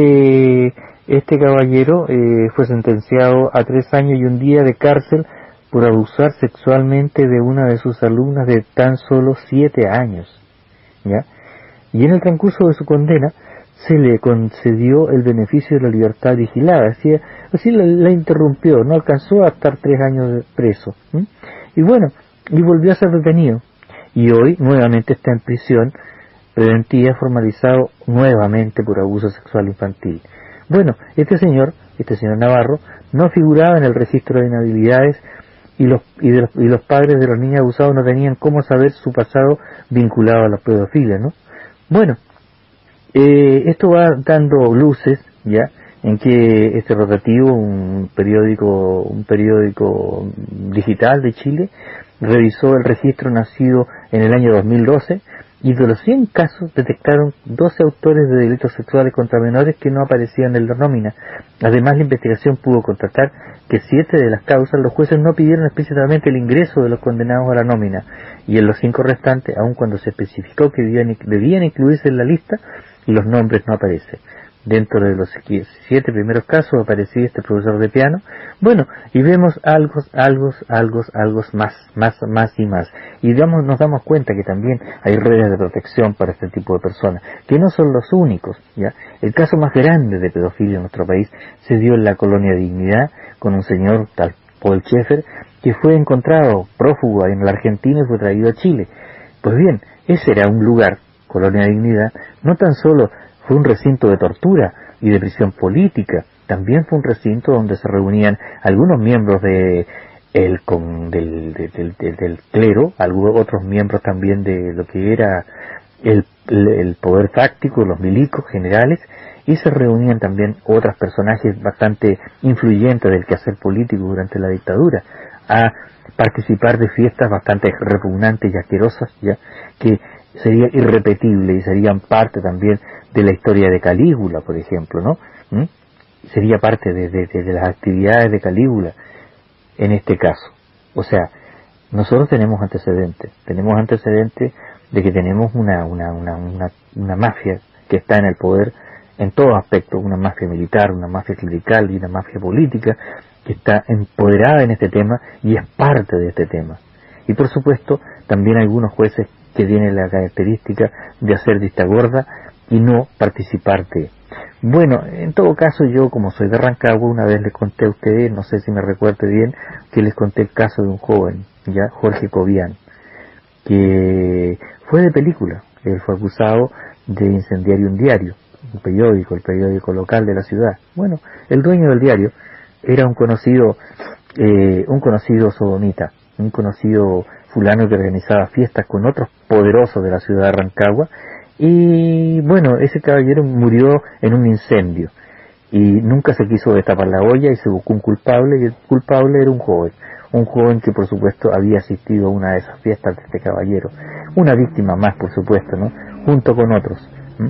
este caballero fue sentenciado a 3 años y un día de cárcel por abusar sexualmente de una de sus alumnas de tan solo 7 años, ¿ya? Y en el transcurso de su condena se le concedió el beneficio de la libertad vigilada, así la interrumpió, no alcanzó a estar 3 años preso, ¿m? Y bueno, y volvió a ser detenido, y hoy nuevamente está en prisión preventiva, formalizado nuevamente por abuso sexual infantil. Bueno, este señor Navarro, no figuraba en el registro de inhabilidades, y los padres de los niños abusados no tenían cómo saber su pasado vinculado a la pedofilia, ¿no? Bueno, esto va dando luces, ya, en que este Rotativo, un periódico digital de Chile, revisó el registro nacido en el año 2012, y de los 100 casos detectaron 12 autores de delitos sexuales contra menores que no aparecían en la nómina. Además, la investigación pudo constatar que 7 de las causas los jueces no pidieron explícitamente el ingreso de los condenados a la nómina, y en los 5 restantes, aun cuando se especificó que debían incluirse en la lista, los nombres no aparecen. Dentro de los 7 primeros casos aparecía este profesor de piano. Bueno, y vemos algo más y más. Y nos damos cuenta que también hay redes de protección para este tipo de personas, que no son los únicos, ¿ya? El caso más grande de pedofilia en nuestro país se dio en la Colonia Dignidad, con un señor tal Paul Schaeffer, que fue encontrado prófugo en la Argentina y fue traído a Chile. Pues bien, ese era un lugar, Colonia Dignidad, no tan solo fue un recinto de tortura y de prisión política, también fue un recinto donde se reunían algunos miembros del clero, algunos otros miembros también de lo que era el poder fáctico, los milicos generales, y se reunían también otros personajes bastante influyentes del quehacer político durante la dictadura, a participar de fiestas bastante repugnantes y asquerosas, ya que sería irrepetible y serían parte también de la historia de Calígula, por ejemplo, ¿no? Sería parte de las actividades de Calígula en este caso. O sea, nosotros tenemos antecedentes de que tenemos una mafia que está en el poder en todos aspectos, una mafia militar, una mafia clerical y una mafia política que está empoderada en este tema y es parte de este tema. Y por supuesto, también algunos jueces que tienen la característica de hacer vista gorda y no participar de. Bueno, en todo caso, yo como soy de Rancagua, una vez les conté a ustedes, no sé si me recuerdo bien, que les conté el caso de un joven, ya Jorge Cobian, que fue de película. Él fue acusado de incendiar un diario, un periódico, el periódico local de la ciudad. Bueno, el dueño del diario era un conocido sodomita, un conocido fulano que organizaba fiestas con otros poderosos de la ciudad de Rancagua, y bueno, ese caballero murió en un incendio y nunca se quiso destapar la olla y se buscó un culpable, y el culpable era un joven que por supuesto había asistido a una de esas fiestas de este caballero, una víctima más por supuesto, ¿no? Junto con otros.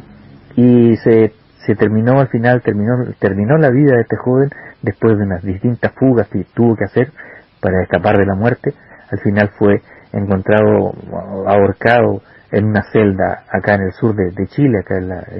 Y se terminó al final, terminó la vida de este joven después de unas distintas fugas que tuvo que hacer para escapar de la muerte. Al final fue encontrado ahorcado en una celda acá en el sur de Chile, acá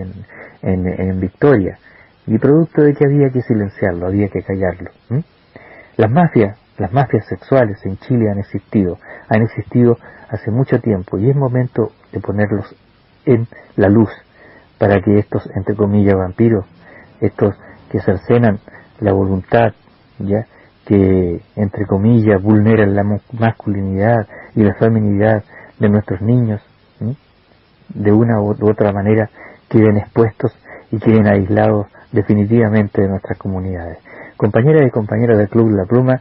en Victoria, y producto de que había que silenciarlo, había que callarlo. Las mafias sexuales en Chile han existido hace mucho tiempo, y es momento de ponerlos en la luz para que estos, entre comillas, vampiros, estos que cercenan la voluntad, ya que, entre comillas, vulneran la masculinidad y la feminidad de nuestros niños, de una u otra manera queden expuestos y queden aislados definitivamente de nuestras comunidades. Compañeras y compañeros del Club de la Pluma,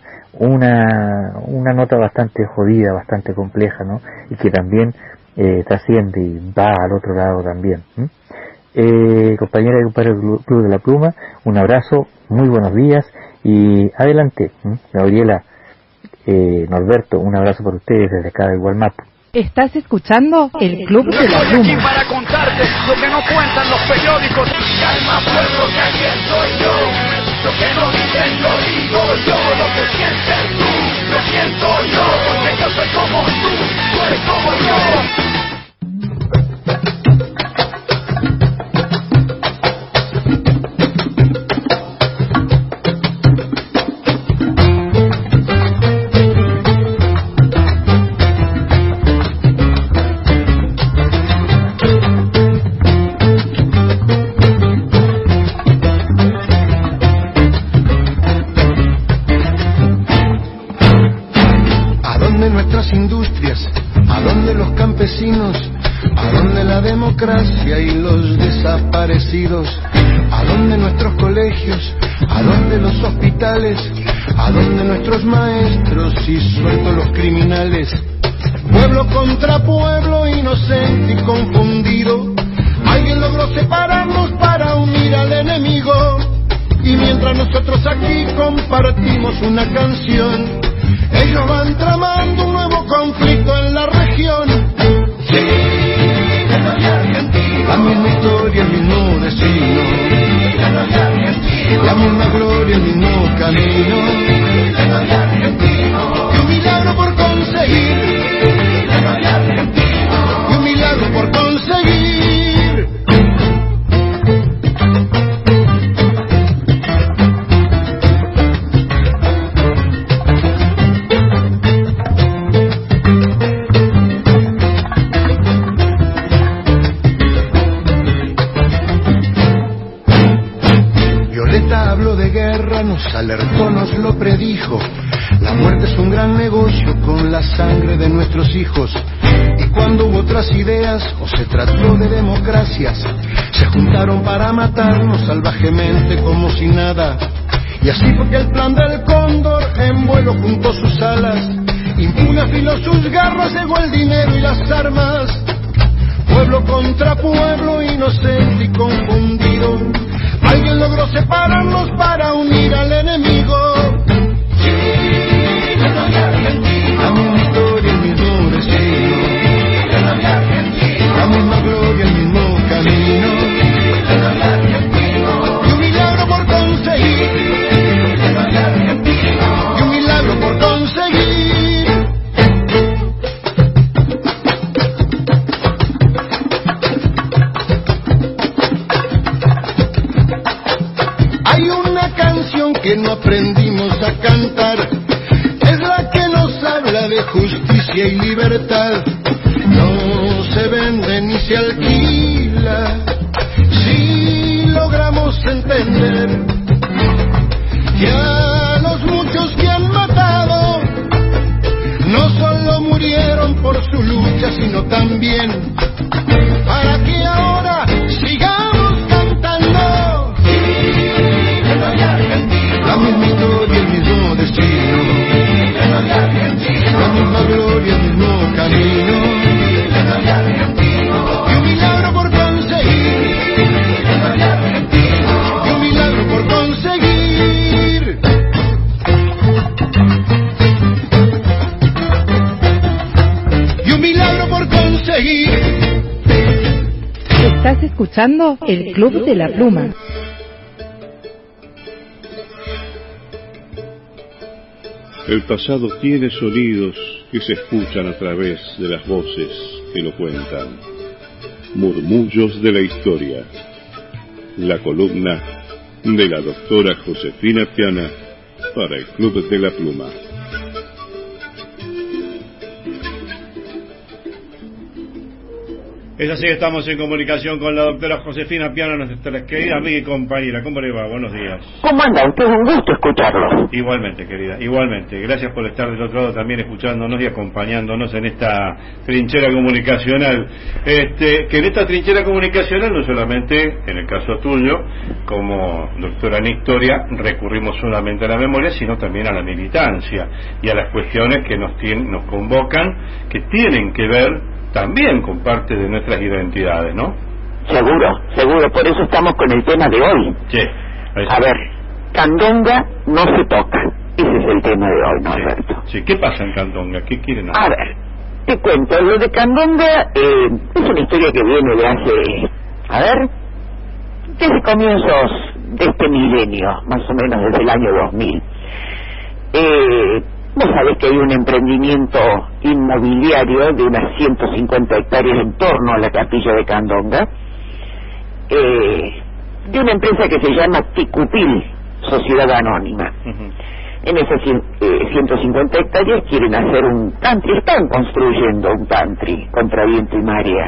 una nota bastante jodida, bastante compleja, ¿no? Y que también trasciende y va al otro lado también. Compañeras y compañeros del Club de la Pluma, un abrazo, muy buenos días y adelante. Gabriela, Norberto, un abrazo para ustedes desde acá de Gualmapu. Estás escuchando el Club de la Estoy aquí Pluma. para contarte lo que no cuentan los periódicos. Calma pueblo, que aquí estoy yo. Lo que no dicen lo digo yo. Lo que sientes tú, lo siento yo. Porque yo soy como tú eres como yo. campesinos? ¿A dónde la democracia y los desaparecidos? ¿A dónde nuestros colegios? ¿A dónde los hospitales? ¿A dónde nuestros maestros y sueltos los criminales? Pueblo contra pueblo, inocente y confundido. Alguien logró separarnos para unir al enemigo. Y mientras nosotros aquí compartimos una canción, ellos van tramando un nuevo conflicto en la región. Sí, yo soy argentino. La misma historia, el mismo destino. Yo soy argentino. La misma gloria, el mismo camino. Yo soy argentino. Y un milagro por conseguir. Yo soy argentino. Y un milagro por conseguir. Habló de guerra, nos alertó, nos lo predijo. La muerte es un gran negocio con la sangre de nuestros hijos. Y cuando hubo otras ideas o se trató de democracias, se juntaron para matarnos salvajemente como si nada. Y así fue que el plan del cóndor en vuelo juntó sus alas. Impune afiló sus garras, llegó el dinero y las armas. Pueblo contra pueblo, inocente y confundido. Alguien logró separarnos para unir al enemigo. Sí, yo soy argentino. La misma historia, el mismo destino. Yo soy argentino. La misma gloria, el mismo camino. Yo soy argentino. Y un milagro por conseguir. Yo soy argentino. Y un milagro por conseguir. Que no aprendimos a cantar, es la que nos habla de justicia y libertad. No se vende ni se alquila, si logramos entender que a los muchos que han matado no solo murieron por su lucha, sino también para que ahora sigamos cantando. La misma historia, el mismo destino. La misma gloria, el mismo camino. Y un milagro por conseguir. Y un milagro por conseguir. Y un milagro por conseguir. Estás escuchando el Club de la Pluma. El pasado tiene sonidos que se escuchan a través de las voces que lo cuentan. Murmullos de la historia. La columna de la doctora Josefina Piana para el Club de la Pluma. Es así, estamos en comunicación con la doctora Josefina Piana, nuestra querida amiga y compañera. ¿Cómo le va? Buenos días. ¿Cómo anda? Usted es un gusto escucharlo. Igualmente, querida, igualmente. Gracias por estar del otro lado también escuchándonos y acompañándonos en esta trinchera comunicacional. Que en esta trinchera comunicacional, no solamente en el caso tuyo, como doctora en historia, recurrimos solamente a la memoria, sino también a la militancia y a las cuestiones que nos convocan, que tienen que ver también con parte de nuestras identidades, ¿no? Seguro, por eso estamos con el tema de hoy. Sí. A ver, Candonga no se toca, ese es el tema de hoy, ¿no, Alberto? Sí, ¿qué pasa en Candonga? ¿Qué quieren hacer? A ver, te cuento, lo de Candonga es una historia que viene de hace, desde comienzos de este milenio, más o menos desde el año 2000. Vos sabés que hay un emprendimiento inmobiliario de unas 150 hectáreas en torno a la capilla de Candonga, de una empresa que se llama Ticupil, Sociedad Anónima. En esas 150 hectáreas quieren hacer un country, están construyendo un country contra viento y marea.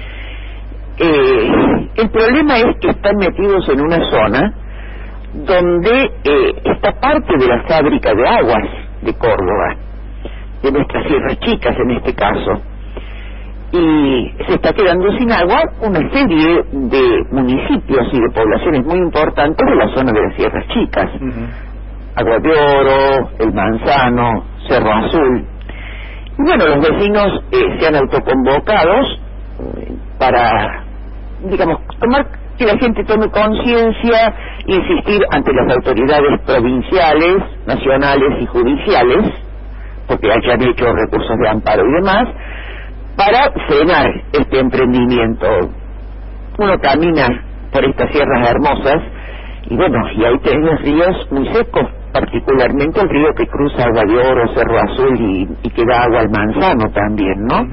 El problema es que están metidos en una zona donde está parte de la fábrica de aguas de Córdoba, de nuestras Sierras Chicas en este caso, y se está quedando sin agua una serie de municipios y de poblaciones muy importantes de la zona de las Sierras Chicas. Agua de Oro, El Manzano, Cerro Azul. Y bueno, los vecinos se han autoconvocados para, digamos, que la gente tome conciencia, insistir ante las autoridades provinciales, nacionales y judiciales, porque hayan hecho recursos de amparo y demás, para frenar este emprendimiento. Uno camina por estas sierras hermosas y bueno, y ahí tenemos ríos muy secos, particularmente el río que cruza Agua de Oro, Cerro Azul y que da agua al Manzano también, ¿no?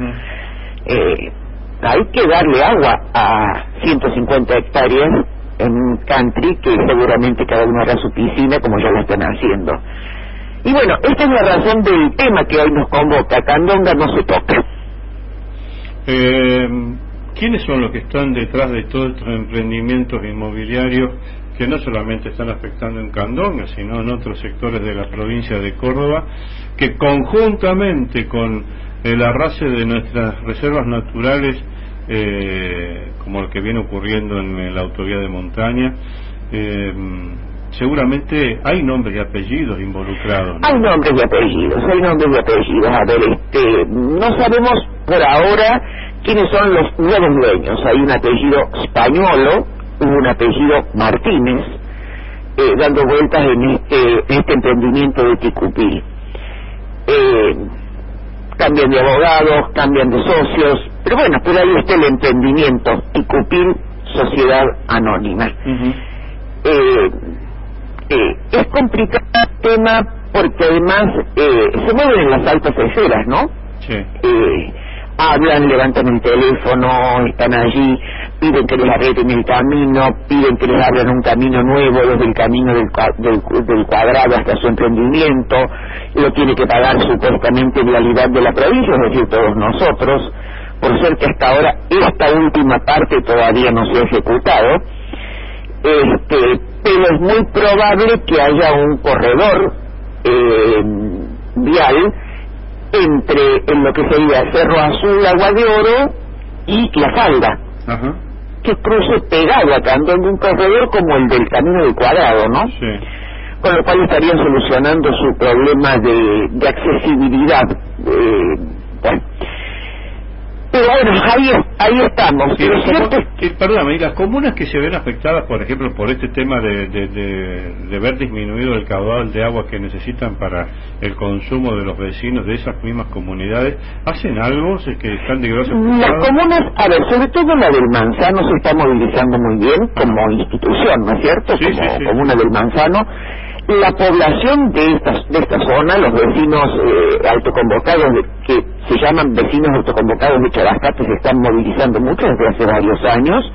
Hay que darle agua a 150 hectáreas en un country que seguramente cada uno hará su piscina como ya lo están haciendo. Y bueno, esta es la razón del tema que hoy nos convoca. Candonga no se toca. ¿Quiénes son los que están detrás de todos estos emprendimientos inmobiliarios que no solamente están afectando en Candonga, sino en otros sectores de la provincia de Córdoba, que conjuntamente con el arrase de nuestras reservas naturales, como el que viene ocurriendo en la autovía de montaña, seguramente hay nombres y apellidos involucrados, ¿no? Hay nombres y apellidos. A ver, no sabemos por ahora quiénes son los nuevos dueños. Hay un apellido Españolo, un apellido Martínez, dando vueltas en este emprendimiento de Ticupí. Cambian de abogados, cambian de socios, pero bueno, por ahí está el emprendimiento Ticupí Sociedad Anónima. Es complicado el tema porque además se mueven en las altas esferas, ¿no? Sí. Hablan, levantan el teléfono, están allí, piden que les arreglen el camino, piden que les abran un camino nuevo desde el camino del Cuadrado hasta su emprendimiento. Lo tiene que pagar supuestamente en realidad de la provincia, es decir, todos nosotros. Por suerte hasta ahora esta última parte todavía no se ha ejecutado, pero es muy probable que haya un corredor vial en lo que sería Cerro Azul, Agua de Oro y La Falda, que cruce pegado acá, en un corredor como el del Camino del Cuadrado, ¿no? Sí. Con lo cual estarían solucionando su problema de accesibilidad. Bueno. Pero bueno, ahí estamos. Perdóname, ¿y las comunas que se ven afectadas, por ejemplo, por este tema de ver disminuido el caudal de agua que necesitan para el consumo de los vecinos de esas mismas comunidades, hacen algo? ¿Que están digamos afectadas? Las comunas, a ver, sobre todo la del Manzano se está movilizando muy bien como institución, ¿no es cierto? Como comuna del Manzano. La población de esta zona, los vecinos autoconvocados, que se llaman vecinos autoconvocados de Chabascate, se están movilizando mucho desde hace varios años,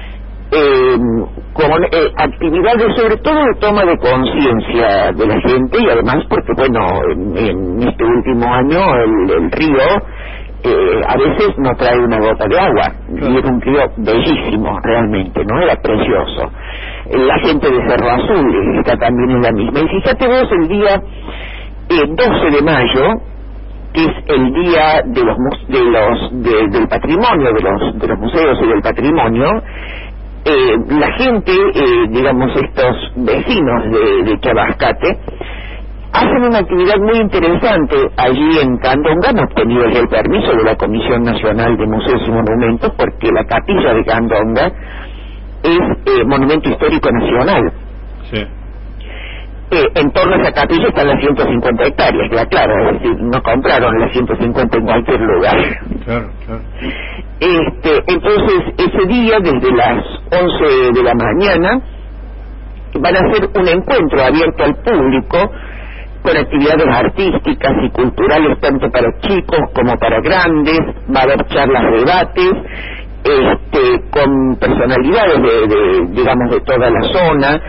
con actividades sobre todo de toma de conciencia de la gente, y además porque, bueno, en este último año el río a veces no trae una gota de agua, y era un río bellísimo realmente, ¿no? Era precioso. La gente de Cerro Azul está también en la misma. Y fíjate vos, el día 12 de mayo, que es el día del patrimonio, de los museos y del patrimonio, la gente, digamos estos vecinos de Chabascate, hacen una actividad muy interesante allí en Candonga. Han obtenido ya el permiso de la Comisión Nacional de Museos y Monumentos, porque la capilla de Candonga es monumento histórico nacional. Sí. En torno a esa capilla están las 150 hectáreas, ya claro, es decir, no compraron las 150 en cualquier lugar. Claro. Entonces, ese día, desde las 11 de la mañana, van a hacer un encuentro abierto al público, con actividades artísticas y culturales tanto para chicos como para grandes. Va a haber charlas, debates, con personalidades de toda la zona.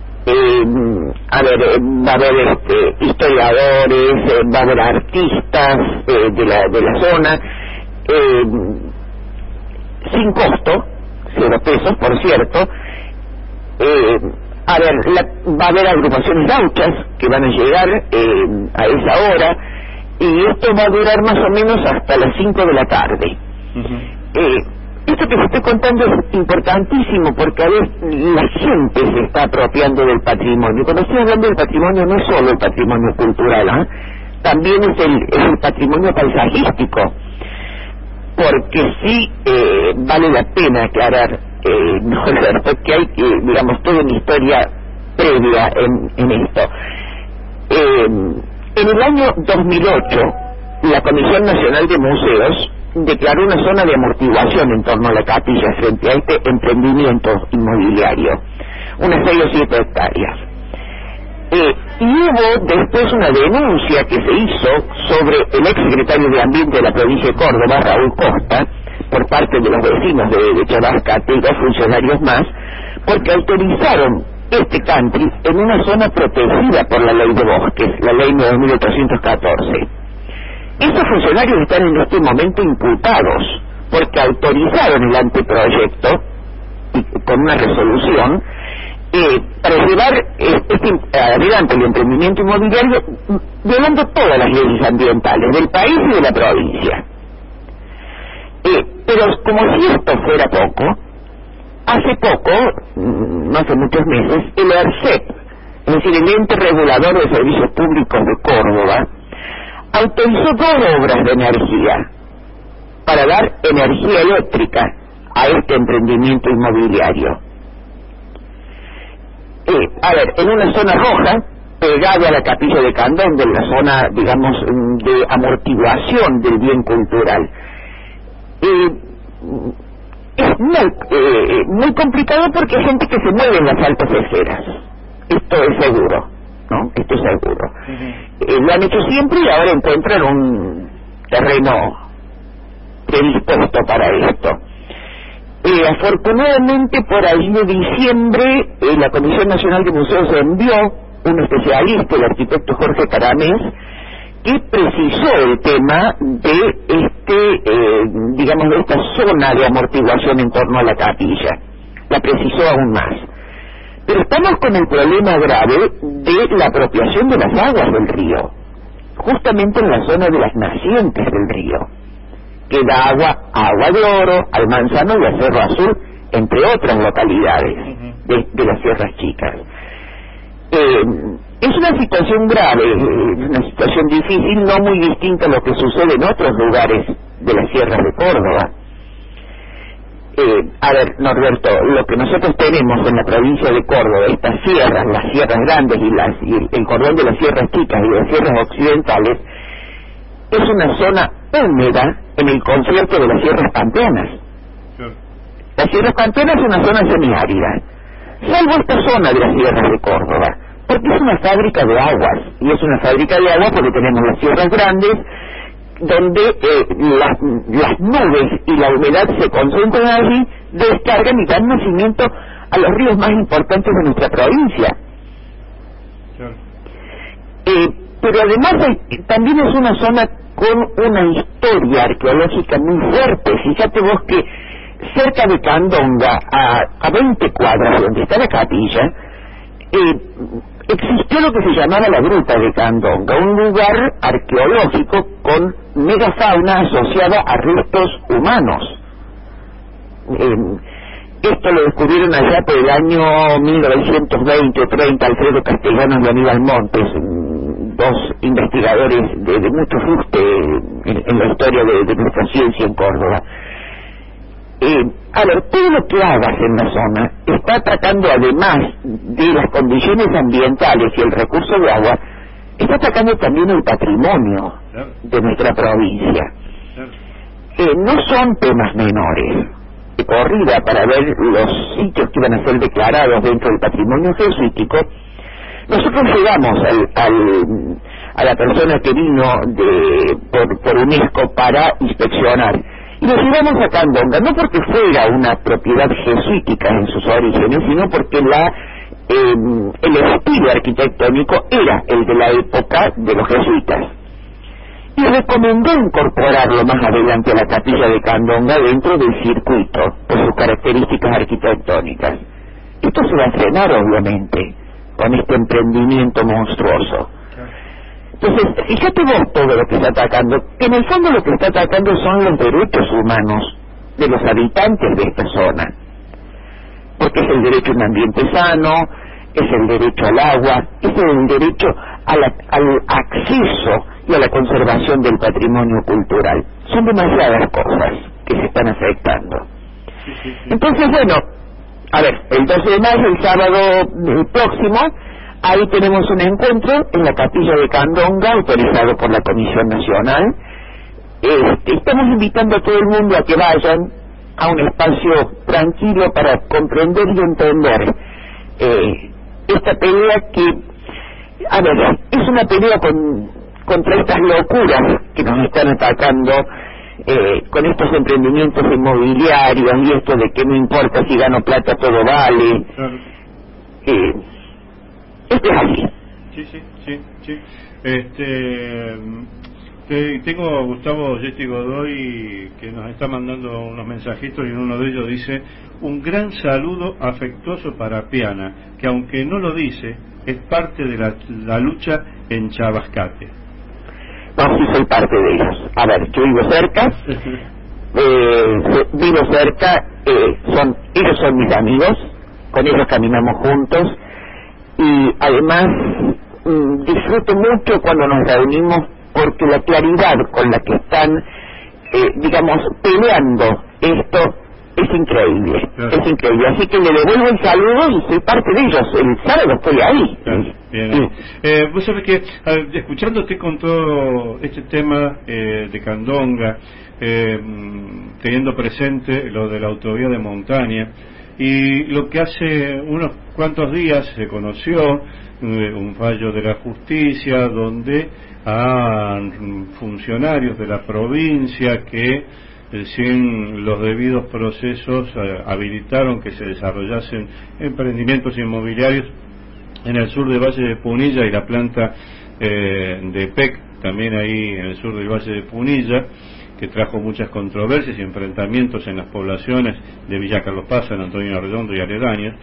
Va a haber historiadores, va a haber artistas de la zona, sin costo, 0 pesos, por cierto. Va a haber agrupaciones gauchas que van a llegar a esa hora, y esto va a durar más o menos hasta las 5 de la tarde. Esto que les estoy contando es importantísimo porque a veces la gente se está apropiando del patrimonio. Cuando estoy hablando del patrimonio no es solo el patrimonio cultural, también es el patrimonio paisajístico, porque sí vale la pena aclarar, porque hay, digamos, toda una historia previa en esto. En el año 2008, la Comisión Nacional de Museos declaró una zona de amortiguación en torno a la capilla frente a este emprendimiento inmobiliario, unas 6 o 7 hectáreas. Y hubo después una denuncia que se hizo sobre el ex secretario de Ambiente de la provincia de Córdoba, Raúl Costa, por parte de los vecinos de Chabascate y 2 funcionarios más, porque autorizaron este country en una zona protegida por la ley de bosques, la ley 9814. Esos funcionarios están en este momento imputados porque autorizaron el anteproyecto con una resolución para llevar adelante el emprendimiento inmobiliario violando todas las leyes ambientales del país y de la provincia. Pero como si esto fuera poco, hace poco, no hace muchos meses, el ERCEP, es decir, el Ente Regulador de Servicios Públicos de Córdoba, autorizó 2 obras de energía para dar energía eléctrica a este emprendimiento inmobiliario. En una zona roja, pegada a la capilla de Candón, de la zona, digamos, de amortiguación del bien cultural. Es muy complicado porque hay gente que se mueve en las altas esferas. Esto es seguro, ¿no? Esto es seguro. Lo han hecho siempre y ahora encuentran un terreno predispuesto para esto. Afortunadamente, por ahí de diciembre, la Comisión Nacional de Museos envió un especialista, el arquitecto Jorge Caramés, que precisó el tema de digamos, de esta zona de amortiguación en torno a la capilla. La precisó aún más. Pero estamos con el problema grave de la apropiación de las aguas del río, justamente en la zona de las nacientes del río, que da agua de Oro, al Manzano y a Cerro Azul, entre otras localidades de las Sierras Chicas. Es una situación grave, una situación difícil, no muy distinta a lo que sucede en otros lugares de las sierras de Córdoba. Norberto, lo que nosotros tenemos en la provincia de Córdoba, estas sierras, las sierras grandes y el cordón de las sierras chicas y las sierras occidentales, es una zona húmeda en el concierto de las sierras pampeanas. Las sierras pampeanas es una zona semiárida, salvo esta zona de las sierras de Córdoba, porque es una fábrica de aguas, y es una fábrica de aguas porque tenemos las sierras grandes, donde las nubes y la humedad se concentran allí, descargan y dan nacimiento a los ríos más importantes de nuestra provincia. Pero además también es una zona con una historia arqueológica muy fuerte. Fíjate vos que cerca de Candonga, a 20 cuadras de donde está la capilla, existió lo que se llamaba la Gruta de Candonga, un lugar arqueológico con megafauna asociada a restos humanos. Esto lo descubrieron allá por el año 1920 o 30, Alfredo Castellanos y Aníbal Montes, 2 investigadores de mucho fuste en la historia de nuestra ciencia en Córdoba. Todo lo que hagas en la zona está atacando, además de las condiciones ambientales y el recurso de agua, está atacando también el patrimonio de nuestra provincia. No son temas menores. De corrida para ver los sitios que iban a ser declarados dentro del patrimonio jesuítico, nosotros llegamos a la persona que vino por UNESCO para inspeccionar, y lo llevamos a Candonga, no porque fuera una propiedad jesuítica en sus orígenes, sino porque el estilo arquitectónico era el de la época de los jesuitas. Y recomendó incorporarlo más adelante a la capilla de Candonga dentro del circuito, por sus características arquitectónicas. Esto se va a frenar, obviamente, con este emprendimiento monstruoso. Entonces, fíjate vos todo lo que está atacando, que en el fondo lo que está atacando son los derechos humanos de los habitantes de esta zona, porque es el derecho a un ambiente sano, es el derecho al agua, es el derecho al acceso y a la conservación del patrimonio cultural. Son demasiadas cosas que se están afectando. Entonces, bueno, a ver, el 12 de mayo, el sábado próximo, ahí tenemos un encuentro en la capilla de Candonga, autorizado por la Comisión Nacional. Estamos invitando a todo el mundo a que vayan a un espacio tranquilo para comprender y entender esta pelea que, a ver, es una pelea contra estas locuras que nos están atacando, con estos emprendimientos inmobiliarios y esto de que no importa si gano plata, todo vale. Esto es así. Sí. Tengo a Gustavo Yesti Godoy que nos está mandando unos mensajitos, y en uno de ellos dice: un gran saludo afectuoso para Piana, que aunque no lo dice, es parte de la lucha en Chabascate. No, sí soy parte de ellos. A ver, yo vivo cerca, ellos son mis amigos, con ellos caminamos juntos, y además disfruto mucho cuando nos reunimos, porque la claridad con la que están, digamos, peleando esto es increíble, es increíble. Así que le devuelvo el saludo y soy parte de ellos. El sábado estoy ahí. Bien. Vos sabés que, escuchándote con todo este tema de Candonga, teniendo presente lo de la autovía de montaña, y lo que hace unos cuantos días se conoció un fallo de la justicia donde a funcionarios de la provincia que sin los debidos procesos habilitaron que se desarrollasen emprendimientos inmobiliarios en el sur del Valle de Punilla y la planta de PEC también ahí en el sur del Valle de Punilla, que trajo muchas controversias y enfrentamientos en las poblaciones de Villa Carlos Paz, San Antonio Redondo y aledañas.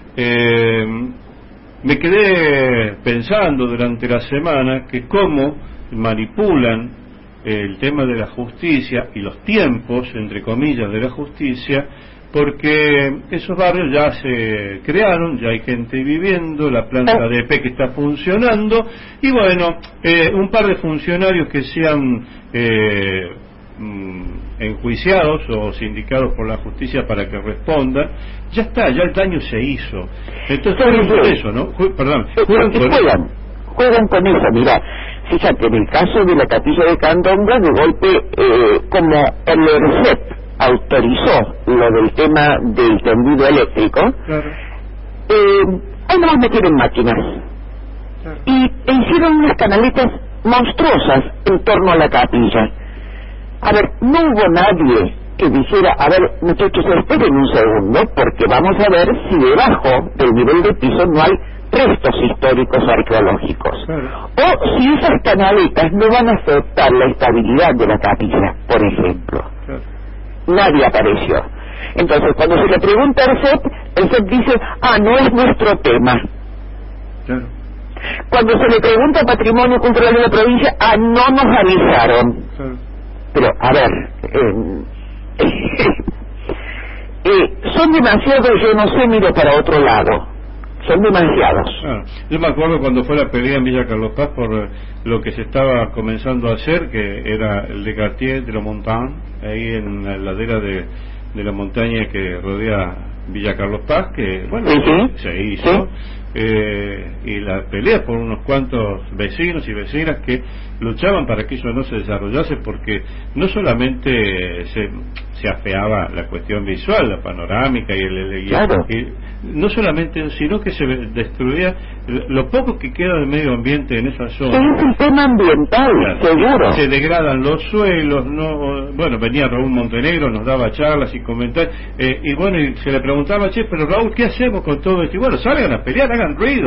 Me quedé pensando durante la semana que cómo manipulan el tema de la justicia y los tiempos, entre comillas, de la justicia, porque esos barrios ya se crearon, ya hay gente viviendo, la planta de EP que está funcionando, y bueno, un par de funcionarios que sean enjuiciados o sindicados por la justicia para que respondan, ya está, ya el daño se hizo. Entonces juegan con eso, ¿no? Juegan con eso, mira, fíjate, en el caso de la capilla de Candonga, de golpe, como el ERCEP autorizó lo del tema del tendido eléctrico, ahí nomás metieron máquinas y hicieron unas canaletas monstruosas en torno a la capilla. A ver, no hubo nadie que dijera, a ver, muchachos, esperen un segundo, porque vamos a ver si debajo del nivel del piso no hay restos históricos arqueológicos, o si esas canaletas no van a afectar la estabilidad de la capilla, por ejemplo. Nadie apareció. Entonces, cuando se le pregunta al CEP, el CEP dice, no es nuestro tema. Cuando se le pregunta a Patrimonio Cultural de la provincia, no nos avisaron. Pero, a ver, son demasiados, yo no sé, miro para otro lado. Son demasiados. Yo me acuerdo cuando fue la pelea en Villa Carlos Paz por lo que se estaba comenzando a hacer, que era el de Cartier de la Montagne, ahí en la ladera de la montaña que rodea Villa Carlos Paz, que bueno, se hizo, y la pelea por unos cuantos vecinos y vecinas que luchaban para que eso no se desarrollase, porque no solamente se afeaba la cuestión visual, la panorámica y no solamente, sino que se destruía lo poco que queda del medio ambiente en esa zona. Es un tema ambiental, seguro. Se degradan los suelos, bueno, venía Raúl Montenegro, nos daba charlas y comentarios, y bueno, y se le preguntaba, pero Raúl, ¿qué hacemos con todo esto? Y bueno, salgan a pelear, hagan ruido, bueno, no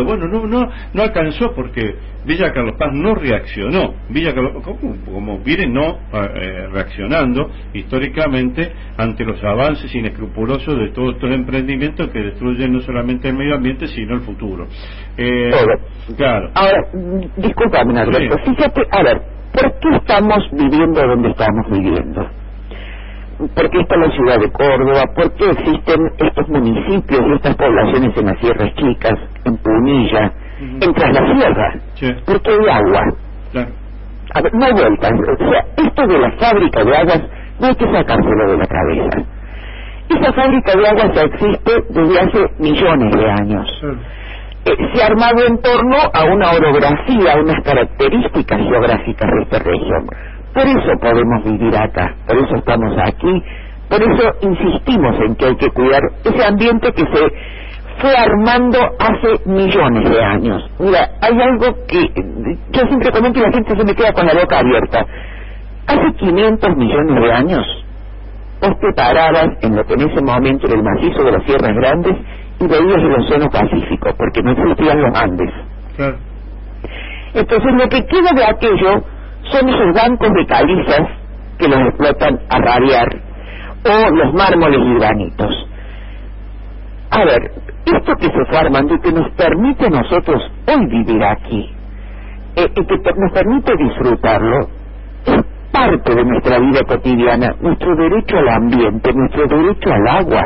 no alcanzó porque Villa Carlos Paz no reaccionó. Villa Carlos, como viene no reaccionando históricamente ante los avances inescrupulosos de todos estos emprendimientos que destruyen no solamente el medio ambiente sino el futuro. Claro. Ahora, discúlpame, Alberto, Sí. fíjate, a ver, ¿por qué estamos viviendo donde estamos viviendo? ¿Por qué está la ciudad de Córdoba? ¿Por qué existen estos municipios y estas poblaciones en las Sierras Chicas, en Punilla, en Tras la Sierra? Sí. ¿Por qué hay agua? Claro. A ver, no hay vueltas. O sea, esto de la fábrica de aguas no hay que sacárselo de la cabeza. Esa fábrica de aguas ya existe desde hace millones de años. Se ha armado en torno a una orografía, a unas características geográficas de esta región. Por eso podemos vivir acá, por eso estamos aquí, por eso insistimos en que hay que cuidar ese ambiente que se fue armando hace millones de años. Mira, hay algo que yo siempre comento y la gente se me queda con la boca abierta. Hace 500 millones de años, vos te parabas en lo que en ese momento era el macizo de las Sierras Grandes y veías el Océano Pacífico, porque no existían los Andes. Claro. Entonces lo que queda de aquello son esos bancos de calizas que los explotan a rabiar, o los mármoles y granitos. A ver, esto que se fue armando y que nos permite a nosotros hoy vivir aquí, y que nos permite disfrutarlo, es parte de nuestra vida cotidiana, nuestro derecho al ambiente, nuestro derecho al agua.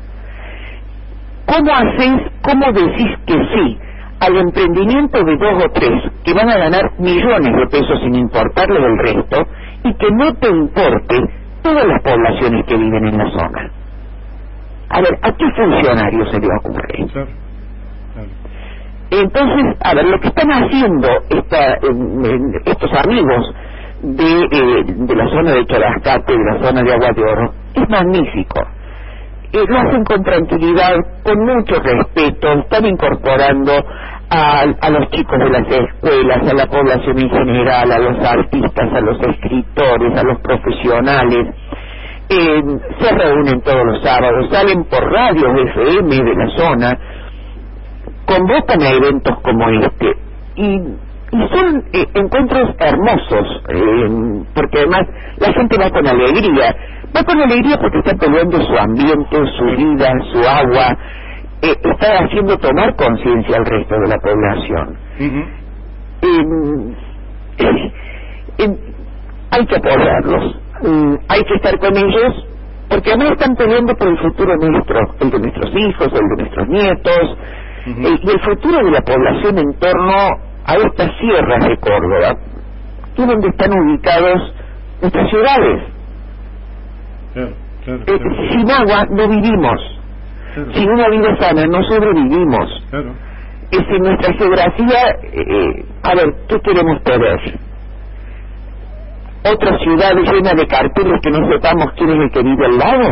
¿Cómo decís que sí al emprendimiento de 2 o 3 que van a ganar millones de pesos sin importarle el resto y que no te importe todas las poblaciones que viven en la zona? A ver, ¿a qué funcionario se le ocurre? Entonces, a ver, lo que están haciendo estos amigos de la zona de Cholascate, de la zona de Agua de Oro, es magnífico. Lo hacen con tranquilidad, con mucho respeto, están incorporando a los chicos de las escuelas, a la población en general, a los artistas, a los escritores, a los profesionales. Se reúnen todos los sábados, salen por radios FM de la zona, convocan a eventos como este y son encuentros hermosos, porque además la gente va con alegría porque está peleando su ambiente, su vida, su agua, está haciendo tomar conciencia al resto de la población. Hay que apoyarlos, hay que estar con ellos, porque además están peleando por el futuro nuestro, el de nuestros hijos, el de nuestros nietos, y el futuro de la población en torno a estas sierras de Córdoba, que es donde están ubicados nuestras ciudades. Sin agua no vivimos, sin una vida sana no sobrevivimos. En nuestra geografía, a ver, ¿qué queremos tener? ¿Otra ciudad llena de carteles que no sepamos quién es el que vive al lado?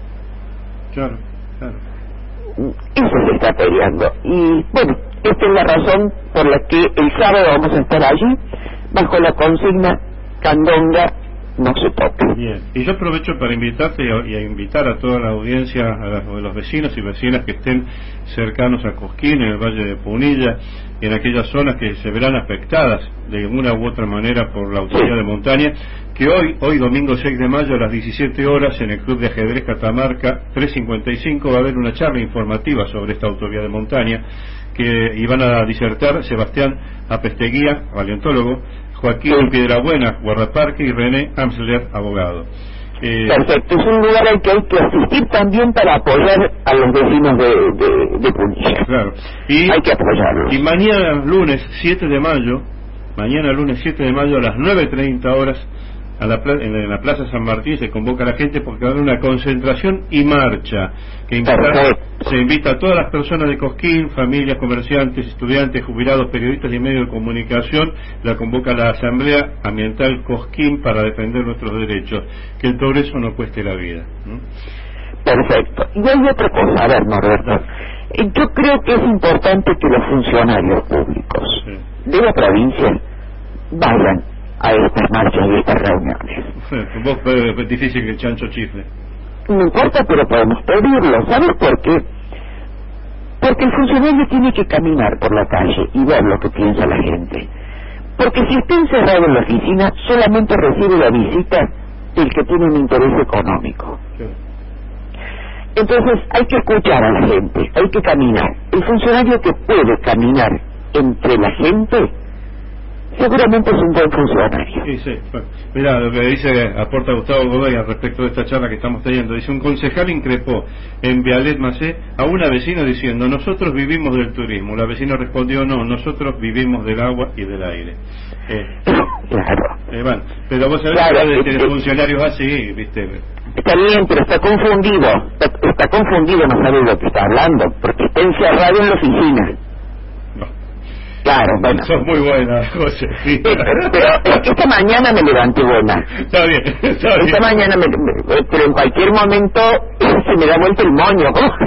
Eso se está peleando. Y bueno, esta es la razón por la que el sábado vamos a estar allí, bajo la consigna Candonga no se toca. Bien, y yo aprovecho para invitarte y a invitar a toda la audiencia, a los vecinos y vecinas que estén cercanos a Cosquín, en el Valle de Punilla, y en aquellas zonas que se verán afectadas de una u otra manera por la autovía de montaña, que hoy domingo 6 de mayo a las 17 horas en el Club de Ajedrez Catamarca 355 va a haber una charla informativa sobre esta autovía de montaña y van a disertar Sebastián Apesteguía, paleontólogo, Joaquín Piedrabuena, guardaparque, y René Amsler, abogado. Perfecto, es un lugar al que hay que asistir también para apoyar a los vecinos de Punilla. Claro. Y hay que apoyarlos. Y mañana lunes 7 de mayo a las 9:30 horas en la Plaza San Martín se convoca a la gente porque va a haber una concentración y marcha que se invita a todas las personas de Cosquín, familias, comerciantes, estudiantes, jubilados, periodistas y medios de comunicación. La convoca la Asamblea Ambiental Cosquín para defender nuestros derechos, que el progreso no cueste la vida. Perfecto. Y hay otra cosa, a ver, Norberto, yo creo que es importante que los funcionarios públicos de la provincia vayan a estas marchas y estas reuniones. Vos es difícil que el chancho chifle. No importa, pero podemos pedirlo. ¿Sabes por qué? Porque el funcionario tiene que caminar por la calle y ver lo que piensa la gente. Porque si está encerrado en la oficina, solamente recibe la visita del que tiene un interés económico. Entonces hay que escuchar a la gente, hay que caminar. El funcionario que puede caminar entre la gente, seguramente es un buen funcionario. Sí, sí. Bueno, mira lo que aporta Gustavo Godoy al respecto de esta charla que estamos teniendo. Dice: un concejal increpó en Vialet Macé a una vecina diciendo: nosotros vivimos del turismo. La vecina respondió: no, nosotros vivimos del agua y del aire. Claro. Bueno, pero vos sabés que de funcionarios así, viste. Está bien, pero está confundido, no sabe de lo que está hablando, porque está encerrado en la oficina. Claro, bueno. Sos muy buena, José. Sí. Pero esta mañana me levanté buena. Está bien. Esta mañana pero en cualquier momento se me da vuelta el moño.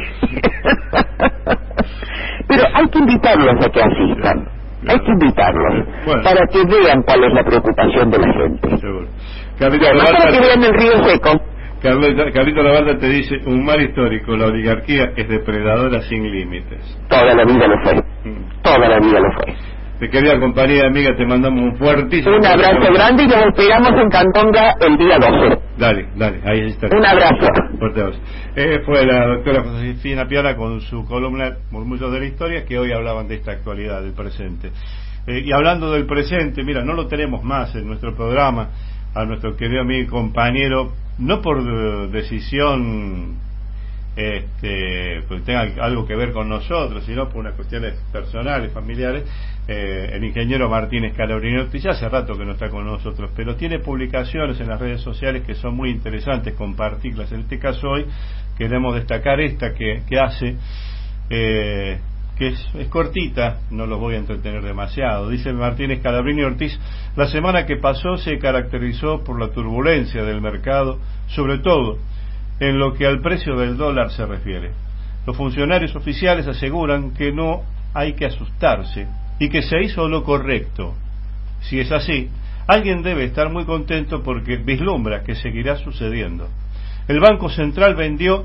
Pero hay que invitarlos a que asistan. Hay que invitarlos para que vean cuál es la preocupación de la gente. Seguro. Y además para que vean el río seco. Carlito Labarda te dice: un mal histórico, la oligarquía es depredadora sin límites. Toda la vida lo fue. Toda la vida lo fue. Mi querida compañera amiga, te mandamos un fuertísimo abrazo grande y nos esperamos en Cantonga el día 12. Dale, ahí está. Un abrazo. Fuerte abrazo. Fue la doctora Josefina Piana con su columna Murmullos de la Historia, que hoy hablaban de esta actualidad, del presente. Y hablando del presente, mira, no lo tenemos más en nuestro programa, a nuestro querido amigo y compañero, no por decisión pues tenga algo que ver con nosotros, sino por unas cuestiones personales, familiares. El ingeniero Martín Scalabrini ya hace rato que no está con nosotros, pero tiene publicaciones en las redes sociales que son muy interesantes compartirlas. En este caso hoy queremos destacar esta que hace, que es cortita, no los voy a entretener demasiado. Dice Martín Scalabrini Ortiz: la semana que pasó se caracterizó por la turbulencia del mercado, sobre todo en lo que al precio del dólar se refiere. Los funcionarios oficiales aseguran que no hay que asustarse y que se hizo lo correcto. Si es así, alguien debe estar muy contento porque vislumbra que seguirá sucediendo. El Banco Central vendió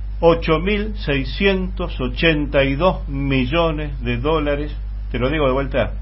8.682 millones de dólares, te lo digo de vuelta,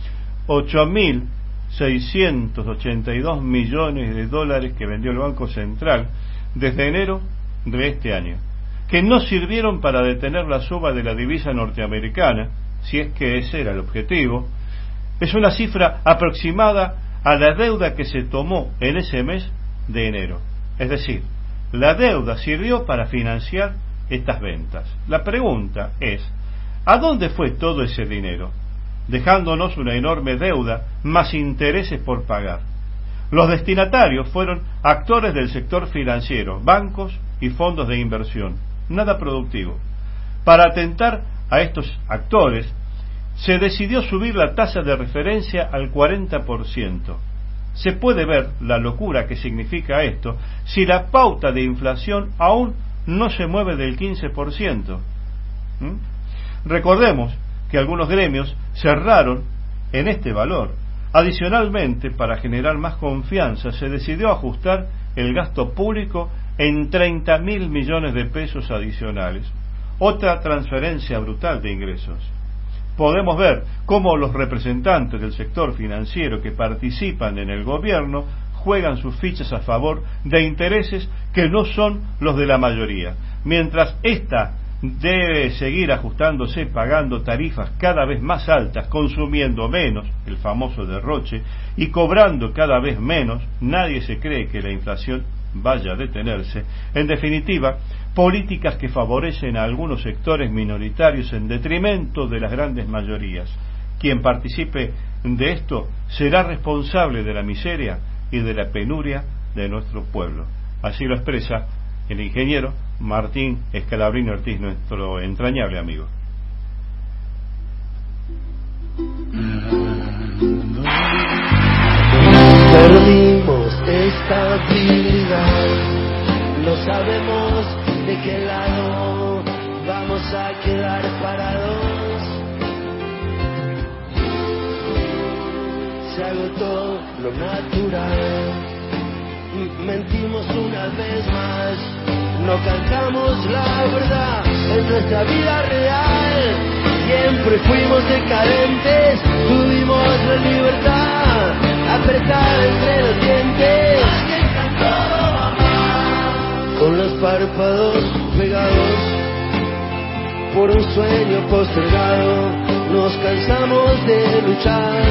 8.682 millones de dólares que vendió el Banco Central desde enero de este año, que no sirvieron para detener la suba de la divisa norteamericana, si es que ese era el objetivo. Es una cifra aproximada a la deuda que se tomó en ese mes de enero. Es decir, la deuda sirvió para financiar estas ventas. La pregunta es: ¿a dónde fue todo ese dinero? Dejándonos una enorme deuda más intereses por pagar. Los destinatarios fueron actores del sector financiero, bancos y fondos de inversión. Nada productivo. Para atentar a estos actores, se decidió subir la tasa de referencia al 40%. Se puede ver la locura que significa esto si la pauta de inflación aún no se mueve del 15%. Recordemos que algunos gremios cerraron en este valor. Adicionalmente, para generar más confianza, se decidió ajustar el gasto público en 30.000 millones de pesos adicionales. Otra transferencia brutal de ingresos. Podemos ver cómo los representantes del sector financiero que participan en el gobierno juegan sus fichas a favor de intereses que no son los de la mayoría, mientras esta debe seguir ajustándose, pagando tarifas cada vez más altas, consumiendo menos, el famoso derroche, y cobrando cada vez menos. Nadie se cree que la inflación vaya a detenerse. En definitiva, políticas que favorecen a algunos sectores minoritarios en detrimento de las grandes mayorías. Quien participe de esto será responsable de la miseria y de la penuria de nuestro pueblo. Así lo expresa el ingeniero Martín Scalabrini Ortiz, nuestro entrañable amigo. Perdimos estabilidad, no sabemos de qué lado vamos a quedar parados. Se agotó lo natural, mentimos una vez más, no cantamos la verdad en nuestra vida real. Siempre fuimos decadentes, tuvimos la libertad apretada entre los dientes, con los párpados pegados por un sueño postergado. Nos cansamos de luchar.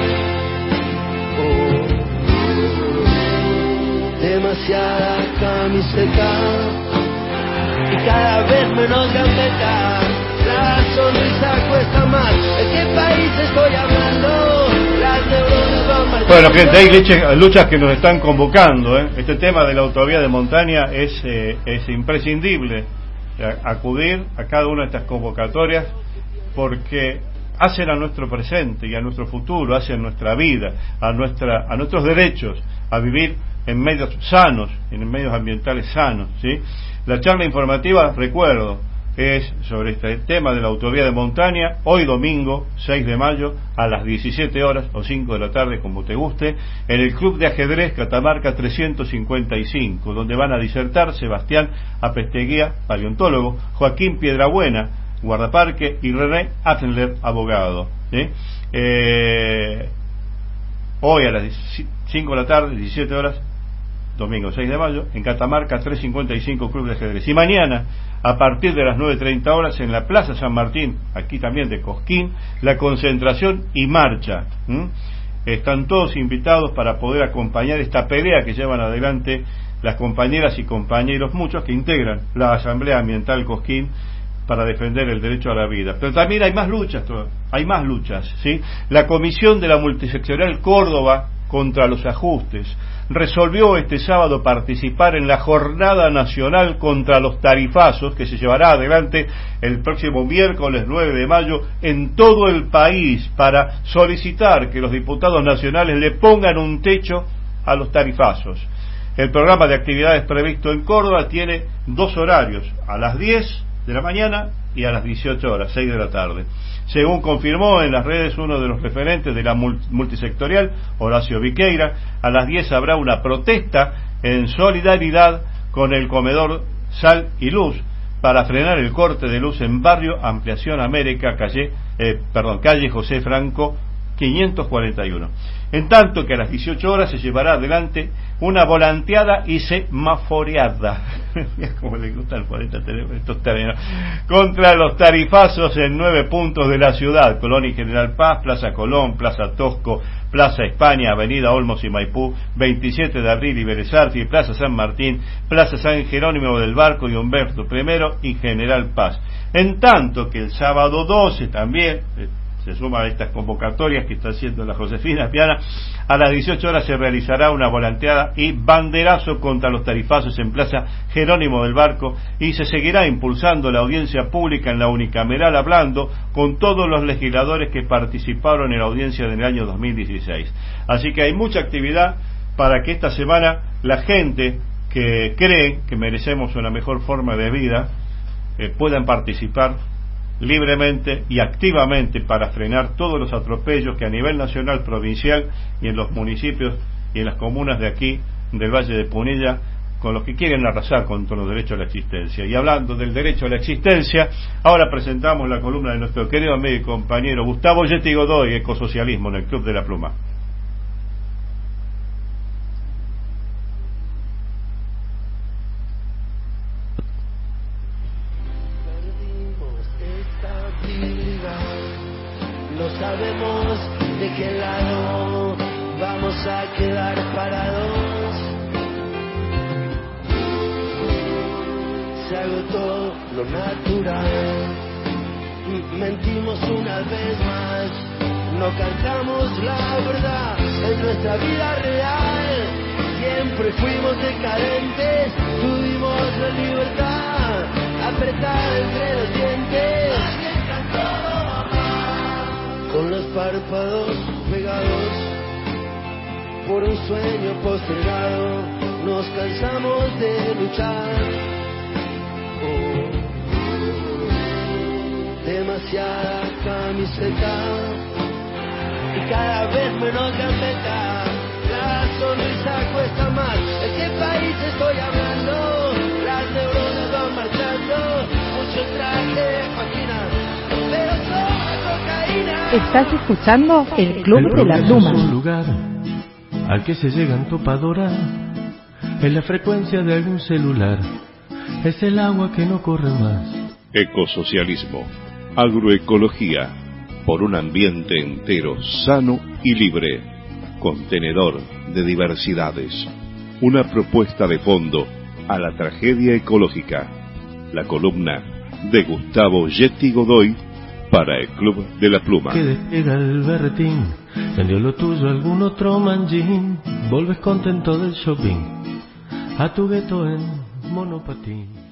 Demasiada camiseta y cada vez menos gambeta. La sonrisa cuesta más. ¿De qué país estoy hablando? Las neuronas van marchando. Bueno, gente, hay luchas que nos están convocando, ¿eh? Este tema de la autovía de montaña es imprescindible acudir a cada una de estas convocatorias, porque hacen a nuestro presente y a nuestro futuro, hacen nuestra vida, a nuestros derechos a vivir en medios sanos, en medios ambientales sanos, ¿sí? La charla informativa, recuerdo, es sobre este tema de la autovía de montaña, hoy domingo 6 de mayo a las 17 horas o 5 de la tarde, como te guste, en el Club de Ajedrez Catamarca 355, donde van a disertar Sebastián Apesteguía, paleontólogo, Joaquín Piedrabuena, guardaparque, y René Atler, abogado, ¿sí? Hoy a las 5 de la tarde, 17 horas, domingo 6 de mayo, en Catamarca 355, Club de Ajedrez. Y mañana, a partir de las 9:30 horas, en la Plaza San Martín, aquí también de Cosquín, la concentración y marcha. Están todos invitados para poder acompañar esta pelea que llevan adelante las compañeras y compañeros, muchos que integran la Asamblea Ambiental Cosquín, para defender el derecho a la vida. Pero también hay más luchas, ¿sí? La Comisión de la Multisectorial Córdoba contra los Ajustes resolvió este sábado participar en la Jornada Nacional contra los Tarifazos, que se llevará adelante el próximo miércoles 9 de mayo en todo el país, para solicitar que los diputados nacionales le pongan un techo a los tarifazos. El programa de actividades previsto en Córdoba tiene 2 horarios, a las 10 de la mañana y a las 18 horas, 6 de la tarde. Según confirmó en las redes uno de los referentes de la multisectorial, Horacio Viqueira, a las 10 habrá una protesta en solidaridad con el comedor Sal y Luz para frenar el corte de luz en Barrio Ampliación América, calle José Franco 541. En tanto que a las 18 horas se llevará adelante una volanteada y semaforeada, como le gustan estos términos, contra los tarifazos en 9 puntos de la ciudad: Colón y General Paz, Plaza Colón, Plaza Tosco, Plaza España, Avenida Olmos y Maipú, 27 de abril y Vélez Arfiel, Plaza San Martín, Plaza San Jerónimo del Barco y Humberto I y General Paz. En tanto que el sábado 12 también se suma a estas convocatorias que está haciendo la Josefina Piana, a las 18 horas se realizará una volanteada y banderazo contra los tarifazos en Plaza Jerónimo del Barco, y se seguirá impulsando la audiencia pública en la unicameral, hablando con todos los legisladores que participaron en la audiencia del año 2016. Así que hay mucha actividad para que esta semana la gente que cree que merecemos una mejor forma de vida puedan participar libremente y activamente para frenar todos los atropellos que a nivel nacional, provincial y en los municipios y en las comunas de aquí del Valle de Punilla, con los que quieren arrasar contra los derechos a la existencia. Y hablando del derecho a la existencia, ahora presentamos la columna de nuestro querido amigo y compañero Gustavo Yeti Godoy, Ecosocialismo en el Club de la Pluma. No sabemos de qué lado vamos a quedar parados. Se agotó lo natural. Mentimos una vez más. No cantamos la verdad en nuestra vida real. Siempre fuimos decadentes, tuvimos la libertad apretada entre los dientes, con los párpados pegados por un sueño postergado. Nos cansamos de luchar. Demasiada camiseta y cada vez menos gambeta. La sonrisa cuesta más. ¿De qué país estoy hablando? Las neuronas van Estás escuchando el Club de la Pluma. Es un lugar al que se llegan topadora, es la frecuencia de algún celular, es el agua que no corre más. Ecosocialismo, agroecología, por un ambiente entero, sano y libre, contenedor de diversidades. Una propuesta de fondo a la tragedia ecológica. La columna de Gustavo Yeti Godoy para el Club de la Pluma. Que despega el berretín, vendió lo tuyo algún otro manjín, volves contento del shopping, a tu gueto en monopatín.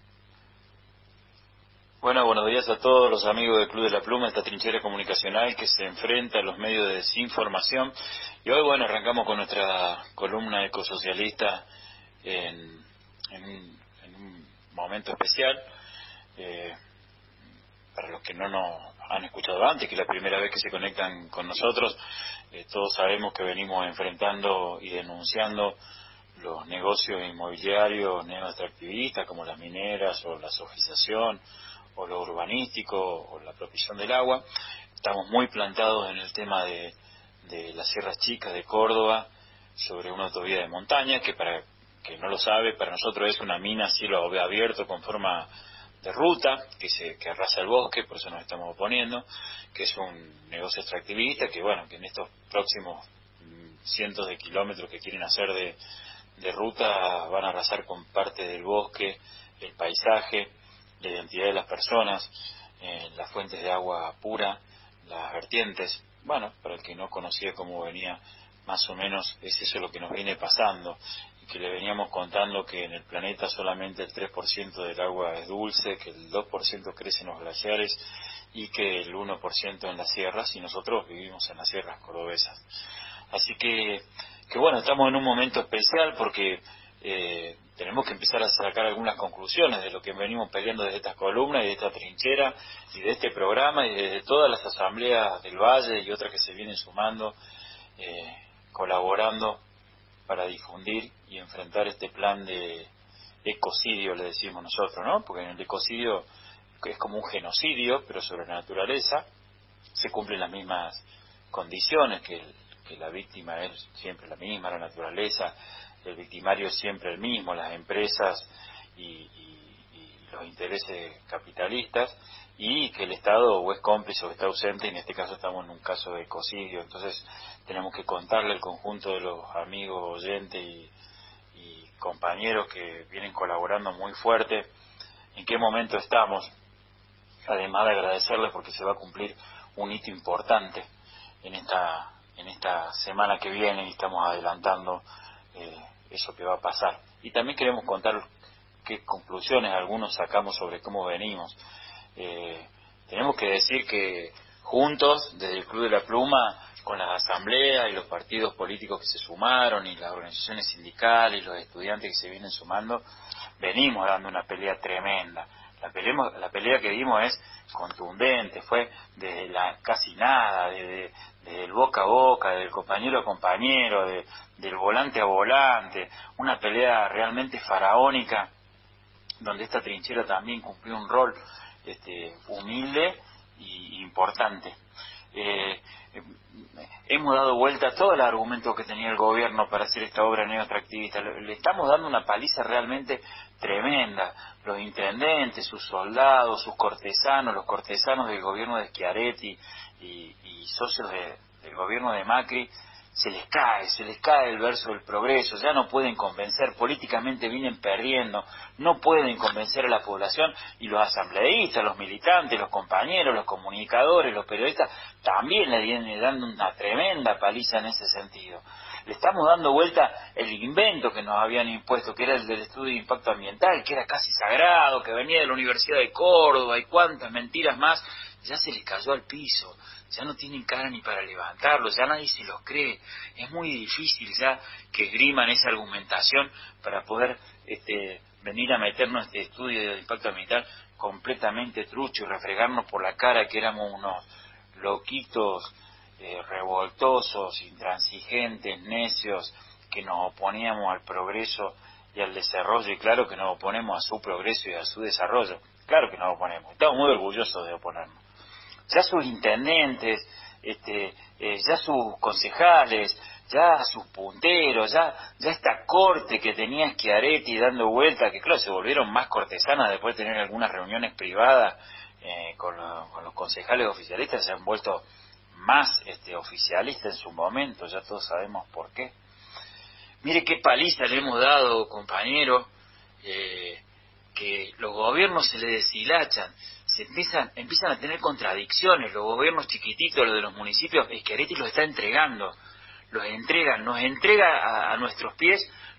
Bueno, buenos días a todos los amigos del Club de la Pluma, esta trinchera comunicación que se enfrenta a los medios de desinformación. Y hoy, bueno, arrancamos con nuestra columna ecosocialista en un momento especial. Para los que no nos han escuchado antes, que es la primera vez que se conectan con nosotros, todos sabemos que venimos enfrentando y denunciando los negocios inmobiliarios neoextractivistas, como las mineras o la sofización, o lo urbanístico, o la apropiación del agua. Estamos muy plantados en el tema de las Sierras Chicas de Córdoba, sobre una autovía de montaña, que para que no lo sabe, para nosotros es una mina a cielo abierto con forma de ruta, que arrasa el bosque, por eso nos estamos oponiendo, que es un negocio extractivista, que bueno, que en estos próximos cientos de kilómetros que quieren hacer de ruta, van a arrasar con parte del bosque, el paisaje, la identidad de las personas, las fuentes de agua pura, las vertientes. Bueno, para el que no conocía cómo venía, más o menos es eso lo que nos viene pasando, y que le veníamos contando que en el planeta solamente el 3% del agua es dulce, que el 2% crece en los glaciares y que el 1% en las sierras, y nosotros vivimos en las sierras cordobesas. Así que bueno, estamos en un momento especial porque tenemos que empezar a sacar algunas conclusiones de lo que venimos peleando desde estas columnas y de esta trinchera y de este programa y de todas las asambleas del Valle y otras que se vienen sumando, colaborando para difundir y enfrentar este plan de ecocidio, le decimos nosotros, ¿no? Porque en el ecocidio, que es como un genocidio, pero sobre la naturaleza, se cumplen las mismas condiciones, que la víctima es siempre la misma, la naturaleza, el victimario es siempre el mismo, las empresas y los intereses capitalistas, y que el Estado o es cómplice o está ausente, y en este caso estamos en un caso de ecocidio. Entonces tenemos que contarle al conjunto de los amigos oyentes y compañeros que vienen colaborando muy fuerte en qué momento estamos, además de agradecerles porque se va a cumplir un hito importante en esta semana que viene, y estamos adelantando eso que va a pasar. Y también queremos contar qué conclusiones algunos sacamos sobre cómo venimos. Tenemos que decir que juntos, desde el Club de la Pluma, con las asambleas y los partidos políticos que se sumaron y las organizaciones sindicales y los estudiantes que se vienen sumando, venimos dando una pelea tremenda. La pelea que dimos es contundente, fue desde la casi nada, desde el boca a boca, del compañero a compañero, del volante a volante, una pelea realmente faraónica, donde esta trinchera también cumplió un rol humilde y importante. Hemos dado vuelta a todo el argumento que tenía el gobierno para hacer esta obra neoextractivista. Le estamos dando una paliza realmente tremenda. Los intendentes, sus soldados, sus cortesanos, los cortesanos del gobierno de Schiaretti y socios del gobierno de Macri, se les cae el verso del progreso. Ya no pueden convencer, políticamente vienen perdiendo, no pueden convencer a la población, y los asambleístas, los militantes, los compañeros, los comunicadores, los periodistas también le vienen dando una tremenda paliza en ese sentido. Le estamos dando vuelta el invento que nos habían impuesto, que era el del estudio de impacto ambiental, que era casi sagrado, que venía de la Universidad de Córdoba, y cuántas mentiras más. Ya se les cayó al piso, ya no tienen cara ni para levantarlos, ya nadie se los cree. Es muy difícil ya que esgriman esa argumentación para poder venir a meternos este estudio de impacto ambiental completamente trucho y refregarnos por la cara que éramos unos loquitos revoltosos, intransigentes, necios, que nos oponíamos al progreso y al desarrollo. Y claro que nos oponemos a su progreso y a su desarrollo, claro que nos oponemos, estamos muy orgullosos de oponernos. ya sus intendentes, ya sus concejales, ya sus punteros, ya esta corte que tenía Schiaretti dando vuelta, que claro, se volvieron más cortesanas después de tener algunas reuniones privadas con los concejales oficialistas, se han vuelto más oficialistas en su momento, ya todos sabemos por qué. Mire qué paliza le hemos dado, compañero, que los gobiernos se le deshilachan, empiezan a tener contradicciones. Los gobiernos chiquititos, los de los municipios, Schiaretti los está entregando, nos entrega a nuestros pies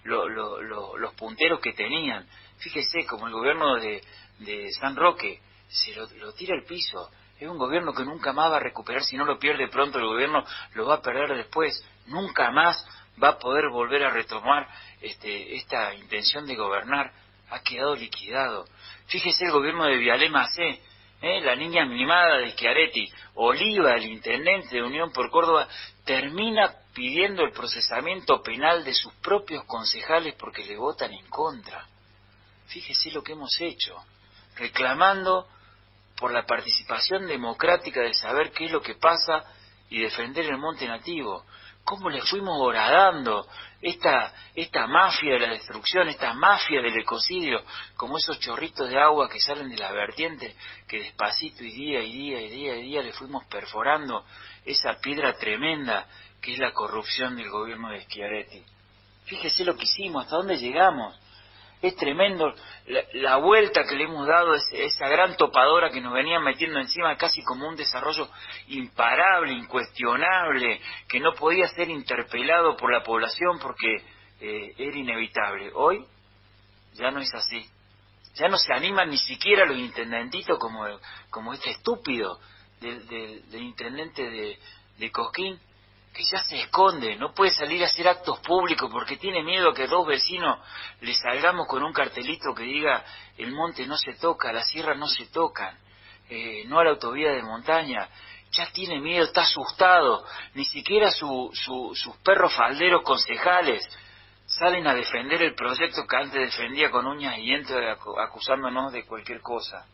los punteros que tenían. Fíjese, como el gobierno de San Roque, se lo tira al piso. Es un gobierno que nunca más va a recuperar. Si no lo pierde pronto el gobierno, lo va a perder después. Nunca más va a poder volver a retomar esta intención de gobernar. Ha quedado liquidado. Fíjese el gobierno de Vialé Macé, la niña mimada de Schiaretti. Oliva, el intendente de Unión por Córdoba, termina pidiendo el procesamiento penal de sus propios concejales porque le votan en contra. Fíjese lo que hemos hecho, reclamando por la participación democrática de saber qué es lo que pasa y defender el monte nativo. Cómo le fuimos horadando esta mafia de la destrucción, esta mafia del ecocidio, como esos chorritos de agua que salen de la vertiente, que despacito y día le fuimos perforando esa piedra tremenda que es la corrupción del gobierno de Schiaretti. Fíjese lo que hicimos, hasta dónde llegamos. Es tremendo la vuelta que le hemos dado, esa gran topadora que nos venían metiendo encima, casi como un desarrollo imparable, incuestionable, que no podía ser interpelado por la población porque era inevitable. Hoy ya no es así. Ya no se animan ni siquiera los intendentitos como este estúpido del intendente de Cosquín, que ya se esconde, no puede salir a hacer actos públicos porque tiene miedo que dos vecinos le salgamos con un cartelito que diga: el monte no se toca, las sierras no se tocan, no a la autovía de montaña. Ya tiene miedo, está asustado. Ni siquiera sus perros falderos concejales salen a defender el proyecto que antes defendía con uñas y dientes, acusándonos de cualquier cosa.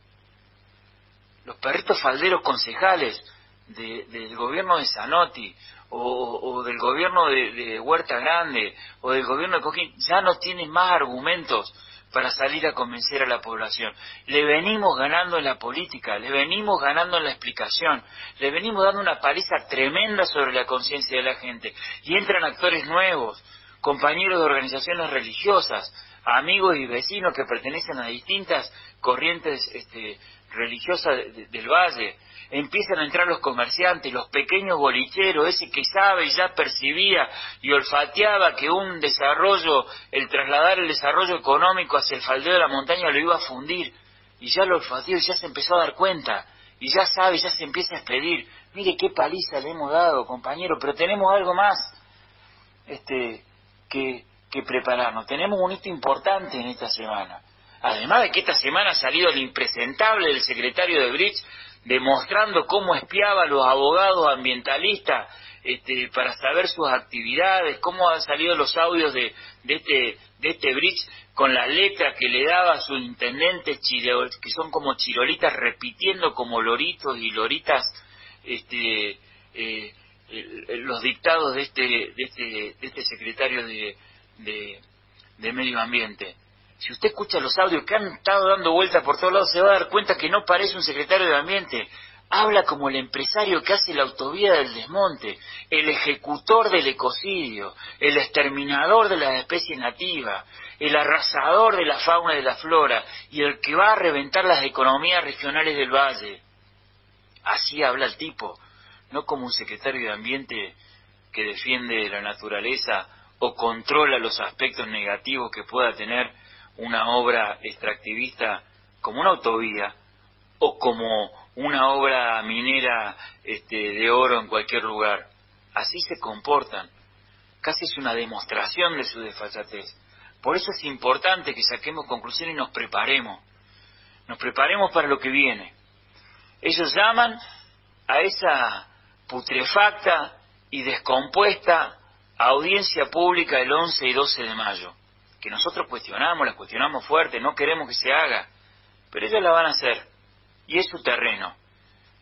Los perritos falderos concejales del gobierno de Zanotti, o del gobierno de Huerta Grande, o del gobierno de Coquín, ya no tienen más argumentos para salir a convencer a la población. Le venimos ganando en la política, le venimos ganando en la explicación, le venimos dando una paliza tremenda sobre la conciencia de la gente, y entran actores nuevos, compañeros de organizaciones religiosas, amigos y vecinos que pertenecen a distintas corrientes religiosas del Valle. Empiezan a entrar los comerciantes, los pequeños bolicheros, ese que sabe y ya percibía y olfateaba que un desarrollo, el trasladar el desarrollo económico hacia el faldeo de la montaña lo iba a fundir, y ya lo olfateó y ya se empezó a dar cuenta, y ya sabe, ya se empieza a expedir. Mire qué paliza le hemos dado, compañero, pero tenemos algo más que prepararnos. Tenemos un hito importante en esta semana. Además de que esta semana ha salido el impresentable del secretario de Bridge, demostrando cómo espiaba a los abogados ambientalistas para saber sus actividades, cómo han salido los audios de este Bridge con la letra que le daba a sus intendentes, que son como chirolitas repitiendo como loritos y loritas los dictados de este secretario de Medio Ambiente. Si usted escucha los audios que han estado dando vueltas por todos lados, se va a dar cuenta que no parece un secretario de Ambiente. Habla como el empresario que hace la autovía del desmonte, el ejecutor del ecocidio, el exterminador de las especies nativas, el arrasador de la fauna y de la flora, y el que va a reventar las economías regionales del valle. Así habla el tipo, no como un secretario de Ambiente que defiende la naturaleza o controla los aspectos negativos que pueda tener una obra extractivista como una autovía o como una obra minera de oro en cualquier lugar. Así se comportan. Casi es una demostración de su desfachatez. Por eso es importante que saquemos conclusiones y nos preparemos. Nos preparemos para lo que viene. Ellos llaman a esa putrefacta y descompuesta audiencia pública el 11 y 12 de mayo. Que nosotros la cuestionamos fuerte, no queremos que se haga, pero ellos la van a hacer, y es su terreno.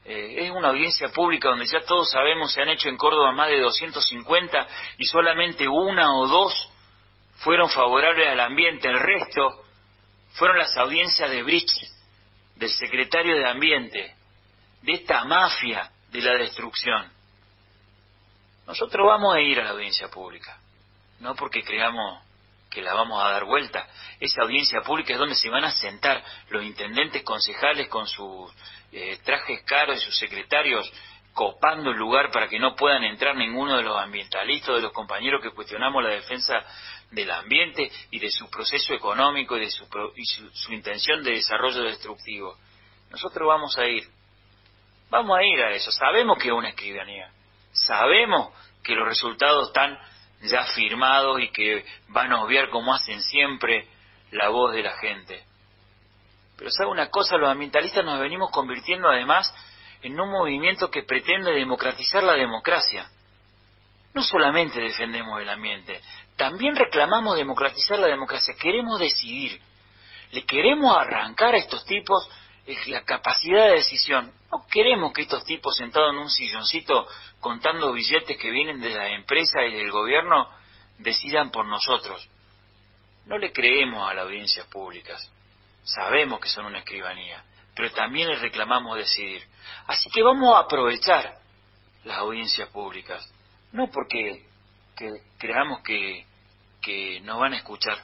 Es una audiencia pública donde ya todos sabemos se han hecho en Córdoba más de 250 y solamente una o dos fueron favorables al ambiente. El resto fueron las audiencias de Brich, del secretario de Ambiente, de esta mafia de la destrucción. Nosotros vamos a ir a la audiencia pública, no porque creamos que la vamos a dar vuelta. Esa audiencia pública es donde se van a sentar los intendentes concejales con sus trajes caros y sus secretarios copando el lugar para que no puedan entrar ninguno de los ambientalistas, de los compañeros que cuestionamos la defensa del ambiente y de su proceso económico y de su intención de desarrollo destructivo. Nosotros vamos a ir a eso. Sabemos que es una escribanía, sabemos que los resultados están ya firmados y que van a obviar, como hacen siempre, la voz de la gente. Pero ¿sabe una cosa? Los ambientalistas nos venimos convirtiendo además en un movimiento que pretende democratizar la democracia. No solamente defendemos el ambiente, también reclamamos democratizar la democracia. Queremos decidir, le queremos arrancar a estos tipos la capacidad de decisión. No queremos que estos tipos sentados en un silloncito contando billetes que vienen de las empresas y del gobierno decidan por nosotros. No le creemos a las audiencias públicas. Sabemos que son una escribanía, pero también les reclamamos decidir. Así que vamos a aprovechar las audiencias públicas, no porque creamos que nos van a escuchar.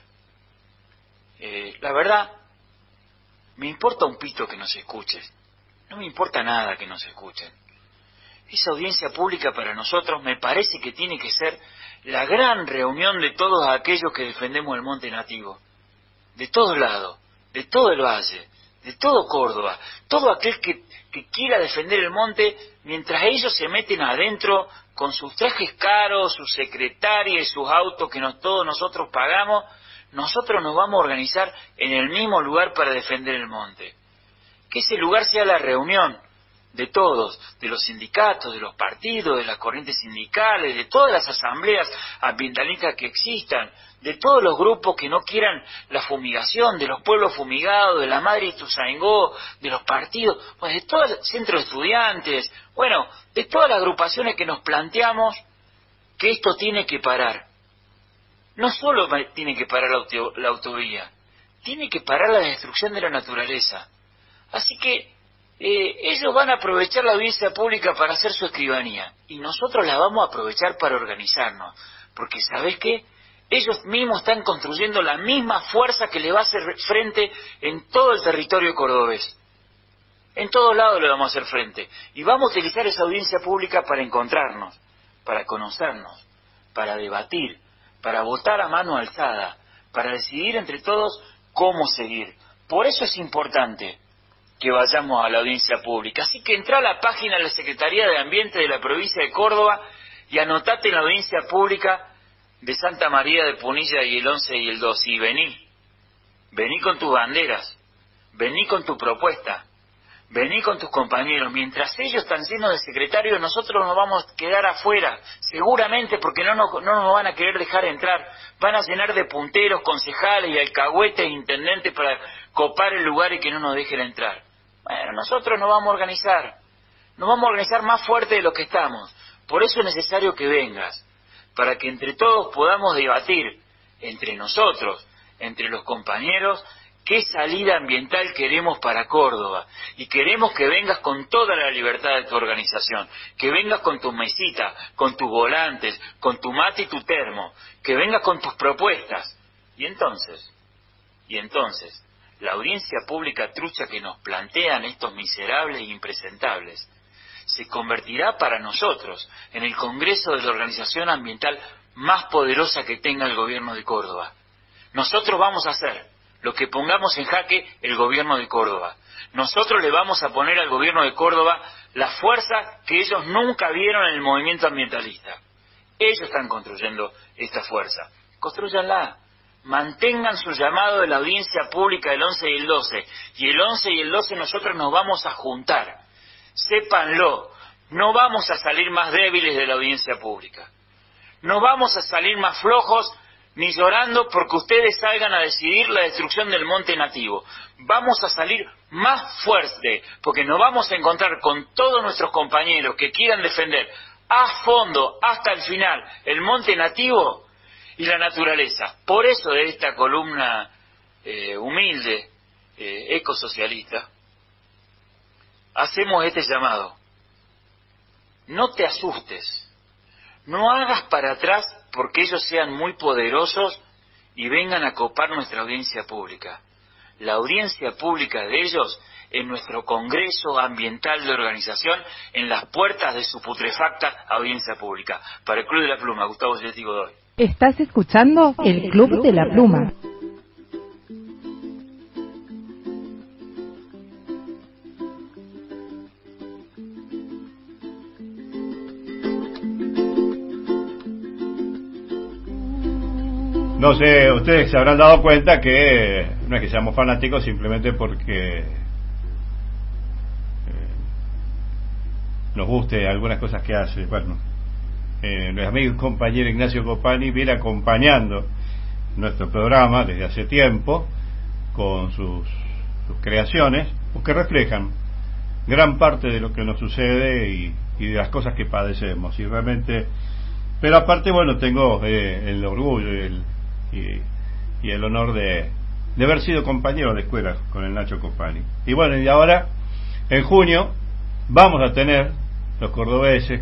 La verdad, me importa un pito que nos escuchen, no me importa nada que nos escuchen. Esa audiencia pública para nosotros me parece que tiene que ser la gran reunión de todos aquellos que defendemos el monte nativo, de todos lados, de todo el valle, de todo Córdoba, todo aquel que quiera defender el monte, mientras ellos se meten adentro con sus trajes caros, sus secretarias y sus autos que todos nosotros pagamos. Nosotros nos vamos a organizar en el mismo lugar para defender el monte. Que ese lugar sea la reunión de todos, de los sindicatos, de los partidos, de las corrientes sindicales, de todas las asambleas ambientalistas que existan, de todos los grupos que no quieran la fumigación, de los pueblos fumigados, de la Madre Ituzaingó, de los partidos, pues de todo el centro de estudiantes, bueno, de todas las agrupaciones que nos planteamos que esto tiene que parar. No solo tiene que parar la autovía, tiene que parar la destrucción de la naturaleza. Así que ellos van a aprovechar la audiencia pública para hacer su escribanía y nosotros la vamos a aprovechar para organizarnos, porque ¿sabés qué? Ellos mismos están construyendo la misma fuerza que le va a hacer frente en todo el territorio cordobés. En todos lados le vamos a hacer frente y vamos a utilizar esa audiencia pública para encontrarnos, para conocernos, para debatir, para votar a mano alzada, para decidir entre todos cómo seguir. Por eso es importante que vayamos a la audiencia pública. Así que entra a la página de la Secretaría de Ambiente de la provincia de Córdoba y anotate en la audiencia pública de Santa María de Punilla y el 11 y el 12 y vení con tus banderas, vení con tu propuesta, vení con tus compañeros. Mientras ellos están llenos de secretarios, nosotros nos vamos a quedar afuera, seguramente porque no nos van a querer dejar entrar. Van a llenar de punteros, concejales y alcahuetes, intendentes para copar el lugar y que no nos dejen entrar. Bueno, nosotros nos vamos a organizar más fuerte de lo que estamos. Por eso es necesario que vengas, para que entre todos podamos debatir, entre nosotros, entre los compañeros, qué salida ambiental queremos para Córdoba. Y queremos que vengas con toda la libertad de tu organización, que vengas con tus mesitas, con tus volantes, con tu mate y tu termo, que vengas con tus propuestas. Y entonces, la audiencia pública trucha que nos plantean estos miserables e impresentables se convertirá para nosotros en el Congreso de la organización ambiental más poderosa que tenga el gobierno de Córdoba. Nosotros vamos a hacer lo que pongamos en jaque el gobierno de Córdoba. Nosotros le vamos a poner al gobierno de Córdoba la fuerza que ellos nunca vieron en el movimiento ambientalista. Ellos están construyendo esta fuerza. Constrúyanla. Mantengan su llamado de la audiencia pública el 11 y el 12. Y el 11 y el 12 nosotros nos vamos a juntar. Sépanlo, no vamos a salir más débiles de la audiencia pública. No vamos a salir más flojos ni llorando porque ustedes salgan a decidir la destrucción del monte nativo. Vamos a salir más fuerte, porque nos vamos a encontrar con todos nuestros compañeros que quieran defender a fondo, hasta el final, el monte nativo y la naturaleza. Por eso de esta columna humilde, ecosocialista, hacemos este llamado. No te asustes, no hagas para atrás porque ellos sean muy poderosos y vengan a copar nuestra audiencia pública. La audiencia pública de ellos en nuestro Congreso Ambiental de Organización, en las puertas de su putrefacta audiencia pública. Para el Club de la Pluma, Gustavo Giletti Godoy. Estás escuchando el Club de la Pluma. No sé, ustedes se habrán dado cuenta que no es que seamos fanáticos simplemente porque nos guste algunas cosas que hace. Bueno, nuestro amigo y compañero Ignacio Copani viene acompañando nuestro programa desde hace tiempo con sus creaciones, que reflejan gran parte de lo que nos sucede y de las cosas que padecemos. Y realmente, pero aparte, bueno, tengo el orgullo y el honor de haber sido compañero de escuela con el Nacho Copani. Y bueno, y ahora en junio vamos a tener los cordobeses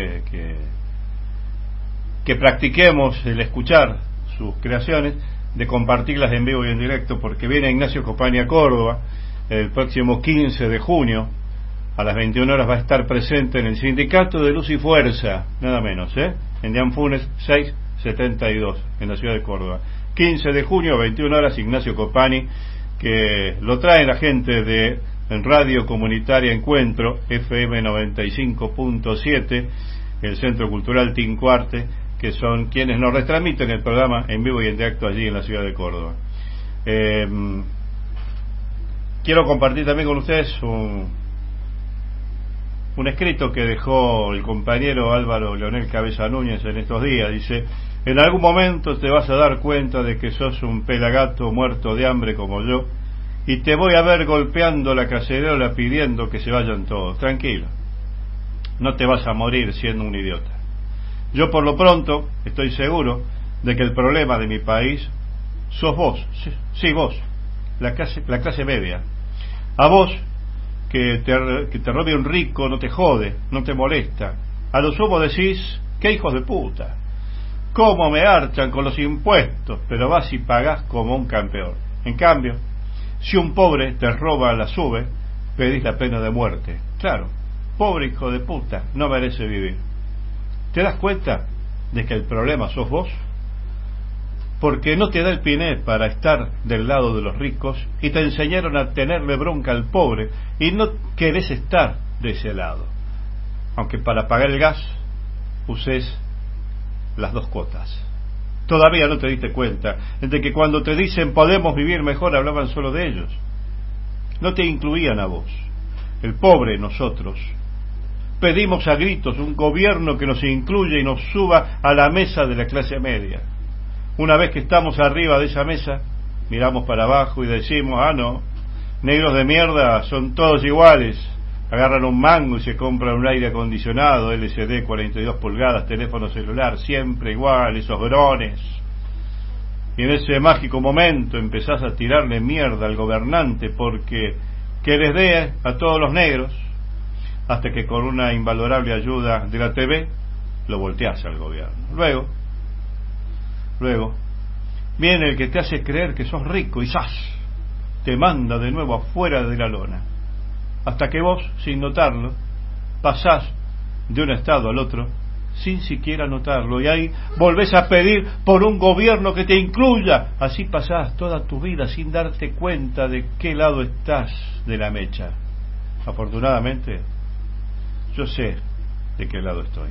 que practiquemos el escuchar sus creaciones, de compartirlas en vivo y en directo, porque viene Ignacio Copani a Córdoba el próximo 15 de junio a las 21 horas. Va a estar presente en el Sindicato de Luz y Fuerza, nada menos, en Dianfunes 672, en la ciudad de Córdoba. 15 de junio, 21 horas, Ignacio Copani, que lo trae la gente de Radio Comunitaria Encuentro, FM 95.7, el Centro Cultural Tincuarte, que son quienes nos retransmiten el programa en vivo y en directo allí en la ciudad de Córdoba. Quiero compartir también con ustedes un escrito que dejó el compañero Álvaro Leonel Cabeza Núñez en estos días. Dice: en algún momento te vas a dar cuenta de que sos un pelagato muerto de hambre como yo, y te voy a ver golpeando la cacerola pidiendo que se vayan todos. Tranquilo, no te vas a morir siendo un idiota. Yo por lo pronto estoy seguro de que el problema de mi país sos vos, sí vos, la clase media. A vos que te robe un rico no te jode, no te molesta. A lo sumo decís: qué hijos de puta, cómo me harchan con los impuestos, pero vas y pagás como un campeón. En cambio, si un pobre te roba la sube, pedís la pena de muerte. Claro, pobre hijo de puta, no merece vivir. ¿Te das cuenta de que el problema sos vos? Porque no te da el piné para estar del lado de los ricos y te enseñaron a tenerle bronca al pobre y no querés estar de ese lado. Aunque para pagar el gas uses las dos cuotas. Todavía no te diste cuenta de que cuando te dicen podemos vivir mejor hablaban solo de ellos. No te incluían a vos. El pobre, nosotros, pedimos a gritos un gobierno que nos incluya y nos suba a la mesa de la clase media. Una vez que estamos arriba de esa mesa, miramos para abajo y decimos: ah, no, negros de mierda son todos iguales. Agarran un mango y se compran un aire acondicionado, LCD 42 pulgadas, teléfono celular, siempre igual, esos grones. Y en ese mágico momento empezás a tirarle mierda al gobernante porque que les dé a todos los negros, hasta que con una invalorable ayuda de la TV lo volteás al gobierno. Luego viene el que te hace creer que sos rico y ¡zas!, te manda de nuevo afuera de la lona, hasta que vos, sin notarlo, pasás de un estado al otro sin siquiera notarlo, y ahí volvés a pedir por un gobierno que te incluya. Así pasás toda tu vida sin darte cuenta de qué lado estás de la mecha. Afortunadamente, yo sé de qué lado estoy.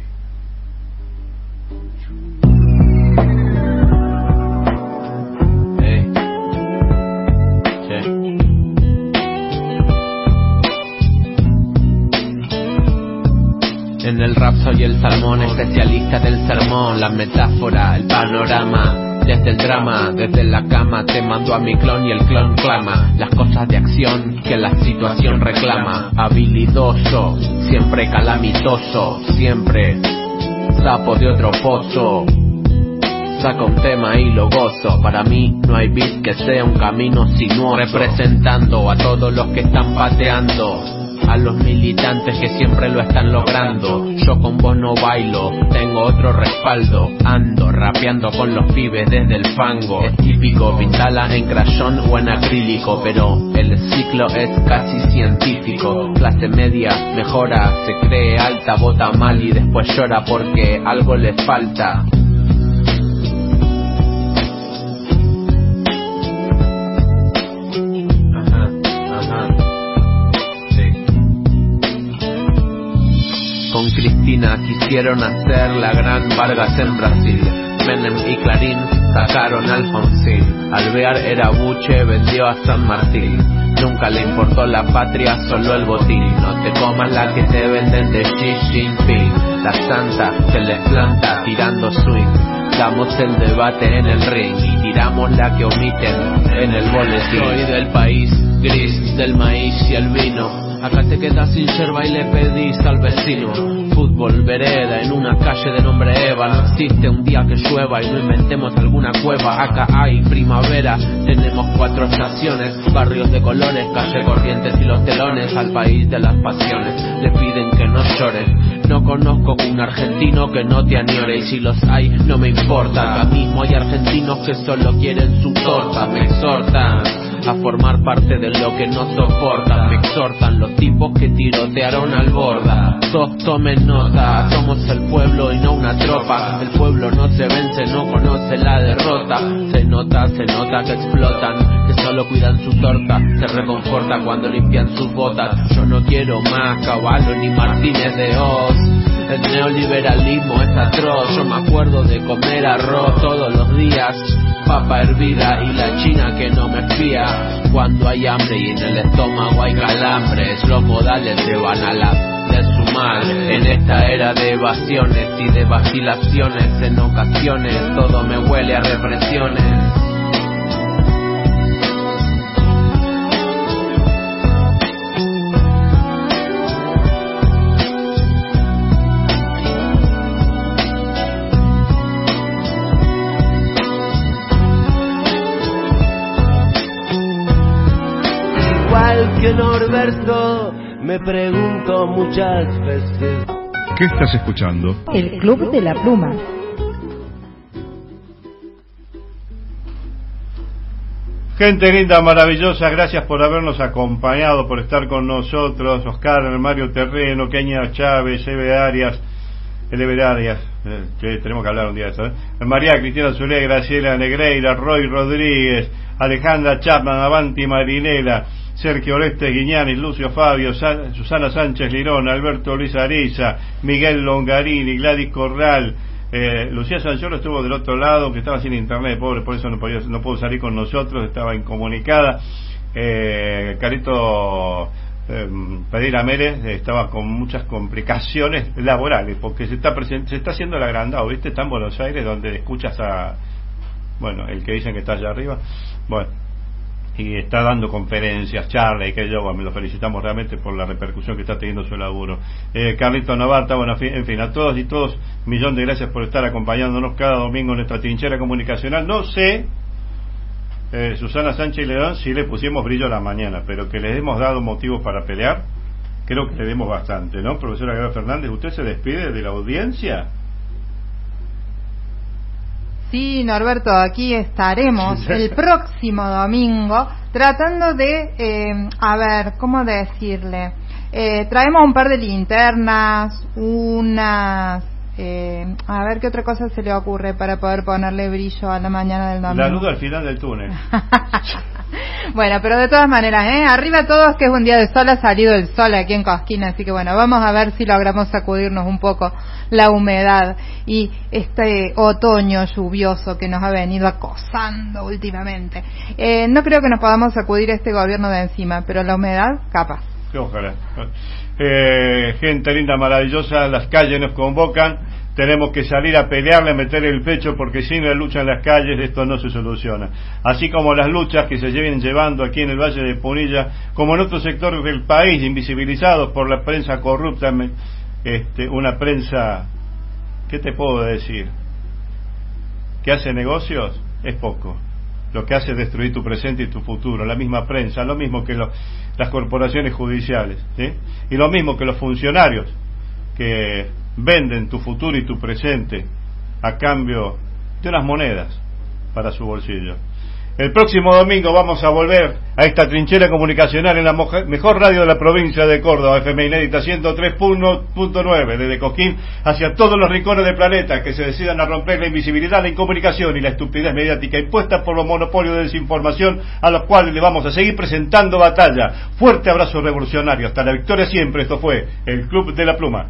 En el rap soy el salmón, especialista del sermón, la metáfora, el panorama. Desde el drama, desde la cama te mando a mi clon y el clon clama las cosas de acción que la situación reclama. Habilidoso, siempre calamitoso, siempre sapo de otro pozo. Saca un tema y lo gozo. Para mí no hay beat que sea un camino sinuoso. Representando a todos los que están pateando, a los militantes que siempre lo están logrando. Yo con vos no bailo, tengo otro respaldo. Ando rapeando con los pibes desde el fango. Es típico pintarla en crayón o en acrílico, pero el ciclo es casi científico. Clase media mejora, se cree alta, vota mal y después llora porque algo le falta. Con Cristina quisieron hacer la gran Vargas en Brasil. Menem y Clarín sacaron a Alfonsín. Alvear era buche, vendió a San Martín. Nunca le importó la patria, solo el botín. No te comas la que te venden de Xi Jinping. La santa se les planta tirando swing. Damos el debate en el ring y tiramos la que omiten en el boletín. Soy del país gris, del maíz y el vino. Acá te quedas sin yerba y le pedís al vecino. Fútbol, vereda, en una calle de nombre Eva. No existe un día que llueva y no inventemos alguna cueva. Acá hay primavera, tenemos 4 estaciones. Barrios de colores, calle Corrientes y los telones. Al país de las pasiones, le piden que no llores. No conozco un argentino que no te añore. Y si los hay, no me importa. Acá mismo hay argentinos que solo quieren su torta. Me exhortan a formar parte de lo que no soportan. Me exhortan los tipos que tirotearon al Borda. Tomen nota, somos el pueblo y no una tropa. El pueblo no se vence, no conoce la derrota. Se nota que explotan, que solo cuidan su torta. Se reconforta cuando limpian sus botas. Yo no quiero más Caballo ni Martínez de Oz. El neoliberalismo es atroz. Yo me acuerdo de comer arroz todos los días, papa hervida y la china que no me espía. Cuando hay hambre y en el estómago hay calambres, los modales se van a la de su madre. En esta era de evasiones y de vacilaciones, en ocasiones todo me huele a represiones. Que Norberto, me pregunto muchas veces. ¿Qué estás escuchando? El Club de la Pluma. Gente linda, maravillosa, gracias por habernos acompañado, por estar con nosotros. Oscar, Mario Terreno, Kenia Chávez, Ever Arias, que tenemos que hablar un día de eso, María Cristina Zulé, Graciela Negreira, Roy Rodríguez, Alejandra Chapman, Avanti Marinela, Sergio Oreste Guiñanis, Lucio Fabio, Susana Sánchez Lirón, Alberto Luis Ariza, Miguel Longarini, Gladys Corral, Lucía Sancholo estuvo del otro lado, que estaba sin internet, pobre, por eso no pudo salir con nosotros, estaba incomunicada. Carito Pereira Mérez estaba con muchas complicaciones laborales, porque se está haciendo el agrandado, ¿viste? Está en Buenos Aires, donde escuchas a, bueno, el que dicen que está allá arriba, bueno, y está dando conferencias, charlas y que yo, bueno, lo felicitamos realmente por la repercusión que está teniendo su laburo. Carlito Navarta, bueno, en fin, a todos y todos, millón de gracias por estar acompañándonos cada domingo en nuestra trinchera comunicacional. No sé, Susana Sánchez León, si le pusimos brillo a la mañana, pero que les hemos dado motivos para pelear, creo que le demos bastante, ¿no? Profesora Gabriela Fernández, ¿usted se despide de la audiencia? Sí, Norberto, aquí estaremos el próximo domingo tratando de, a ver, ¿cómo decirle? Traemos un par de linternas, unas, a ver qué otra cosa se le ocurre para poder ponerle brillo a la mañana del domingo. La luz al final del túnel. Bueno, pero de todas maneras, arriba todos, que es un día de sol, ha salido el sol aquí en Cosquín, así que bueno, vamos a ver si logramos sacudirnos un poco la humedad y este otoño lluvioso que nos ha venido acosando últimamente. No creo que nos podamos sacudir este gobierno de encima, pero la humedad, capaz. Ojalá. gente linda, maravillosa, las calles nos convocan, tenemos que salir a pelearle, a meter el pecho, porque sin la lucha en las calles esto no se soluciona. Así como las luchas que se vienen llevando aquí en el Valle de Punilla, como en otros sectores del país, invisibilizados por la prensa corrupta, una prensa, ¿qué te puedo decir? ¿Que hace negocios? Es poco. Lo que hace es destruir tu presente y tu futuro. La misma prensa, lo mismo que las corporaciones judiciales, ¿sí? Y lo mismo que los funcionarios que venden tu futuro y tu presente a cambio de unas monedas para su bolsillo. El próximo domingo vamos a volver a esta trinchera comunicacional en la mejor radio de la provincia de Córdoba, FM Inédita 103.9, desde Cosquín hacia todos los rincones del planeta que se decidan a romper la invisibilidad, la incomunicación y la estupidez mediática impuesta por los monopolios de desinformación, a los cuales le vamos a seguir presentando batalla. Fuerte abrazo revolucionario, hasta la victoria siempre. Esto fue el Club de la Pluma.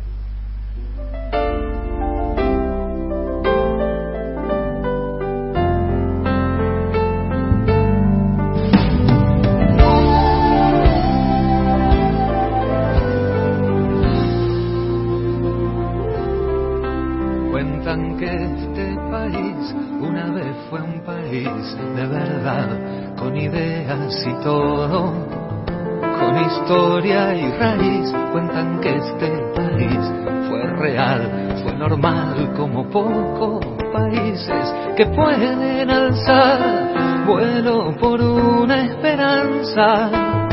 De verdad, con ideas y todo, con historia y raíz. Cuentan que este país fue real, fue normal, como pocos países que pueden alzar vuelo por una esperanza,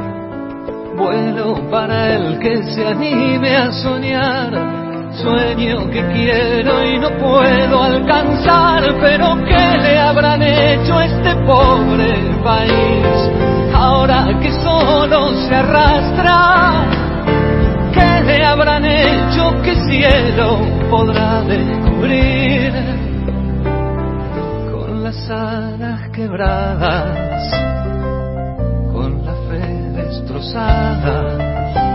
vuelo para el que se anime a soñar. Sueño que quiero y no puedo alcanzar, pero ¿qué le habrán hecho a este pobre país? Ahora que solo se arrastra, ¿qué le habrán hecho? ¿Qué cielo podrá descubrir? Con las alas quebradas, con la fe destrozada.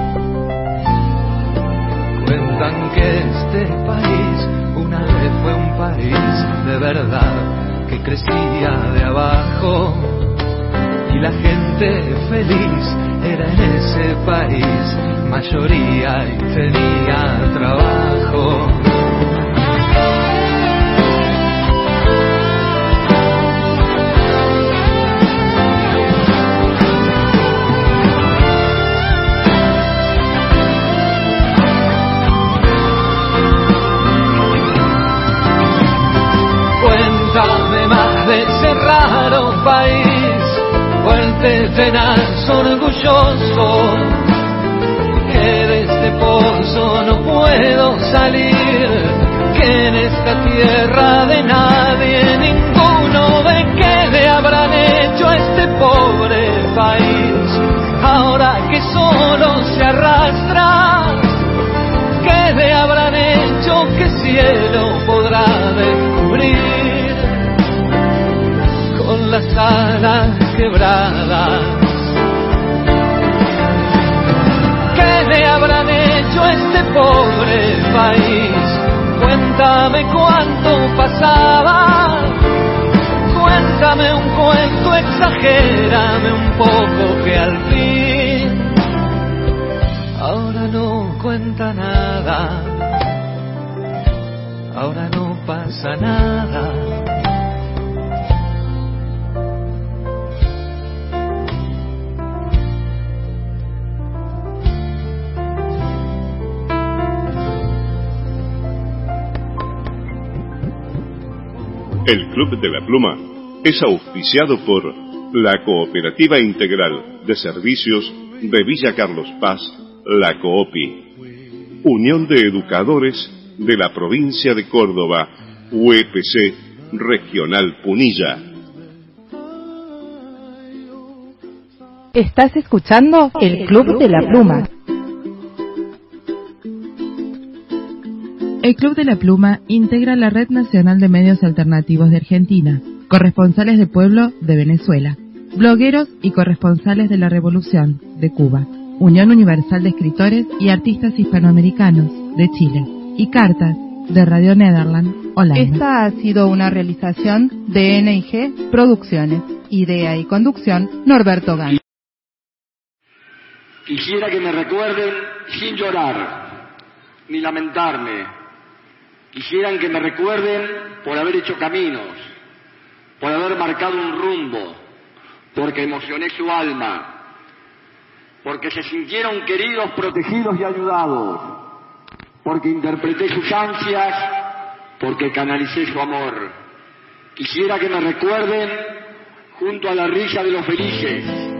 Cuentan que este país una vez fue un país de verdad, que crecía de abajo y la gente feliz era en ese país mayoría y tenía trabajo. Cuéntame más de ese raro país, fuerte, tenaz, orgulloso, que de este pozo no puedo salir, que en esta tierra de nadie ninguno ve. ¿Qué le habrán hecho a este pobre país? Ahora que solo se arrastra, ¿qué le habrán hecho? ¿Qué cielo podrá descubrir? Con las alas quebradas, ¿qué le habrán hecho a este pobre país? Cuéntame cuánto pasaba, cuéntame un cuento, exagérame un poco, que al fin ahora no cuenta nada, ahora no pasa nada. El Club de la Pluma es auspiciado por la Cooperativa Integral de Servicios de Villa Carlos Paz, la COOPI, Unión de Educadores de la Provincia de Córdoba, UEPC Regional Punilla. Estás escuchando el Club de la Pluma. El Club de la Pluma integra la Red Nacional de Medios Alternativos de Argentina, corresponsales de pueblo de Venezuela, blogueros y corresponsales de la Revolución de Cuba, Unión Universal de Escritores y Artistas Hispanoamericanos de Chile y Cartas de Radio Nederland, Holanda. Esta ha sido una realización de NIG Producciones. Idea y conducción, Norberto Gán. Quisiera que me recuerden sin llorar, ni lamentarme. Quisieran que me recuerden por haber hecho caminos, por haber marcado un rumbo, porque emocioné su alma, porque se sintieron queridos, protegidos y ayudados, porque interpreté sus ansias, porque canalicé su amor. Quisiera que me recuerden junto a la risa de los felices,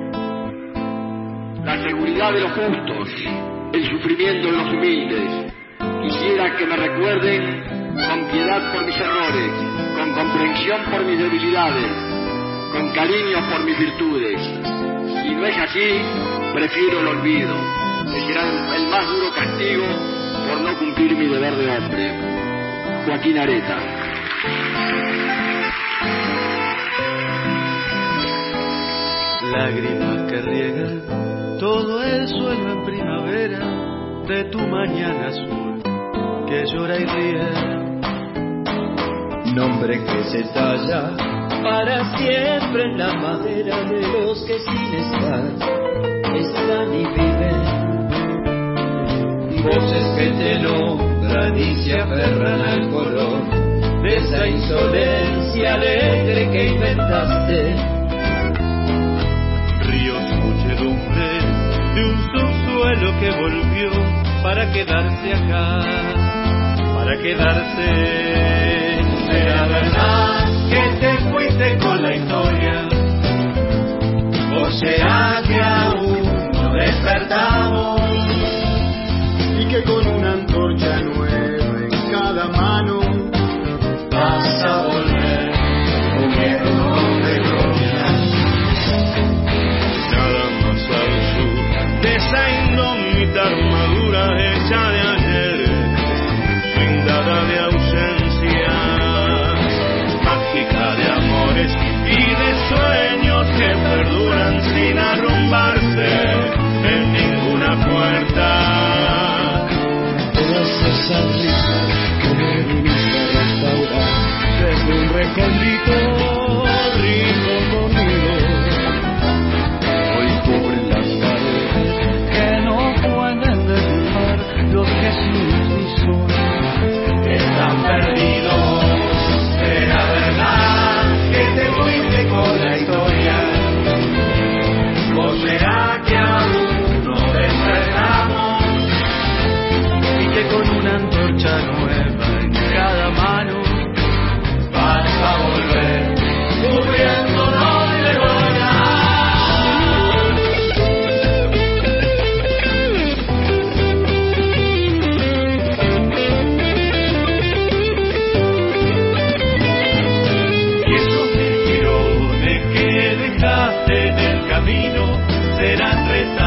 la seguridad de los justos, el sufrimiento de los humildes. Quisiera que me recuerden con piedad por mis errores, con comprensión por mis debilidades, con cariño por mis virtudes. Si no es así, prefiero el olvido, que será el más duro castigo por no cumplir mi deber de hombre. Joaquín Areta. Lágrimas que riegan todo el suelo en primavera de tu mañana azul que llora y ríe. Nombre que se talla para siempre en la madera de los que sin estar están y viven. Voces que te nombran y se aferran al color de esa insolencia alegre que inventaste. Ríos, muchedumbre de un subsuelo que volvió para quedarse acá, para quedarse. ¿Será verdad que te fuiste con la historia? ¿O será que aún no despertamos? Y que con una antorcha nueva en cada mano vas a volver con miedo de gloria. Nada más al sur de esa indómita armadura hecha de ayer, blindada de ausencia, mágica de amores y de sueños que perduran sin arrumbarse en ninguna puerta. Todas esas risas que me viniste a restaurar desde un recóndito rico conmigo, hoy cubren las paredes que no pueden derrumbar los que sin ti son están perdidos. ¿Será verdad que te fuiste con la historia? ¿O será que aún no despertamos? Y que con una antorcha nueva en cada mano vas a volver cubriéndonos de gloria. Y esos mil girones que dejaste en el camino serán retados